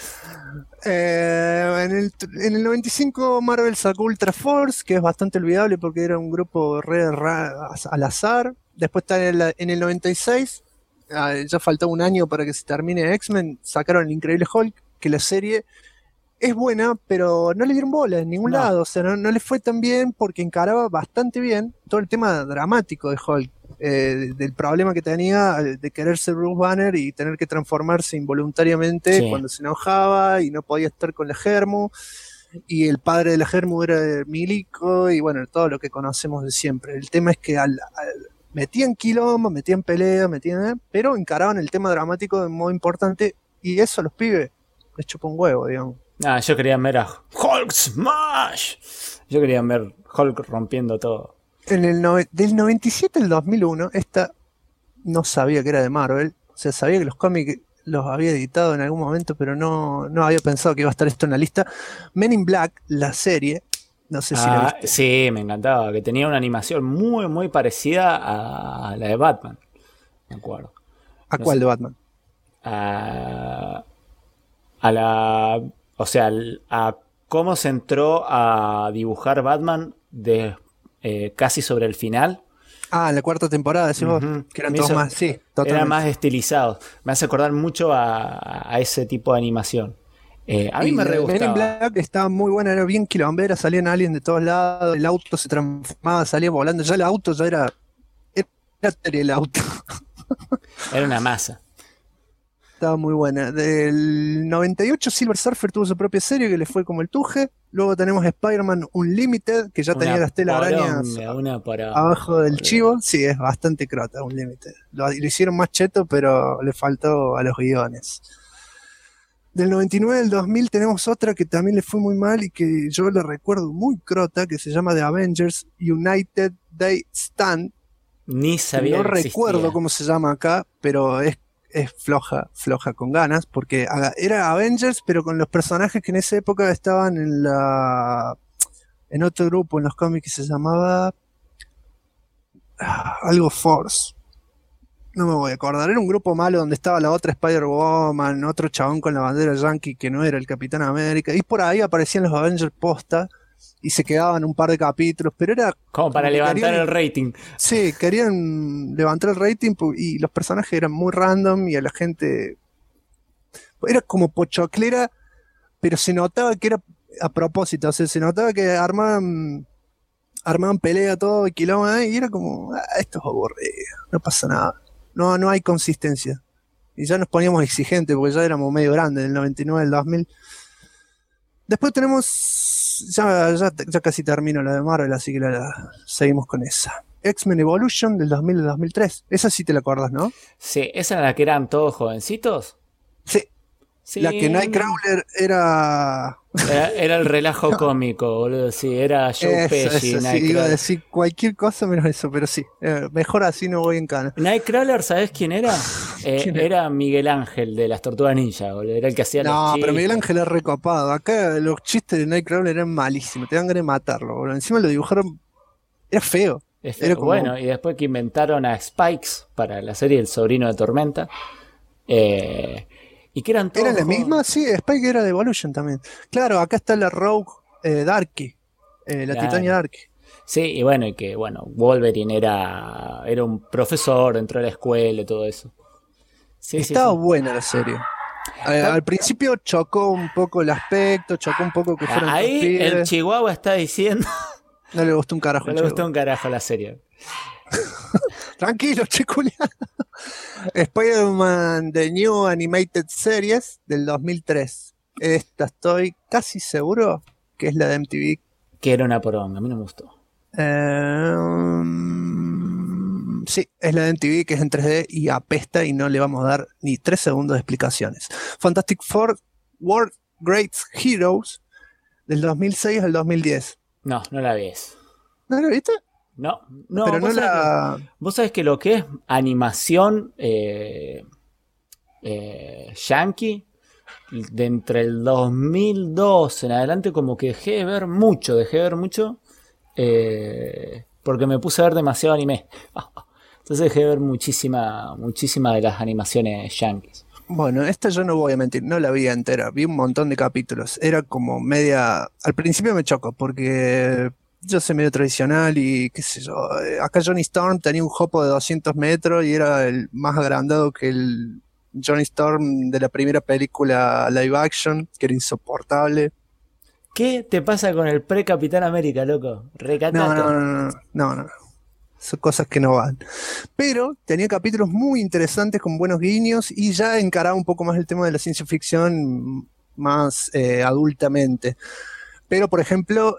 En el 95 Marvel sacó Ultra Force, que es bastante olvidable porque era un grupo al azar. Después está en el 96, ya faltaba un año para que se termine X-Men, sacaron el Increíble Hulk, que la serie es buena, pero no le dieron bola en ningún lado, o sea, no le fue tan bien porque encaraba bastante bien todo el tema dramático de Hulk, del problema que tenía de querer ser Bruce Banner y tener que transformarse involuntariamente cuando se enojaba y no podía estar con la Germu, y el padre de la Germu era Milico, y bueno, todo lo que conocemos de siempre. El tema es que metían quilombo, metían pelea, pero encaraban el tema dramático de modo importante, y eso a los pibes les chupa un huevo, digamos. Yo quería ver a Hulk Smash. Yo quería ver Hulk rompiendo todo. Del 97 al 2001, esta no sabía que era de Marvel. O sea, sabía que los cómics los había editado en algún momento, pero no había pensado que iba a estar esto en la lista. Men in Black, la serie, no sé si la viste. Sí, me encantaba, que tenía una animación muy, muy parecida a la de Batman. Me acuerdo. ¿A cuál de Batman? O sea, a cómo se entró a dibujar Batman casi sobre el final. En la cuarta temporada, decimos, que eran todos más, sí, totalmente. Eran más estilizados. Me hace acordar mucho a ese tipo de animación. A mí me re gustaba. Men in Black estaba muy buena, era bien quilombera, salían aliens de todos lados, el auto se transformaba, salía volando, ya el auto ya era el auto. Era una masa. Estaba muy buena. Del 98 Silver Surfer tuvo su propia serie que le fue como el tuje. Luego tenemos Spider-Man Unlimited, que ya tenía las telarañas abajo del chivo. Sí, es bastante crota Unlimited. Lo hicieron más cheto, pero le faltó a los guiones. Del 99 al 2000 tenemos otra que también le fue muy mal y que yo la recuerdo muy crota, que se llama The Avengers United They Stand. Ni sabía no que recuerdo existía. cómo se llama acá, pero es es floja con ganas, porque era Avengers, pero con los personajes que en esa época estaban en otro grupo en los cómics que se llamaba algo Force. No me voy a acordar. Era un grupo malo donde estaba la otra Spider-Woman, otro chabón con la bandera yankee que no era el Capitán América. Y por ahí aparecían los Avengers posta y se quedaban un par de capítulos, pero era como para levantar el rating. Sí, querían levantar el rating y los personajes eran muy random y a la gente era como pochoclera, pero se notaba que era a propósito, o sea, se notaba que armaban pelea todo y quilombo, y era como, esto es aburrido, no pasa nada, no hay consistencia. Y ya nos poníamos exigentes porque ya éramos medio grandes, del 99 al 2000. Después tenemos, ya casi termino la de Marvel, así que seguimos con esa. X-Men Evolution del 2000 al 2003. Esa sí te la acuerdas, ¿no? Sí, ¿esa era la que eran todos jovencitos? Sí. Sí. La que Nightcrawler era el relajo cómico, boludo. Sí, era Joe Pesci. Sí, iba a decir cualquier cosa menos eso, pero sí. Mejor así no voy en cana. Nightcrawler, ¿sabés quién era? Era Miguel Ángel de las Tortugas Ninja, boludo. Era el que hacía los chistes. No, pero Miguel Ángel es recopado. Acá los chistes de Nightcrawler eran malísimos. Te dan ganas de matarlo, boludo. Encima lo dibujaron. Era feo. Era como... Bueno, y después que inventaron a Spikes para la serie El Sobrino de Tormenta. Y que eran todos. ¿Era la misma? Sí, Spike era de Evolution también. Claro, acá está la Rogue Darky, la Titania Darky. Sí, y bueno, Wolverine era un profesor dentro de la escuela y todo eso. Sí, estaba buena la serie. Al principio chocó un poco el aspecto, chocó un poco que fueran ahí el Chihuahua está diciendo. No le gustó un carajo. No le gustó un carajo la serie. Tranquilo, chiculiano. Spider-Man The New Animated Series del 2003. Esta estoy casi seguro que es la de MTV. Que era una poronga, a mí no me gustó. Sí, es la de MTV, que es en 3D y apesta y no le vamos a dar ni 3 segundos de explicaciones. Fantastic Four World Great Heroes del 2006 al 2010. No la ves. ¿No la viste? No, pero no la... Vos sabés que lo que es animación yankee, de entre el 2002 en adelante, como que dejé de ver mucho, porque me puse a ver demasiado anime. Entonces dejé de ver muchísima de las animaciones yankees. Bueno, esta yo no voy a mentir, no la vi entera, vi un montón de capítulos. Era como media... Al principio me chocó porque... Yo soy medio tradicional y qué sé yo, acá Johnny Storm tenía un jopo de 200 metros y era el más agrandado que el Johnny Storm de la primera película live action, que era insoportable. ¿Qué te pasa con el pre-Capitán América, loco? Recatate. No. Son cosas que no van. Pero tenía capítulos muy interesantes con buenos guiños y ya encaraba un poco más el tema de la ciencia ficción más adultamente. Pero, por ejemplo,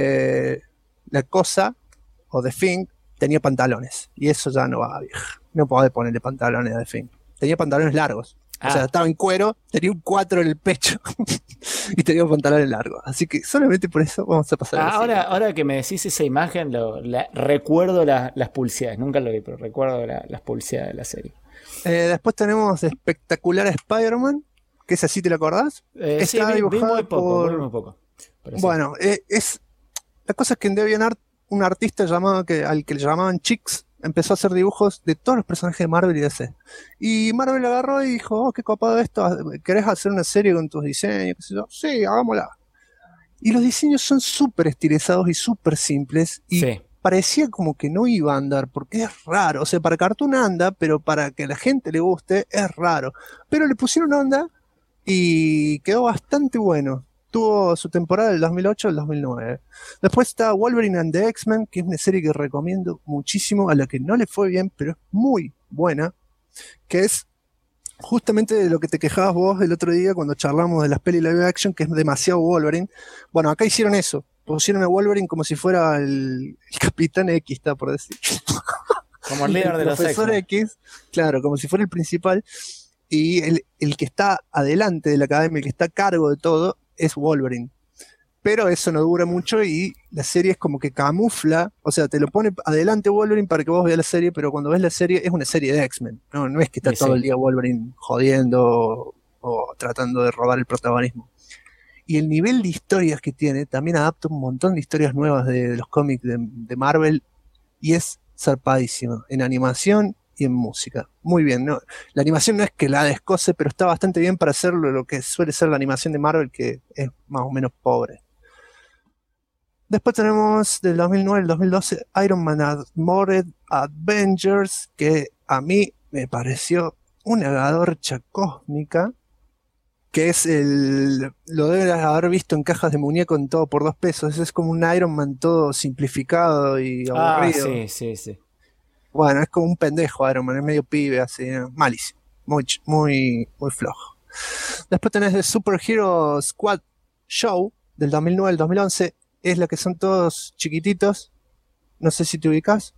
la cosa, o The Thing, tenía pantalones. Y eso ya no va, vieja. No podés ponerle pantalones a The Thing. Tenía pantalones largos. O sea, estaba en cuero, tenía un 4 en el pecho y tenía pantalones largos. Así que solamente por eso vamos a pasar ahora que me decís esa imagen, recuerdo las publicidades. Nunca lo vi, pero recuerdo las publicidades de la serie. Después tenemos Espectacular Spider-Man, que esa sí te la acordás. Sí, vi muy poco. Bueno, la cosa es que en DeviantArt un artista al que le llamaban Chicks empezó a hacer dibujos de todos los personajes de Marvel y DC. Y Marvel agarró y dijo, qué copado esto, ¿querés hacer una serie con tus diseños? ¿Qué sé yo? Sí, hagámosla. Y los diseños son súper estilizados y súper simples y parecía como que no iba a andar porque es raro. O sea, para Cartoon anda, pero para que a la gente le guste es raro. Pero le pusieron onda y quedó bastante bueno. Tuvo su temporada del 2008 al 2009. Después está Wolverine and the X-Men, que es una serie que recomiendo muchísimo, a la que no le fue bien, pero es muy buena, que es justamente de lo que te quejabas vos el otro día cuando charlamos de las pelis live action, que es demasiado Wolverine. Bueno, acá hicieron eso, pusieron a Wolverine como si fuera el Capitán X, está por decir. Como el líder de los Profesor X, claro, como si fuera el principal, y el que está adelante de la academia, el que está a cargo de todo, es Wolverine. pero eso no dura mucho y la serie es como que camufla, o sea, te lo pone adelante Wolverine para que vos veas la serie, pero cuando ves la serie es una serie de X-Men, no es que está todo el día Wolverine jodiendo o tratando de robar el protagonismo. Y el nivel de historias que tiene también adapta un montón de historias nuevas de los cómics de Marvel y es zarpadísimo en animación y en música. Muy bien, ¿no? La animación no es que la descose, pero está bastante bien para hacer lo que suele ser la animación de Marvel, que es más o menos pobre. Después tenemos del 2009 al 2012 Iron Man Armored Avengers, que a mí me pareció una gadorcha cósmica, que es lo debes haber visto en cajas de muñeco en todo por $2. Es como un Iron Man todo simplificado y aburrido. Sí. Bueno, es como un pendejo Iron Man, es medio pibe, así, ¿no? Malísimo, muy flojo. Después tenés The Superhero Squad Show del 2009 al 2011, es la que son todos chiquititos, no sé si te ubicas.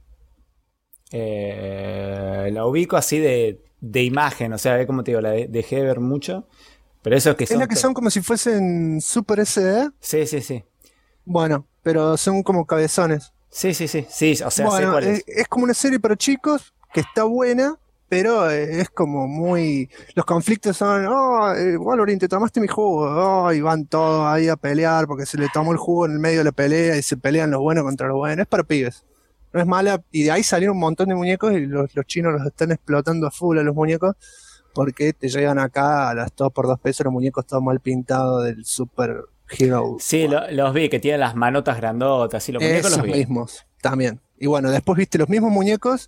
La ubico así de imagen, o sea, como te digo, la dejé de ver mucho, pero eso es que son... Es la que son como si fuesen Super SD. Sí. Bueno, pero son como cabezones. Sí, o sea, bueno, sé cuál es. Es como una serie para chicos que está buena, pero es como muy... Los conflictos son, Wolverine, te tomaste mi jugo, y van todos ahí a pelear porque se le tomó el jugo en el medio de la pelea y se pelean los buenos contra los buenos. Es para pibes, no es mala. Y de ahí salieron un montón de muñecos y los chinos los están explotando a full a los muñecos porque te llegan acá a las todos por $2 los muñecos todos mal pintados del Super Hero. Sí, los vi, que tienen las manotas grandotas, y los muñecos esos los vi. Mismos, también. Y bueno, después viste los mismos muñecos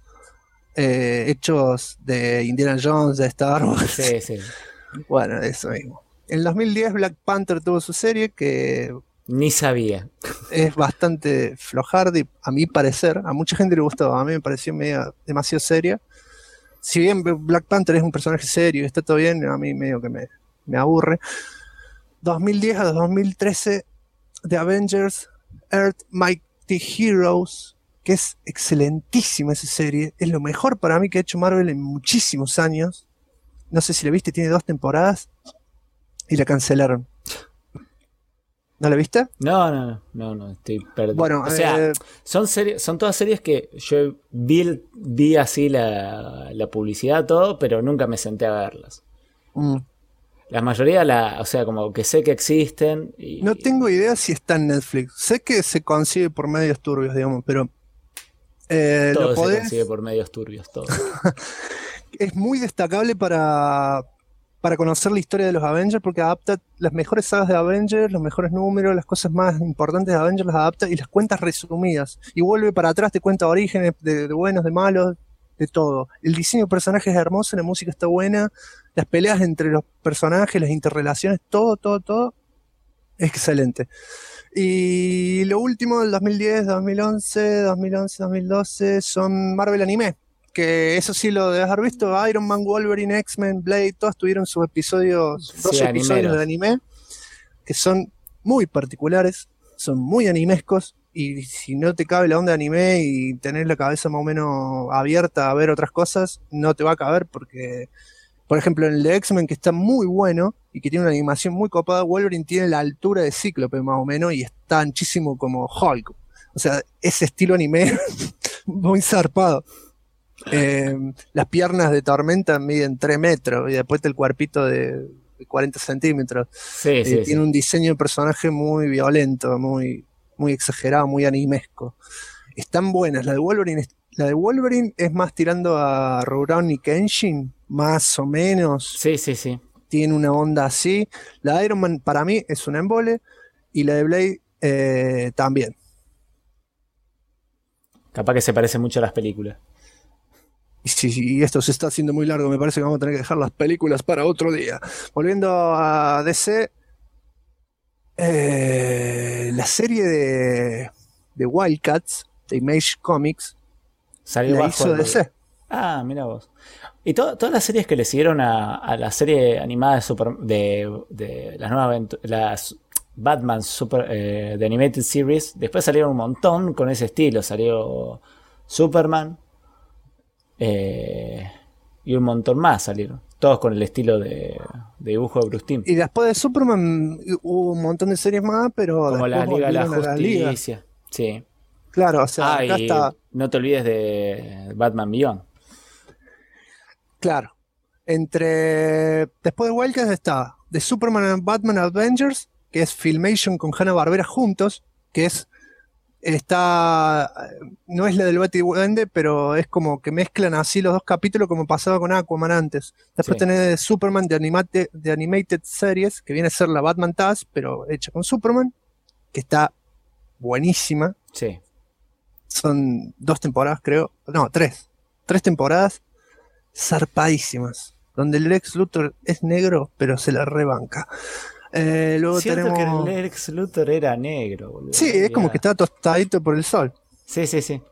hechos de Indiana Jones, de Star Wars. Sí. Bueno, eso mismo. En 2010 Black Panther tuvo su serie que... Ni sabía. Es bastante flojardi, a mi parecer. A mucha gente le gustó, a mí me pareció demasiado seria. Si bien Black Panther es un personaje serio y está todo bien, a mí medio que me aburre. 2010 a 2013 The Avengers Earth Mighty Heroes, que es excelentísima esa serie, es lo mejor para mí que ha hecho Marvel en muchísimos años. No sé si la viste, tiene 2 temporadas y la cancelaron. ¿No la viste? No, estoy perdido. Bueno, o sea, son todas series que yo vi así la publicidad, todo, pero nunca me senté a verlas. La mayoría, o sea, como que sé que existen. No tengo idea si está en Netflix. Sé que se consigue por medios turbios, digamos, pero... todo se consigue por medios turbios, todo. Es muy destacable para conocer la historia de los Avengers, porque adapta las mejores sagas de Avengers, los mejores números, las cosas más importantes de Avengers las adapta y las cuentas resumidas. Y vuelve para atrás, te cuenta orígenes de buenos, de malos, de todo. El diseño de personajes es hermoso, la música está buena, las peleas entre los personajes, las interrelaciones, todo excelente. Y lo último del 2010, 2011, 2012 son Marvel Anime, que eso sí lo debes haber visto. Iron Man, Wolverine, X-Men, Blade, todos tuvieron sus episodios, 12 episodios de anime, que son muy particulares, son muy animescos, y si no te cabe la onda de anime y tenés la cabeza más o menos abierta a ver otras cosas, no te va a caber porque, por ejemplo, en el de X-Men, que está muy bueno y que tiene una animación muy copada, Wolverine tiene la altura de Cíclope más o menos y está anchísimo como Hulk. O sea, ese estilo anime muy zarpado. Las piernas de Tormenta miden 3 metros y después el cuerpito de 40 centímetros. Tiene un diseño de personaje muy violento, muy exagerado, muy animesco. Están buenas. La de Wolverine es más tirando a Rurouni Kenshin, más o menos. Sí. Tiene una onda así. La de Iron Man para mí es un embole y la de Blade también. Capaz que se parece mucho a las películas. Y esto se está haciendo muy largo, me parece que vamos a tener que dejar las películas para otro día. Volviendo a DC, la serie de Wildcats, de Image Comics, salió la hizo DC. Ah, mira vos. Y todas las series que le siguieron a la serie animada de las nuevas las Batman de Animated Series, después salieron un montón con ese estilo. Salió Superman y un montón más salieron. Todos con el estilo de dibujo de Bruce Timm. Y después de Superman hubo un montón de series más, pero Como la después Liga de la volvieron a la Liga. Justicia. Sí. Claro, o sea, acá Y está, no te olvides de Batman Beyond. claro. Después de Wildcats está The Superman and Batman Avengers, que es Filmation con Hanna-Barbera juntos, que no es la del Batiduende, pero es como que mezclan así los dos capítulos como pasaba con Aquaman antes. Después Sí. tenés Superman de Animated Series, que viene a ser la Batman TAS, pero hecha con Superman, que está buenísima. Sí. Son 2 temporadas, creo. No, 3. 3 temporadas zarpadísimas. Donde el Lex Luthor es negro, pero se la rebanca. Luego Cierto tenemos. que el Lex Luthor era negro, boludo. Sí, es como que está tostadito por el sol. Sí, sí, sí.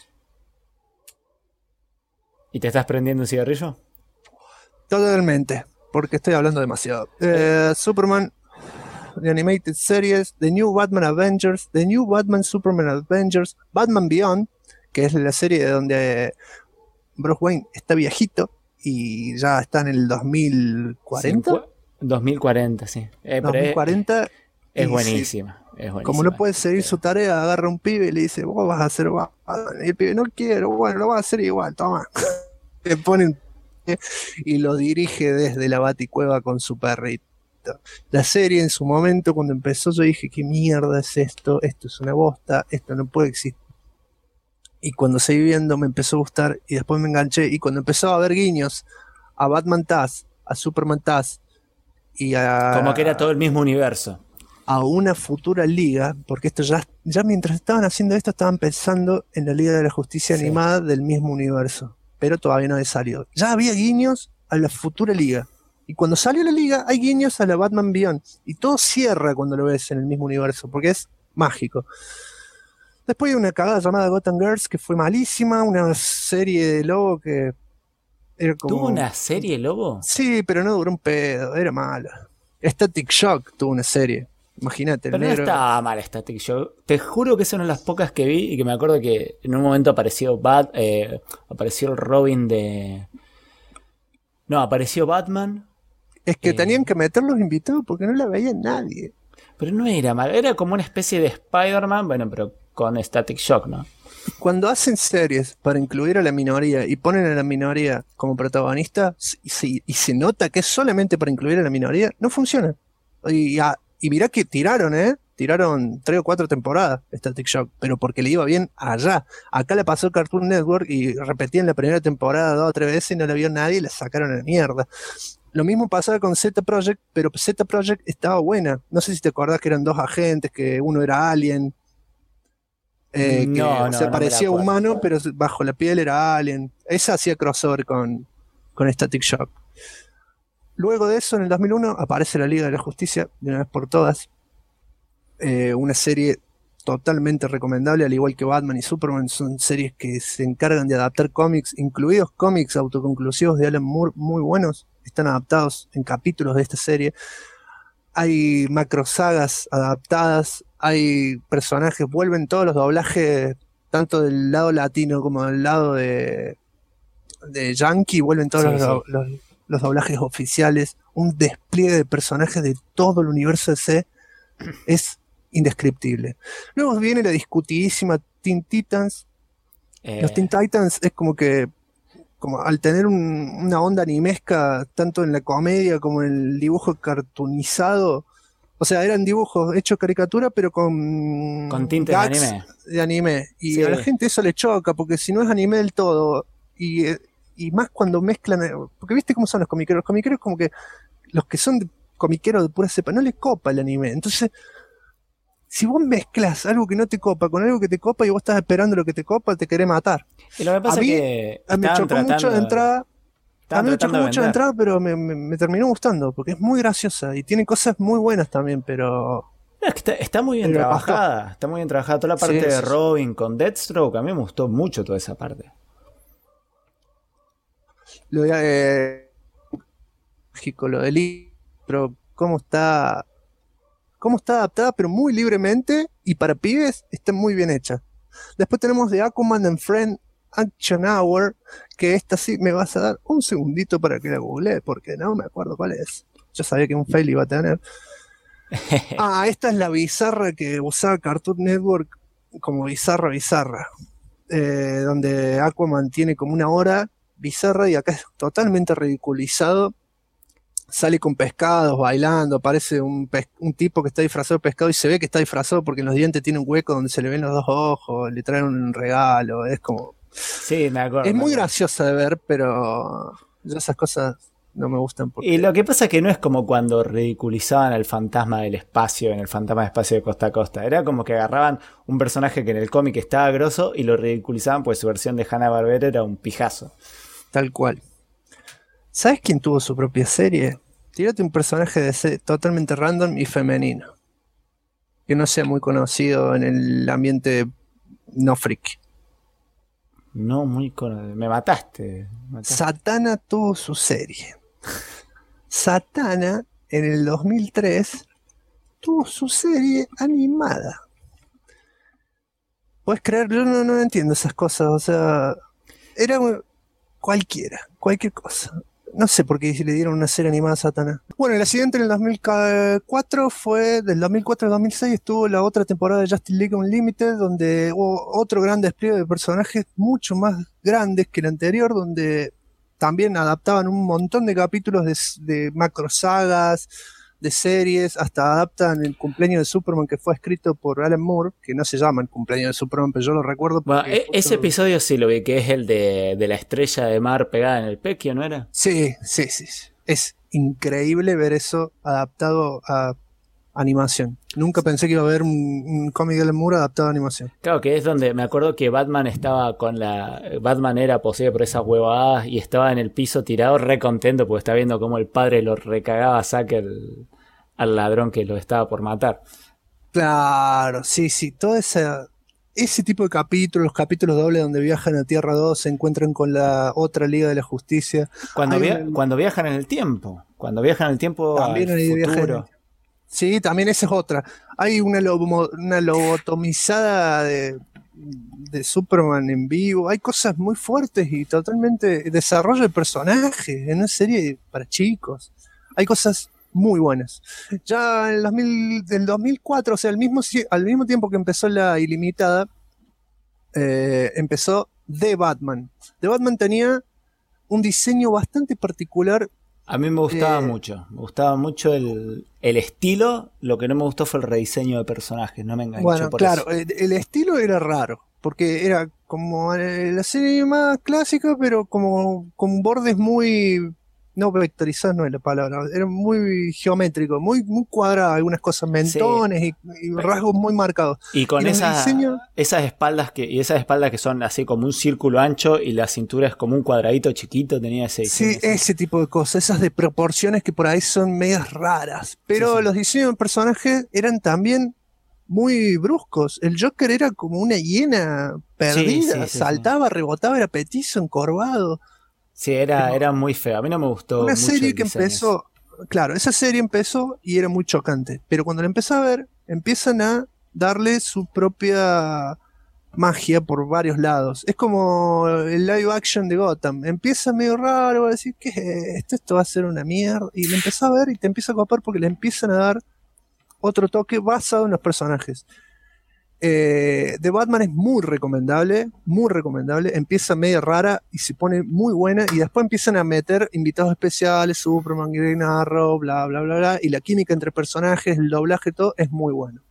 ¿Y te estás prendiendo un cigarrillo? Totalmente. Porque estoy hablando demasiado. Superman, The Animated Series, The New Batman Avengers, The New Batman Superman Avengers, Batman Beyond, que es la serie de donde Bruce Wayne está viejito y ya está en el 2040. 2040, sí. Pero 2040. es y buenísima. Es buenísima. Como no puede seguir su tarea, agarra a un pibe y le dice, vos vas a hacer Batman. Y el pibe, no quiero, bueno, lo vas a hacer igual, toma. Le ponen y lo dirige desde la Baticueva con su perrito. La serie en su momento, cuando empezó, yo dije, ¿qué mierda es esto? Esto es una bosta, esto no puede existir. Y cuando seguí viendo me empezó a gustar y después me enganché. Y cuando empezó a haber guiños a Batman TAS, a Superman TAS y Como que era todo el mismo universo. a una futura liga, porque esto ya mientras estaban haciendo esto estaban pensando en la Liga de la Justicia Sí. animada del mismo universo, pero todavía no había salido. Ya había guiños a la futura liga. Y cuando salió la liga hay guiños a la Batman Beyond. Y todo cierra cuando lo ves en el mismo universo, porque es mágico. Después hay una cagada llamada Gotham Girls que fue malísima, una serie de lobo que era como... ¿Tuvo una serie, Lobo? Sí, pero no duró un pedo, era mala. Static Shock tuvo una serie. Imagínate, el Pero no negro. estaba mal Static Shock. Te juro que es una de las pocas que vi y que me acuerdo que en un momento apareció el Robin de... No, apareció Batman. Es que tenían que meter los invitados porque no la veía nadie. Pero no era mal. Era como una especie de Spider-Man, bueno, pero con Static Shock, ¿no? Cuando hacen series para incluir a la minoría y ponen a la minoría como protagonista y se nota que es solamente para incluir a la minoría, no funciona. Y mirá que tiraron 3 o 4 temporadas Static Shock, pero porque le iba bien allá. Acá le pasó Cartoon Network y repetían la primera temporada 2 o 3 veces y no la vio nadie y la sacaron a la mierda. Lo mismo pasaba con Z Project, pero Z Project estaba buena. No sé si te acordás que eran 2 agentes, que uno era alien, No me la parecía acuerdo. humano, pero bajo la piel era alien. Esa hacía crossover con Static Shock. Luego de eso, en el 2001, aparece la Liga de la Justicia, de una vez por todas. Una serie totalmente recomendable, al igual que Batman y Superman. Son series que se encargan de adaptar cómics, incluidos cómics autoconclusivos de Alan Moore, muy buenos. Están adaptados en capítulos de esta serie. Hay macrosagas adaptadas, hay personajes, vuelven todos los doblajes, tanto del lado latino como del lado de Yankee, vuelven todos los doblajes oficiales. Un despliegue de personajes de todo el universo DC es indescriptible. Luego viene la discutidísima Teen Titans. Los Teen Titans es como al tener una onda animesca, tanto en la comedia como en el dibujo cartoonizado. O sea, eran dibujos hechos caricatura, pero con tintes gags de anime. Y sí. a la gente eso le choca, porque si no es anime del todo, y más cuando mezclan, porque viste cómo son los comiqueros. Los comiqueros como que los que son comiqueros de pura cepa, no les copa el anime. Entonces, si vos mezclas algo que no te copa con algo que te copa y vos estás esperando lo que te copa, te querés matar. Y lo que pasa es que me chocó mucho de entrada. A mí me chocó mucho de entrada, pero me terminó gustando, porque es muy graciosa y tiene cosas muy buenas también, pero... Es que está muy bien trabajada. Está muy bien trabajada toda la parte de Robin con Deathstroke. A mí me gustó mucho toda esa parte. Lo de México, lo del libro, cómo está adaptada, pero muy libremente, y para pibes está muy bien hecha. Después tenemos The Aquaman and Friend, Action Hour, que esta sí me vas a dar un segundito para que la googlee, porque no me acuerdo cuál es. Yo sabía que un fail iba a tener. Esta es la bizarra que usaba Cartoon Network como bizarra, donde Aquaman tiene como una hora bizarra y acá es totalmente ridiculizado. Sale con pescados, bailando, aparece un tipo que está disfrazado de pescado y se ve que está disfrazado porque en los dientes tiene un hueco donde se le ven los dos ojos, le traen un regalo, es como... Sí, me acuerdo. Es muy graciosa de ver, pero yo esas cosas no me gustan. Porque... Y lo que pasa es que no es como cuando ridiculizaban al fantasma del espacio, en el fantasma del espacio de Costa a Costa. Era como que agarraban un personaje que en el cómic estaba grosso y lo ridiculizaban, pues su versión de Hanna-Barbera era un pijazo. Tal cual. ¿Sabes quién tuvo su propia serie? Tírate un personaje totalmente random y femenino. Que no sea muy conocido en el ambiente no freak. No muy conocido. Me mataste. Satana tuvo su serie. Satana, en el 2003, tuvo su serie animada. ¿Puedes creer? Yo no entiendo esas cosas. O sea, era cualquier cosa. No sé por qué le dieron una serie animada a Satana. Bueno, la siguiente en el 2004 fue, del 2004 al 2006 estuvo la otra temporada de Justice League Unlimited, donde hubo otro gran despliegue de personajes mucho más grandes que el anterior, donde también adaptaban un montón de capítulos de macro sagas, de series, hasta adaptan el cumpleaños de Superman que fue escrito por Alan Moore, que no se llama el cumpleaños de Superman, pero yo lo recuerdo. Bueno, ese episodio sí lo vi, que es el de la estrella de mar pegada en el pequio, ¿no era? Sí. Es increíble ver eso adaptado a animación. Nunca pensé que iba a haber un cómic de Alan Moore adaptado a animación. Claro, que es donde me acuerdo que Batman estaba Batman era poseído por esas huevadas y estaba en el piso tirado re contento porque estaba viendo cómo el padre lo recagaba a Zack al ladrón que lo estaba por matar. Claro, sí, todo ese tipo de capítulos, los capítulos dobles donde viajan a Tierra 2, se encuentran con la otra Liga de la Justicia. Cuando viajan en el tiempo. Cuando viajan en el tiempo también al futuro. Sí, también esa es otra. Hay una lobotomizada de Superman en vivo. Hay cosas muy fuertes y totalmente desarrollo de personajes en una serie para chicos. Hay cosas muy buenas. Ya en el 2004, o sea, al mismo tiempo que empezó la ilimitada, empezó The Batman. The Batman tenía un diseño bastante particular. A mí me gustaba mucho el estilo. Lo que no me gustó fue el rediseño de personajes, no me enganchó. Bueno, por claro, eso. El estilo era raro, porque era como la serie más clásica, pero como con bordes muy... No vectorizados no es la palabra, era muy geométrico, muy cuadrado, algunas cosas, mentones y rasgos muy marcados. Y con esas espaldas que son así como un círculo ancho y la cintura es como un cuadradito chiquito, tenía ese diseño. Sí, ese tipo de cosas, esas de proporciones que por ahí son medias raras. Pero los diseños de personajes eran también muy bruscos. El Joker era como una hiena perdida, saltaba, rebotaba, era petizo, encorvado. Sí, era muy feo. A mí no me gustó. Una mucho serie que empezó, claro, esa serie empezó y era muy chocante. Pero cuando la empecé a ver, empiezan a darle su propia magia por varios lados. Es como el live action de Gotham. Empieza medio raro, va a decir, ¿qué es esto? Esto va a ser una mierda. Y la empezás a ver y te empieza a copar porque le empiezan a dar otro toque basado en los personajes. The Batman es muy recomendable, empieza media rara y se pone muy buena y después empiezan a meter invitados especiales, Superman, Green Arrow, bla bla bla bla, y la química entre personajes, el doblaje, todo es muy bueno.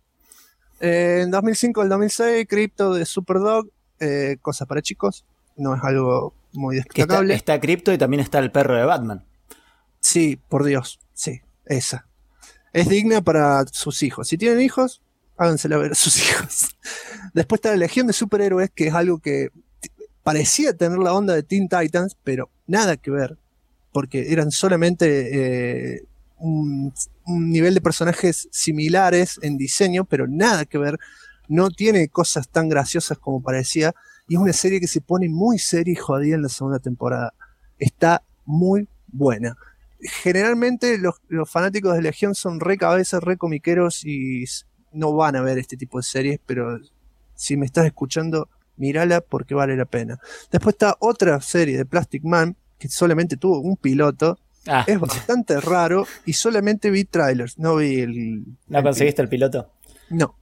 En 2005 al 2006, Crypto de Superdog, cosas para chicos, no es algo muy destacable. Está Crypto y también está el perro de Batman. Sí, por Dios, sí, esa. Es digna para sus hijos. Si tienen hijos, hágansela ver a sus hijos. Después está la Legión de Superhéroes, que es algo que parecía tener la onda de Teen Titans, pero nada que ver, porque eran solamente un nivel de personajes similares en diseño, pero nada que ver. No tiene cosas tan graciosas como parecía, y es una serie que se pone muy seria y jodida en la segunda temporada. Está muy buena. Generalmente los fanáticos de Legión son re cabezas, re comiqueros y no van a ver este tipo de series, pero si me estás escuchando, mírala porque vale la pena. Después está otra serie de Plastic Man que solamente tuvo un piloto. Es bastante raro y solamente vi trailers, no vi el... ¿No conseguiste el piloto? No.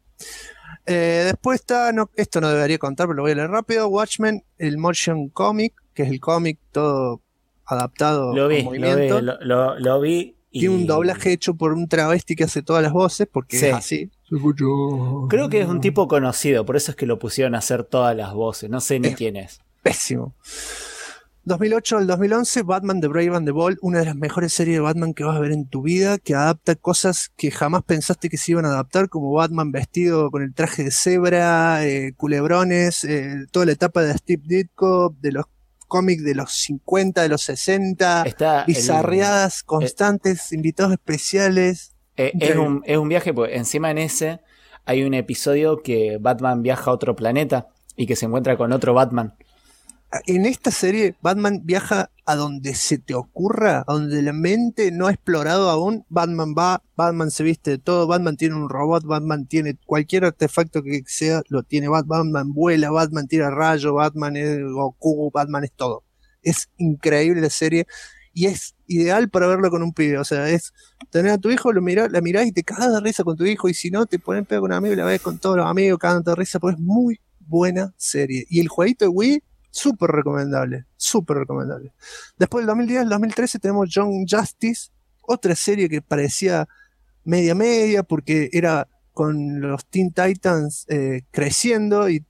Después está, esto no debería contar, pero lo voy a leer rápido, Watchmen, el motion comic, que es el cómic todo adaptado con movimiento. Lo vi. Y... Tiene un doblaje hecho por un travesti que hace todas las voces, porque es así. Creo que es un tipo conocido, por eso es que lo pusieron a hacer todas las voces, no sé ni quién es. Pésimo. 2008 al 2011, Batman The Brave and the Bold, una de las mejores series de Batman que vas a ver en tu vida, que adapta cosas que jamás pensaste que se iban a adaptar, como Batman vestido con el traje de cebra, culebrones, toda la etapa de Steve Ditko, de los cómics de los 50, de los 60, bizarreadas constantes, invitados especiales. Es un viaje, pues encima en ese hay un episodio que Batman viaja a otro planeta y que se encuentra con otro Batman. En esta serie, Batman viaja a donde se te ocurra, a donde la mente no ha explorado aún. Batman va, Batman se viste de todo, Batman tiene un robot, Batman tiene cualquier artefacto que sea, lo tiene Batman vuela, Batman tira rayo, Batman es Goku, Batman es todo. Es increíble la serie y es ideal para verlo con un pibe. O sea, es tener a tu hijo, la mirás y te cagas de risa con tu hijo, y si no, te ponen pedo con un amigo y la ves con todos los amigos cagándote de risa, porque es muy buena serie. Y el jueguito de Wii, súper recomendable, súper recomendable. Después del 2010 al 2013 tenemos Young Justice, otra serie que parecía media porque era con los Teen Titans creciendo y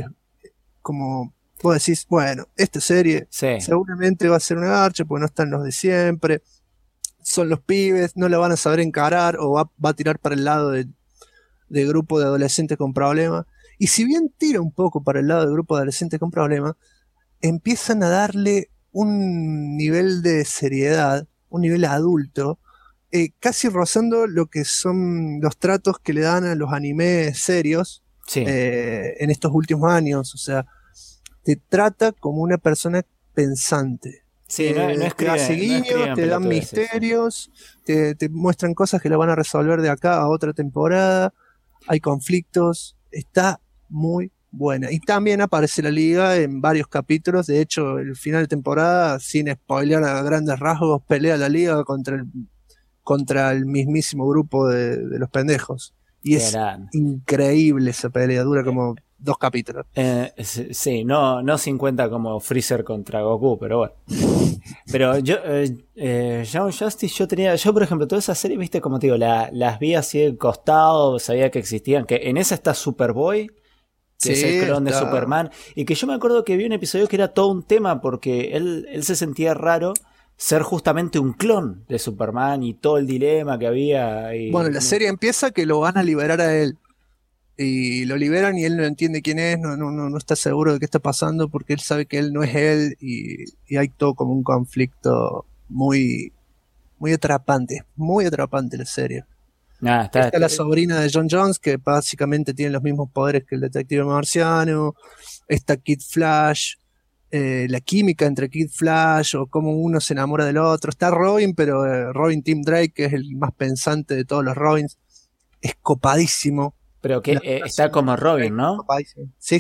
como vos decís, bueno, esta serie seguramente va a ser una garcha porque no están los de siempre, son los pibes, no la van a saber encarar o va a tirar para el lado de grupo de adolescentes con problemas. Y si bien tira un poco para el lado de grupo de adolescentes con problemas, empiezan a darle un nivel de seriedad, un nivel adulto, casi rozando lo que son los tratos que le dan a los animes serios en estos últimos años. O sea, te trata como una persona pensante. Sí, no escriben, guiños, te dan misterios, te muestran cosas que la van a resolver de acá a otra temporada, hay conflictos, está muy buena. Y también aparece la liga en varios capítulos. De hecho, el final de temporada, sin spoilear a grandes rasgos, pelea la liga contra el mismísimo grupo de los pendejos. Y es increíble esa pelea, dura como 2 capítulos. Sí, no 50 como Freezer contra Goku, pero bueno. Pero yo, Young Justice, yo por ejemplo, toda esa serie, viste, como te digo, las vi así de costado, sabía que existían, que en esa está Superboy, que es el clon de Superman, y que yo me acuerdo que vi un episodio que era todo un tema, porque él se sentía raro ser justamente un clon de Superman y todo el dilema que había. Bueno, la serie empieza que lo van a liberar a él. Y lo liberan y él no entiende quién es, no está seguro de qué está pasando porque él sabe que él no es él y hay todo como un conflicto muy atrapante la serie. Está la sobrina de John Jones, que básicamente tiene los mismos poderes que el detective marciano. Está Kid Flash, la química entre Kid Flash o cómo uno se enamora del otro. Está Robin, pero Robin Tim Drake, que es el más pensante de todos los Robins, es copadísimo. Pero que está como Robin, ¿no? Sí.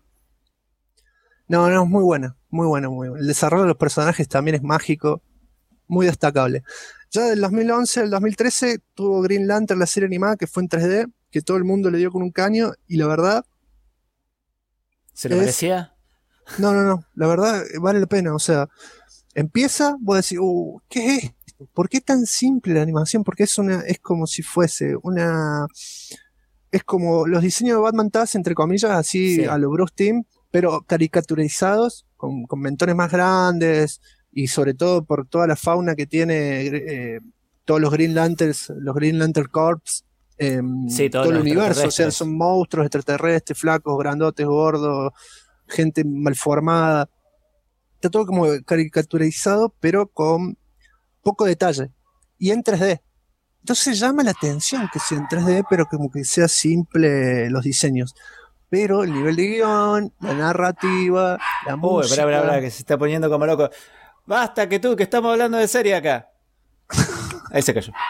No, es muy buena. El desarrollo de los personajes también es mágico, muy destacable. Ya del 2011 al 2013 tuvo Green Lantern, la serie animada, que fue en 3D, que todo el mundo le dio con un caño, y la verdad... ¿Se lo merecía? No, la verdad vale la pena. O sea, empieza, vos decís, ¿qué es esto? ¿Por qué tan simple la animación? Porque es como si fuese una... Es como los diseños de Batman Taz, entre comillas, así a lo Bruce Timm, pero caricaturizados, con mentones más grandes, y sobre todo por toda la fauna que tiene todos los Green Lanterns, los Green Lantern Corps, todo el universo. O sea, son monstruos extraterrestres, flacos, grandotes, gordos, gente malformada. Está todo como caricaturizado, pero con poco detalle. Y en 3D. Entonces llama la atención que sea en 3D, pero como que sea simple los diseños. Pero el nivel de guión, la narrativa, la música... Espera, que se está poniendo como loco. Basta que estamos hablando de serie acá. Ahí se cayó.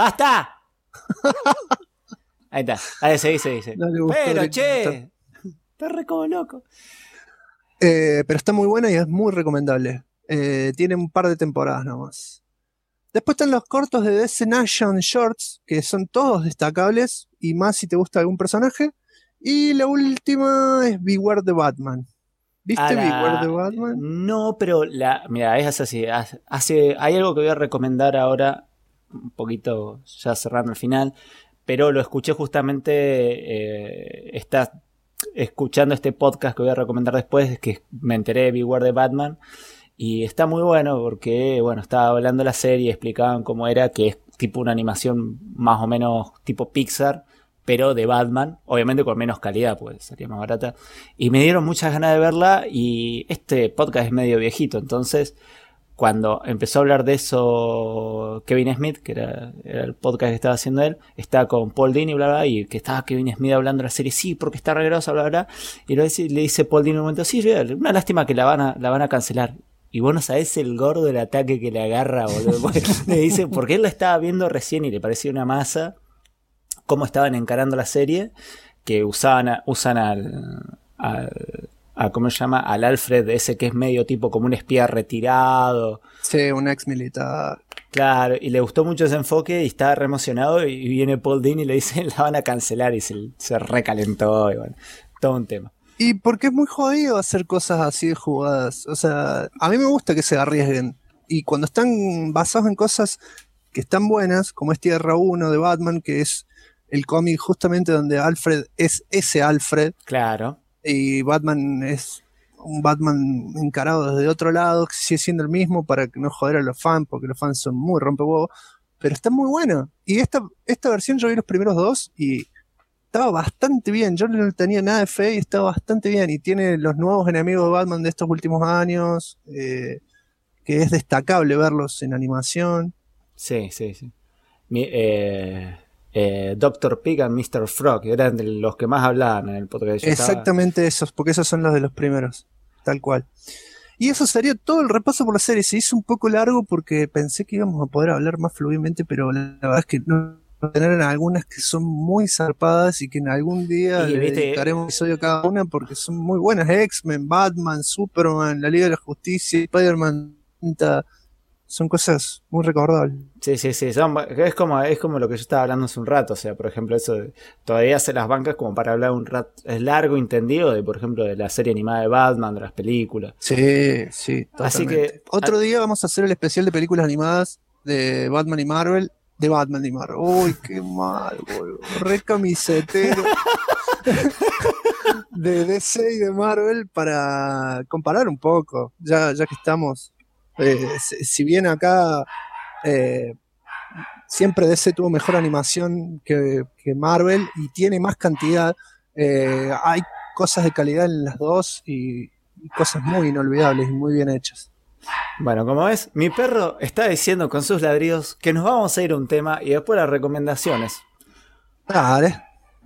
¡Basta! Ahí está. Ahí se dice. No le gustó, pero, che. Está re como loco. Pero está muy buena y es muy recomendable. Tiene un par de temporadas nomás. Después están los cortos de Destination Shorts, que son todos destacables, y más si te gusta algún personaje. Y la última es Beware the Batman. ¿Viste Beware the Batman? No, pero mira, es así. Hay algo que voy a recomendar ahora, un poquito ya cerrando el final, pero lo escuché justamente, está escuchando este podcast que voy a recomendar después, que me enteré de Beware the Batman, y está muy bueno porque, bueno, estaba hablando de la serie, explicaban cómo era, que es tipo una animación más o menos tipo Pixar, pero de Batman, obviamente con menos calidad, pues sería más barata. Y me dieron muchas ganas de verla, y este podcast es medio viejito, entonces cuando empezó a hablar de eso Kevin Smith, que era el podcast que estaba haciendo él, está con Paul Dini, bla, bla, y que estaba Kevin Smith hablando de la serie, sí, porque está regrosa, bla, bla, y le dice Paul Dini en un momento, sí, una lástima que la van a cancelar. Y vos no sabés el gordo del ataque que le agarra, boludo. Le dice, porque él la estaba viendo recién y le parecía una masa cómo estaban encarando la serie, que usan ¿cómo se llama? Al Alfred ese que es medio tipo como un espía retirado. Sí, un ex militar. Claro, y le gustó mucho ese enfoque y estaba re emocionado, y viene Paul Dini y le dice, la van a cancelar, y se recalentó, y bueno, todo un tema. Y porque es muy jodido hacer cosas así de jugadas. O sea, a mí me gusta que se arriesguen. Y cuando están basados en cosas que están buenas, como es Tierra 1 de Batman, que es el cómic justamente donde Alfred es ese Alfred. Claro. Y Batman es un Batman encarado desde otro lado, que sigue siendo el mismo para que no joder a los fans, porque los fans son muy rompehuevos. Pero está muy bueno. Y esta versión yo vi los primeros dos y estaba bastante bien. Yo no tenía nada de fe y estaba bastante bien. Y tiene los nuevos enemigos de Batman de estos últimos años, que es destacable verlos en animación. Sí. Dr. Pig and Mr. Frog eran de los que más hablaban en el podcast. Exactamente esos, porque esos son los de los primeros. Tal cual. Y eso sería todo el repaso por la serie. Se hizo un poco largo porque pensé que íbamos a poder hablar más fluidamente, pero la verdad es que no. Tener algunas que son muy zarpadas y que en algún día le dedicaremos un episodio a cada una porque son muy buenas. X-Men, Batman, Superman, la Liga de la Justicia, Spider-Man, son cosas muy recordables. Sí, es como lo que yo estaba hablando hace un rato. O sea, por ejemplo, eso todavía se las bancas como para hablar un rato, es largo entendido, de por ejemplo de la serie animada de Batman, de las películas. Sí, totalmente. Así que otro día vamos a hacer el especial de películas animadas de Batman y Marvel. De Batman y Marvel. Uy, qué mal, boludo. Re camisetero. De DC y de Marvel para comparar un poco. Ya que estamos. Si bien acá siempre DC tuvo mejor animación que Marvel y tiene más cantidad, hay cosas de calidad en las dos y cosas muy inolvidables y muy bien hechas. Bueno, como ves, mi perro está diciendo con sus ladridos que nos vamos a ir a un tema y después las recomendaciones. Dale.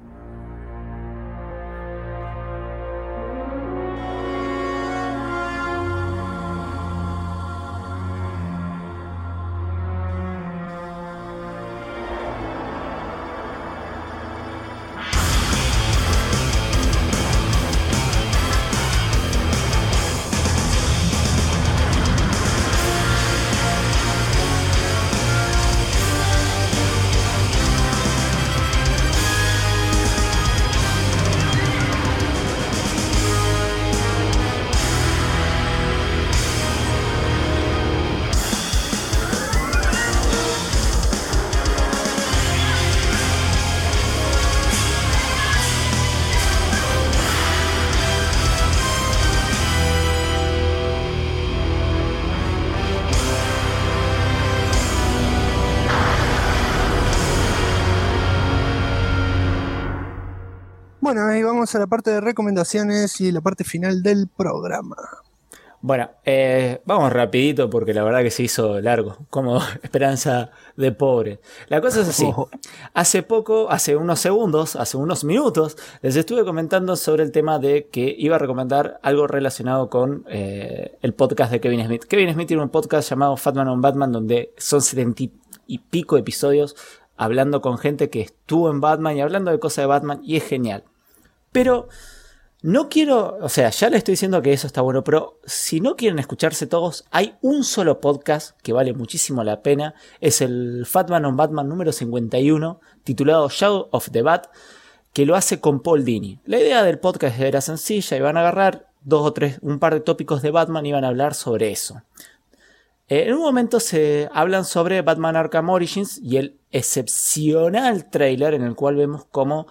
Bueno, ahí vamos a la parte de recomendaciones y la parte final del programa. Bueno, vamos rapidito porque la verdad que se hizo largo, como esperanza de pobre. La cosa es así, hace unos minutos, les estuve comentando sobre el tema de que iba a recomendar algo relacionado con el podcast de Kevin Smith. Kevin Smith tiene un podcast llamado Fatman on Batman, donde son 70 y pico episodios hablando con gente que estuvo en Batman y hablando de cosas de Batman, y es genial. Pero No quiero, o sea, ya le estoy diciendo que eso está bueno, pero si no quieren escucharse todos, hay un solo podcast que vale muchísimo la pena. Es el Fatman on Batman número 51, titulado Shadow of the Bat, que lo hace con Paul Dini. La idea del podcast era sencilla, iban a agarrar un par de tópicos de Batman y iban a hablar sobre eso. En un momento se hablan sobre Batman Arkham Origins y el excepcional trailer en el cual vemos cómo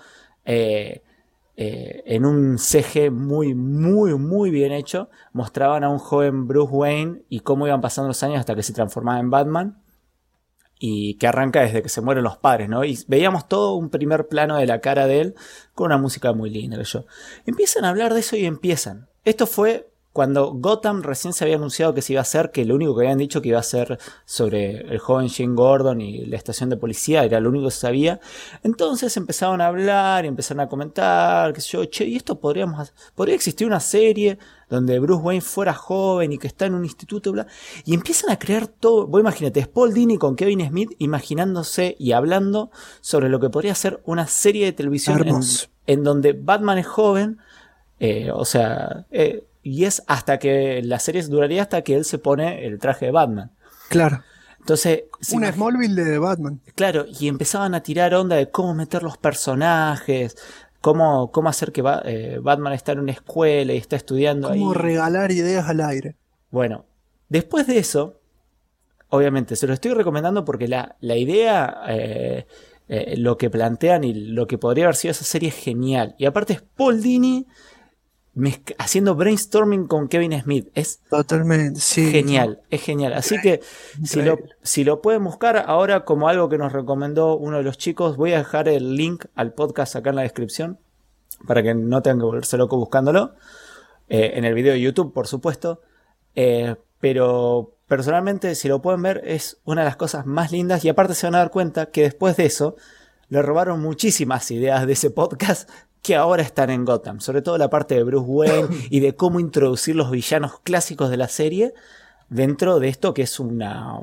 en un CG muy, muy, muy bien hecho mostraban a un joven Bruce Wayne y cómo iban pasando los años hasta que se transformaba en Batman, y que arranca desde que se mueren los padres, ¿no? Y veíamos todo un primer plano de la cara de él con una música muy linda. Empiezan a hablar de eso y empiezan. Esto fue cuando Gotham recién se había anunciado que se iba a hacer, que lo único que habían dicho que iba a ser sobre el joven Jim Gordon y la estación de policía, era lo único que se sabía. Entonces empezaron a hablar y empezaron a comentar, qué sé yo, che, y esto podría existir una serie donde Bruce Wayne fuera joven y que está en un instituto, bla. Y empiezan a crear todo. Vos imagínate, es Paul Dini con Kevin Smith imaginándose y hablando sobre lo que podría ser una serie de televisión en donde Batman es joven, y es hasta que la serie duraría hasta que él se pone el traje de Batman. Claro. Entonces, una Smallville de Batman. Claro, y empezaban a tirar onda de cómo meter los personajes, cómo hacer que Batman está en una escuela y está estudiando ahí. Cómo regalar ideas al aire. Bueno, después de eso, obviamente, se lo estoy recomendando porque la idea, lo que plantean y lo que podría haber sido esa serie es genial. Y aparte es Paul Dini haciendo brainstorming con Kevin Smith. Es totalmente, sí, genial, es genial. Así que si lo pueden buscar ahora como algo que nos recomendó uno de los chicos, voy a dejar el link al podcast acá en la descripción para que no tengan que volverse loco buscándolo. En el video de YouTube, por supuesto. Pero personalmente, si lo pueden ver, es una de las cosas más lindas. Y aparte se van a dar cuenta que después de eso le robaron muchísimas ideas de ese podcast que ahora están en Gotham, sobre todo la parte de Bruce Wayne y de cómo introducir los villanos clásicos de la serie dentro de esto que es un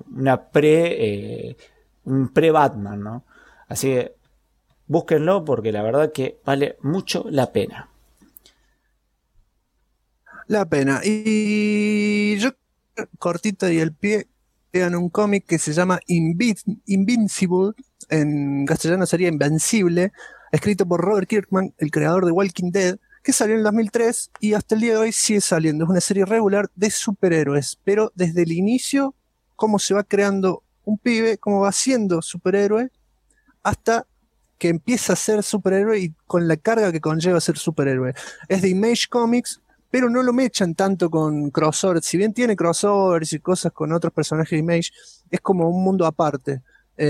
pre-Batman, ¿no? Así que búsquenlo porque la verdad que vale mucho la pena. La pena. Y yo, cortito y el pie, vean un cómic que se llama Invincible, en castellano sería Invencible, escrito por Robert Kirkman, el creador de Walking Dead, que salió en el 2003 y hasta el día de hoy sigue saliendo. Es una serie regular de superhéroes, pero desde el inicio, cómo se va creando un pibe, cómo va siendo superhéroe, hasta que empieza a ser superhéroe y con la carga que conlleva ser superhéroe. Es de Image Comics, pero no lo mechan tanto con crossovers. Si bien tiene crossovers y cosas con otros personajes de Image, es como un mundo aparte.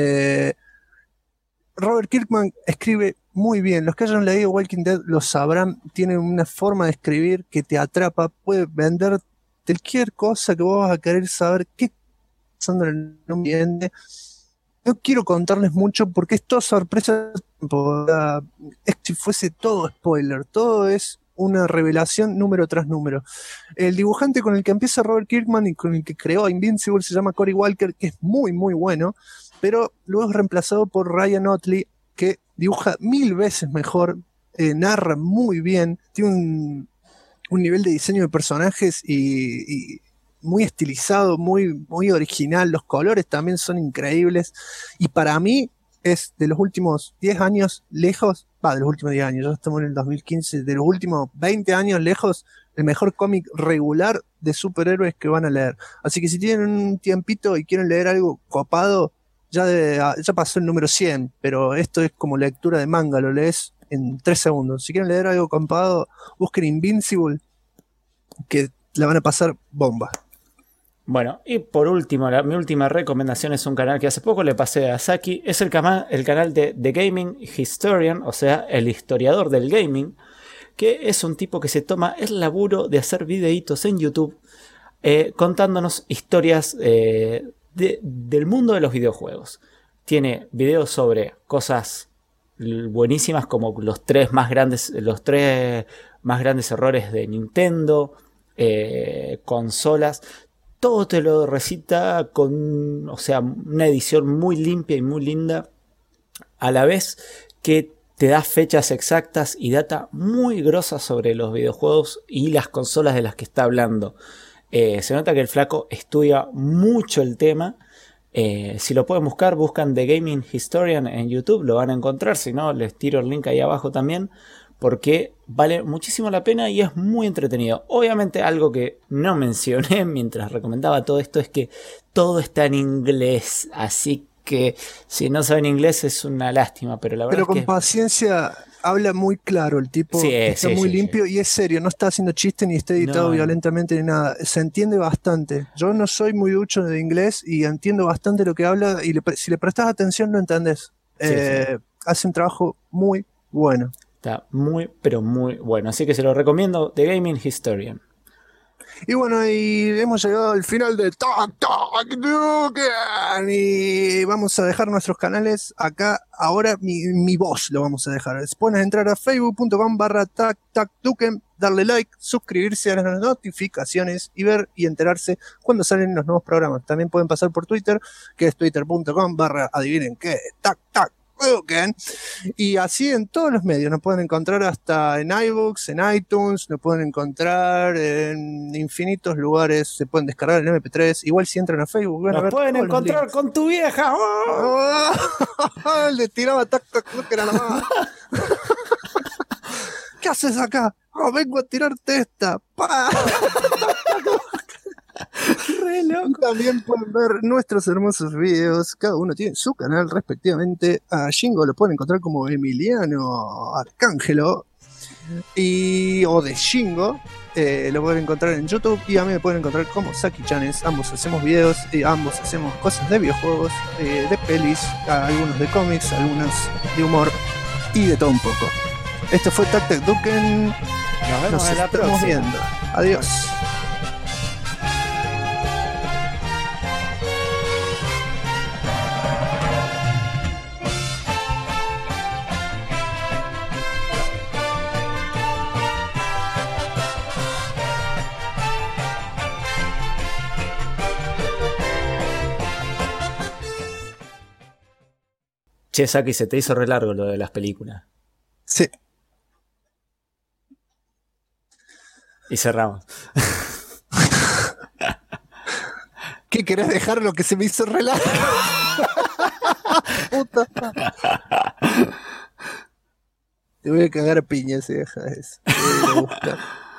Robert Kirkman escribe muy bien. Los que hayan leído Walking Dead lo sabrán. Tiene una forma de escribir que te atrapa. Puede vender cualquier cosa que vos vas a querer saber qué está pasando en el ambiente. No quiero contarles mucho porque es todo sorpresa. Es si fuese todo spoiler. Todo es una revelación número tras número. El dibujante con el que empieza Robert Kirkman y con el que creó Invincible se llama Cory Walker, que es muy muy bueno, pero luego es reemplazado por Ryan Otley, que dibuja 1000 veces mejor, narra muy bien, tiene un nivel de diseño de personajes y muy estilizado, muy, muy original. Los colores también son increíbles y para mí es de los últimos 10 años lejos, de los últimos 10 años, ya estamos en el 2015, de los últimos 20 años lejos, el mejor cómic regular de superhéroes que van a leer. Así que si tienen un tiempito y quieren leer algo copado, ya pasó el número 100, pero esto es como lectura de manga, lo lees en 3 segundos. Si quieren leer algo copado, busquen Invincible, que la van a pasar bomba. Bueno, y por último, mi última recomendación es un canal que hace poco le pasé a Saki. Es el canal de The Gaming Historian, o sea, el historiador del gaming, que es un tipo que se toma el laburo de hacer videitos en YouTube contándonos historias del mundo de los videojuegos. Tiene videos sobre cosas buenísimas como los tres más grandes errores de Nintendo, consolas. Todo te lo recita con, una edición muy limpia y muy linda, a la vez que te da fechas exactas y data muy grosa sobre los videojuegos y las consolas de las que está hablando. Se nota que el flaco estudia mucho el tema. Si lo pueden buscar, buscan The Gaming Historian en YouTube, lo van a encontrar. Si no, les tiro el link ahí abajo también, porque vale muchísimo la pena y es muy entretenido. Obviamente algo que no mencioné mientras recomendaba todo esto es que todo está en inglés, así que si no saben inglés es una lástima, pero la verdad Pero es con que paciencia habla muy claro, el tipo está muy limpio y es serio, no está haciendo chiste ni está editado violentamente ni nada, se entiende bastante. Yo no soy muy ducho de inglés y entiendo bastante lo que habla y si le prestas atención lo entendés. Hace un trabajo muy bueno. Está muy, pero muy bueno, así que se lo recomiendo, The Gaming Historian. Y bueno, y hemos llegado al final de Tac Tac Duken y vamos a dejar nuestros canales acá. Ahora mi voz lo vamos a dejar. Pueden entrar a facebook.com/Tac Tac Duken, darle like, suscribirse a las notificaciones y ver y enterarse cuando salen los nuevos programas. También pueden pasar por Twitter, que es twitter.com/adivinen qué, Tac Tac Duken. Y así en todos los medios nos pueden encontrar, hasta en iVoox, en iTunes, nos pueden encontrar en infinitos lugares, se pueden descargar en MP3. Igual si entran a Facebook van a ver, pueden encontrar con tu vieja. Le tiraba Tac Tac Duken a la mano. ¿Qué haces acá? Vengo a tirarte esta. Re loco. También pueden ver nuestros hermosos videos. Cada uno tiene su canal respectivamente. A Jingo lo pueden encontrar como Emiliano Arcángelo o de Jingo. Lo pueden encontrar en YouTube. Y a mí me pueden encontrar como Saki Chanes. Ambos hacemos videos, ambos hacemos cosas de videojuegos, de pelis, algunos de cómics, algunos de humor y de todo un poco. Esto fue Tac Tac Duken. Nos estamos viendo. Adiós. Che, Saki, se te hizo re largo lo de las películas. Sí. Y cerramos. ¿Qué querés dejar lo que se me hizo re largo? Puta. Te voy a cagar a piña si dejas eso. Te voy a ir a buscar.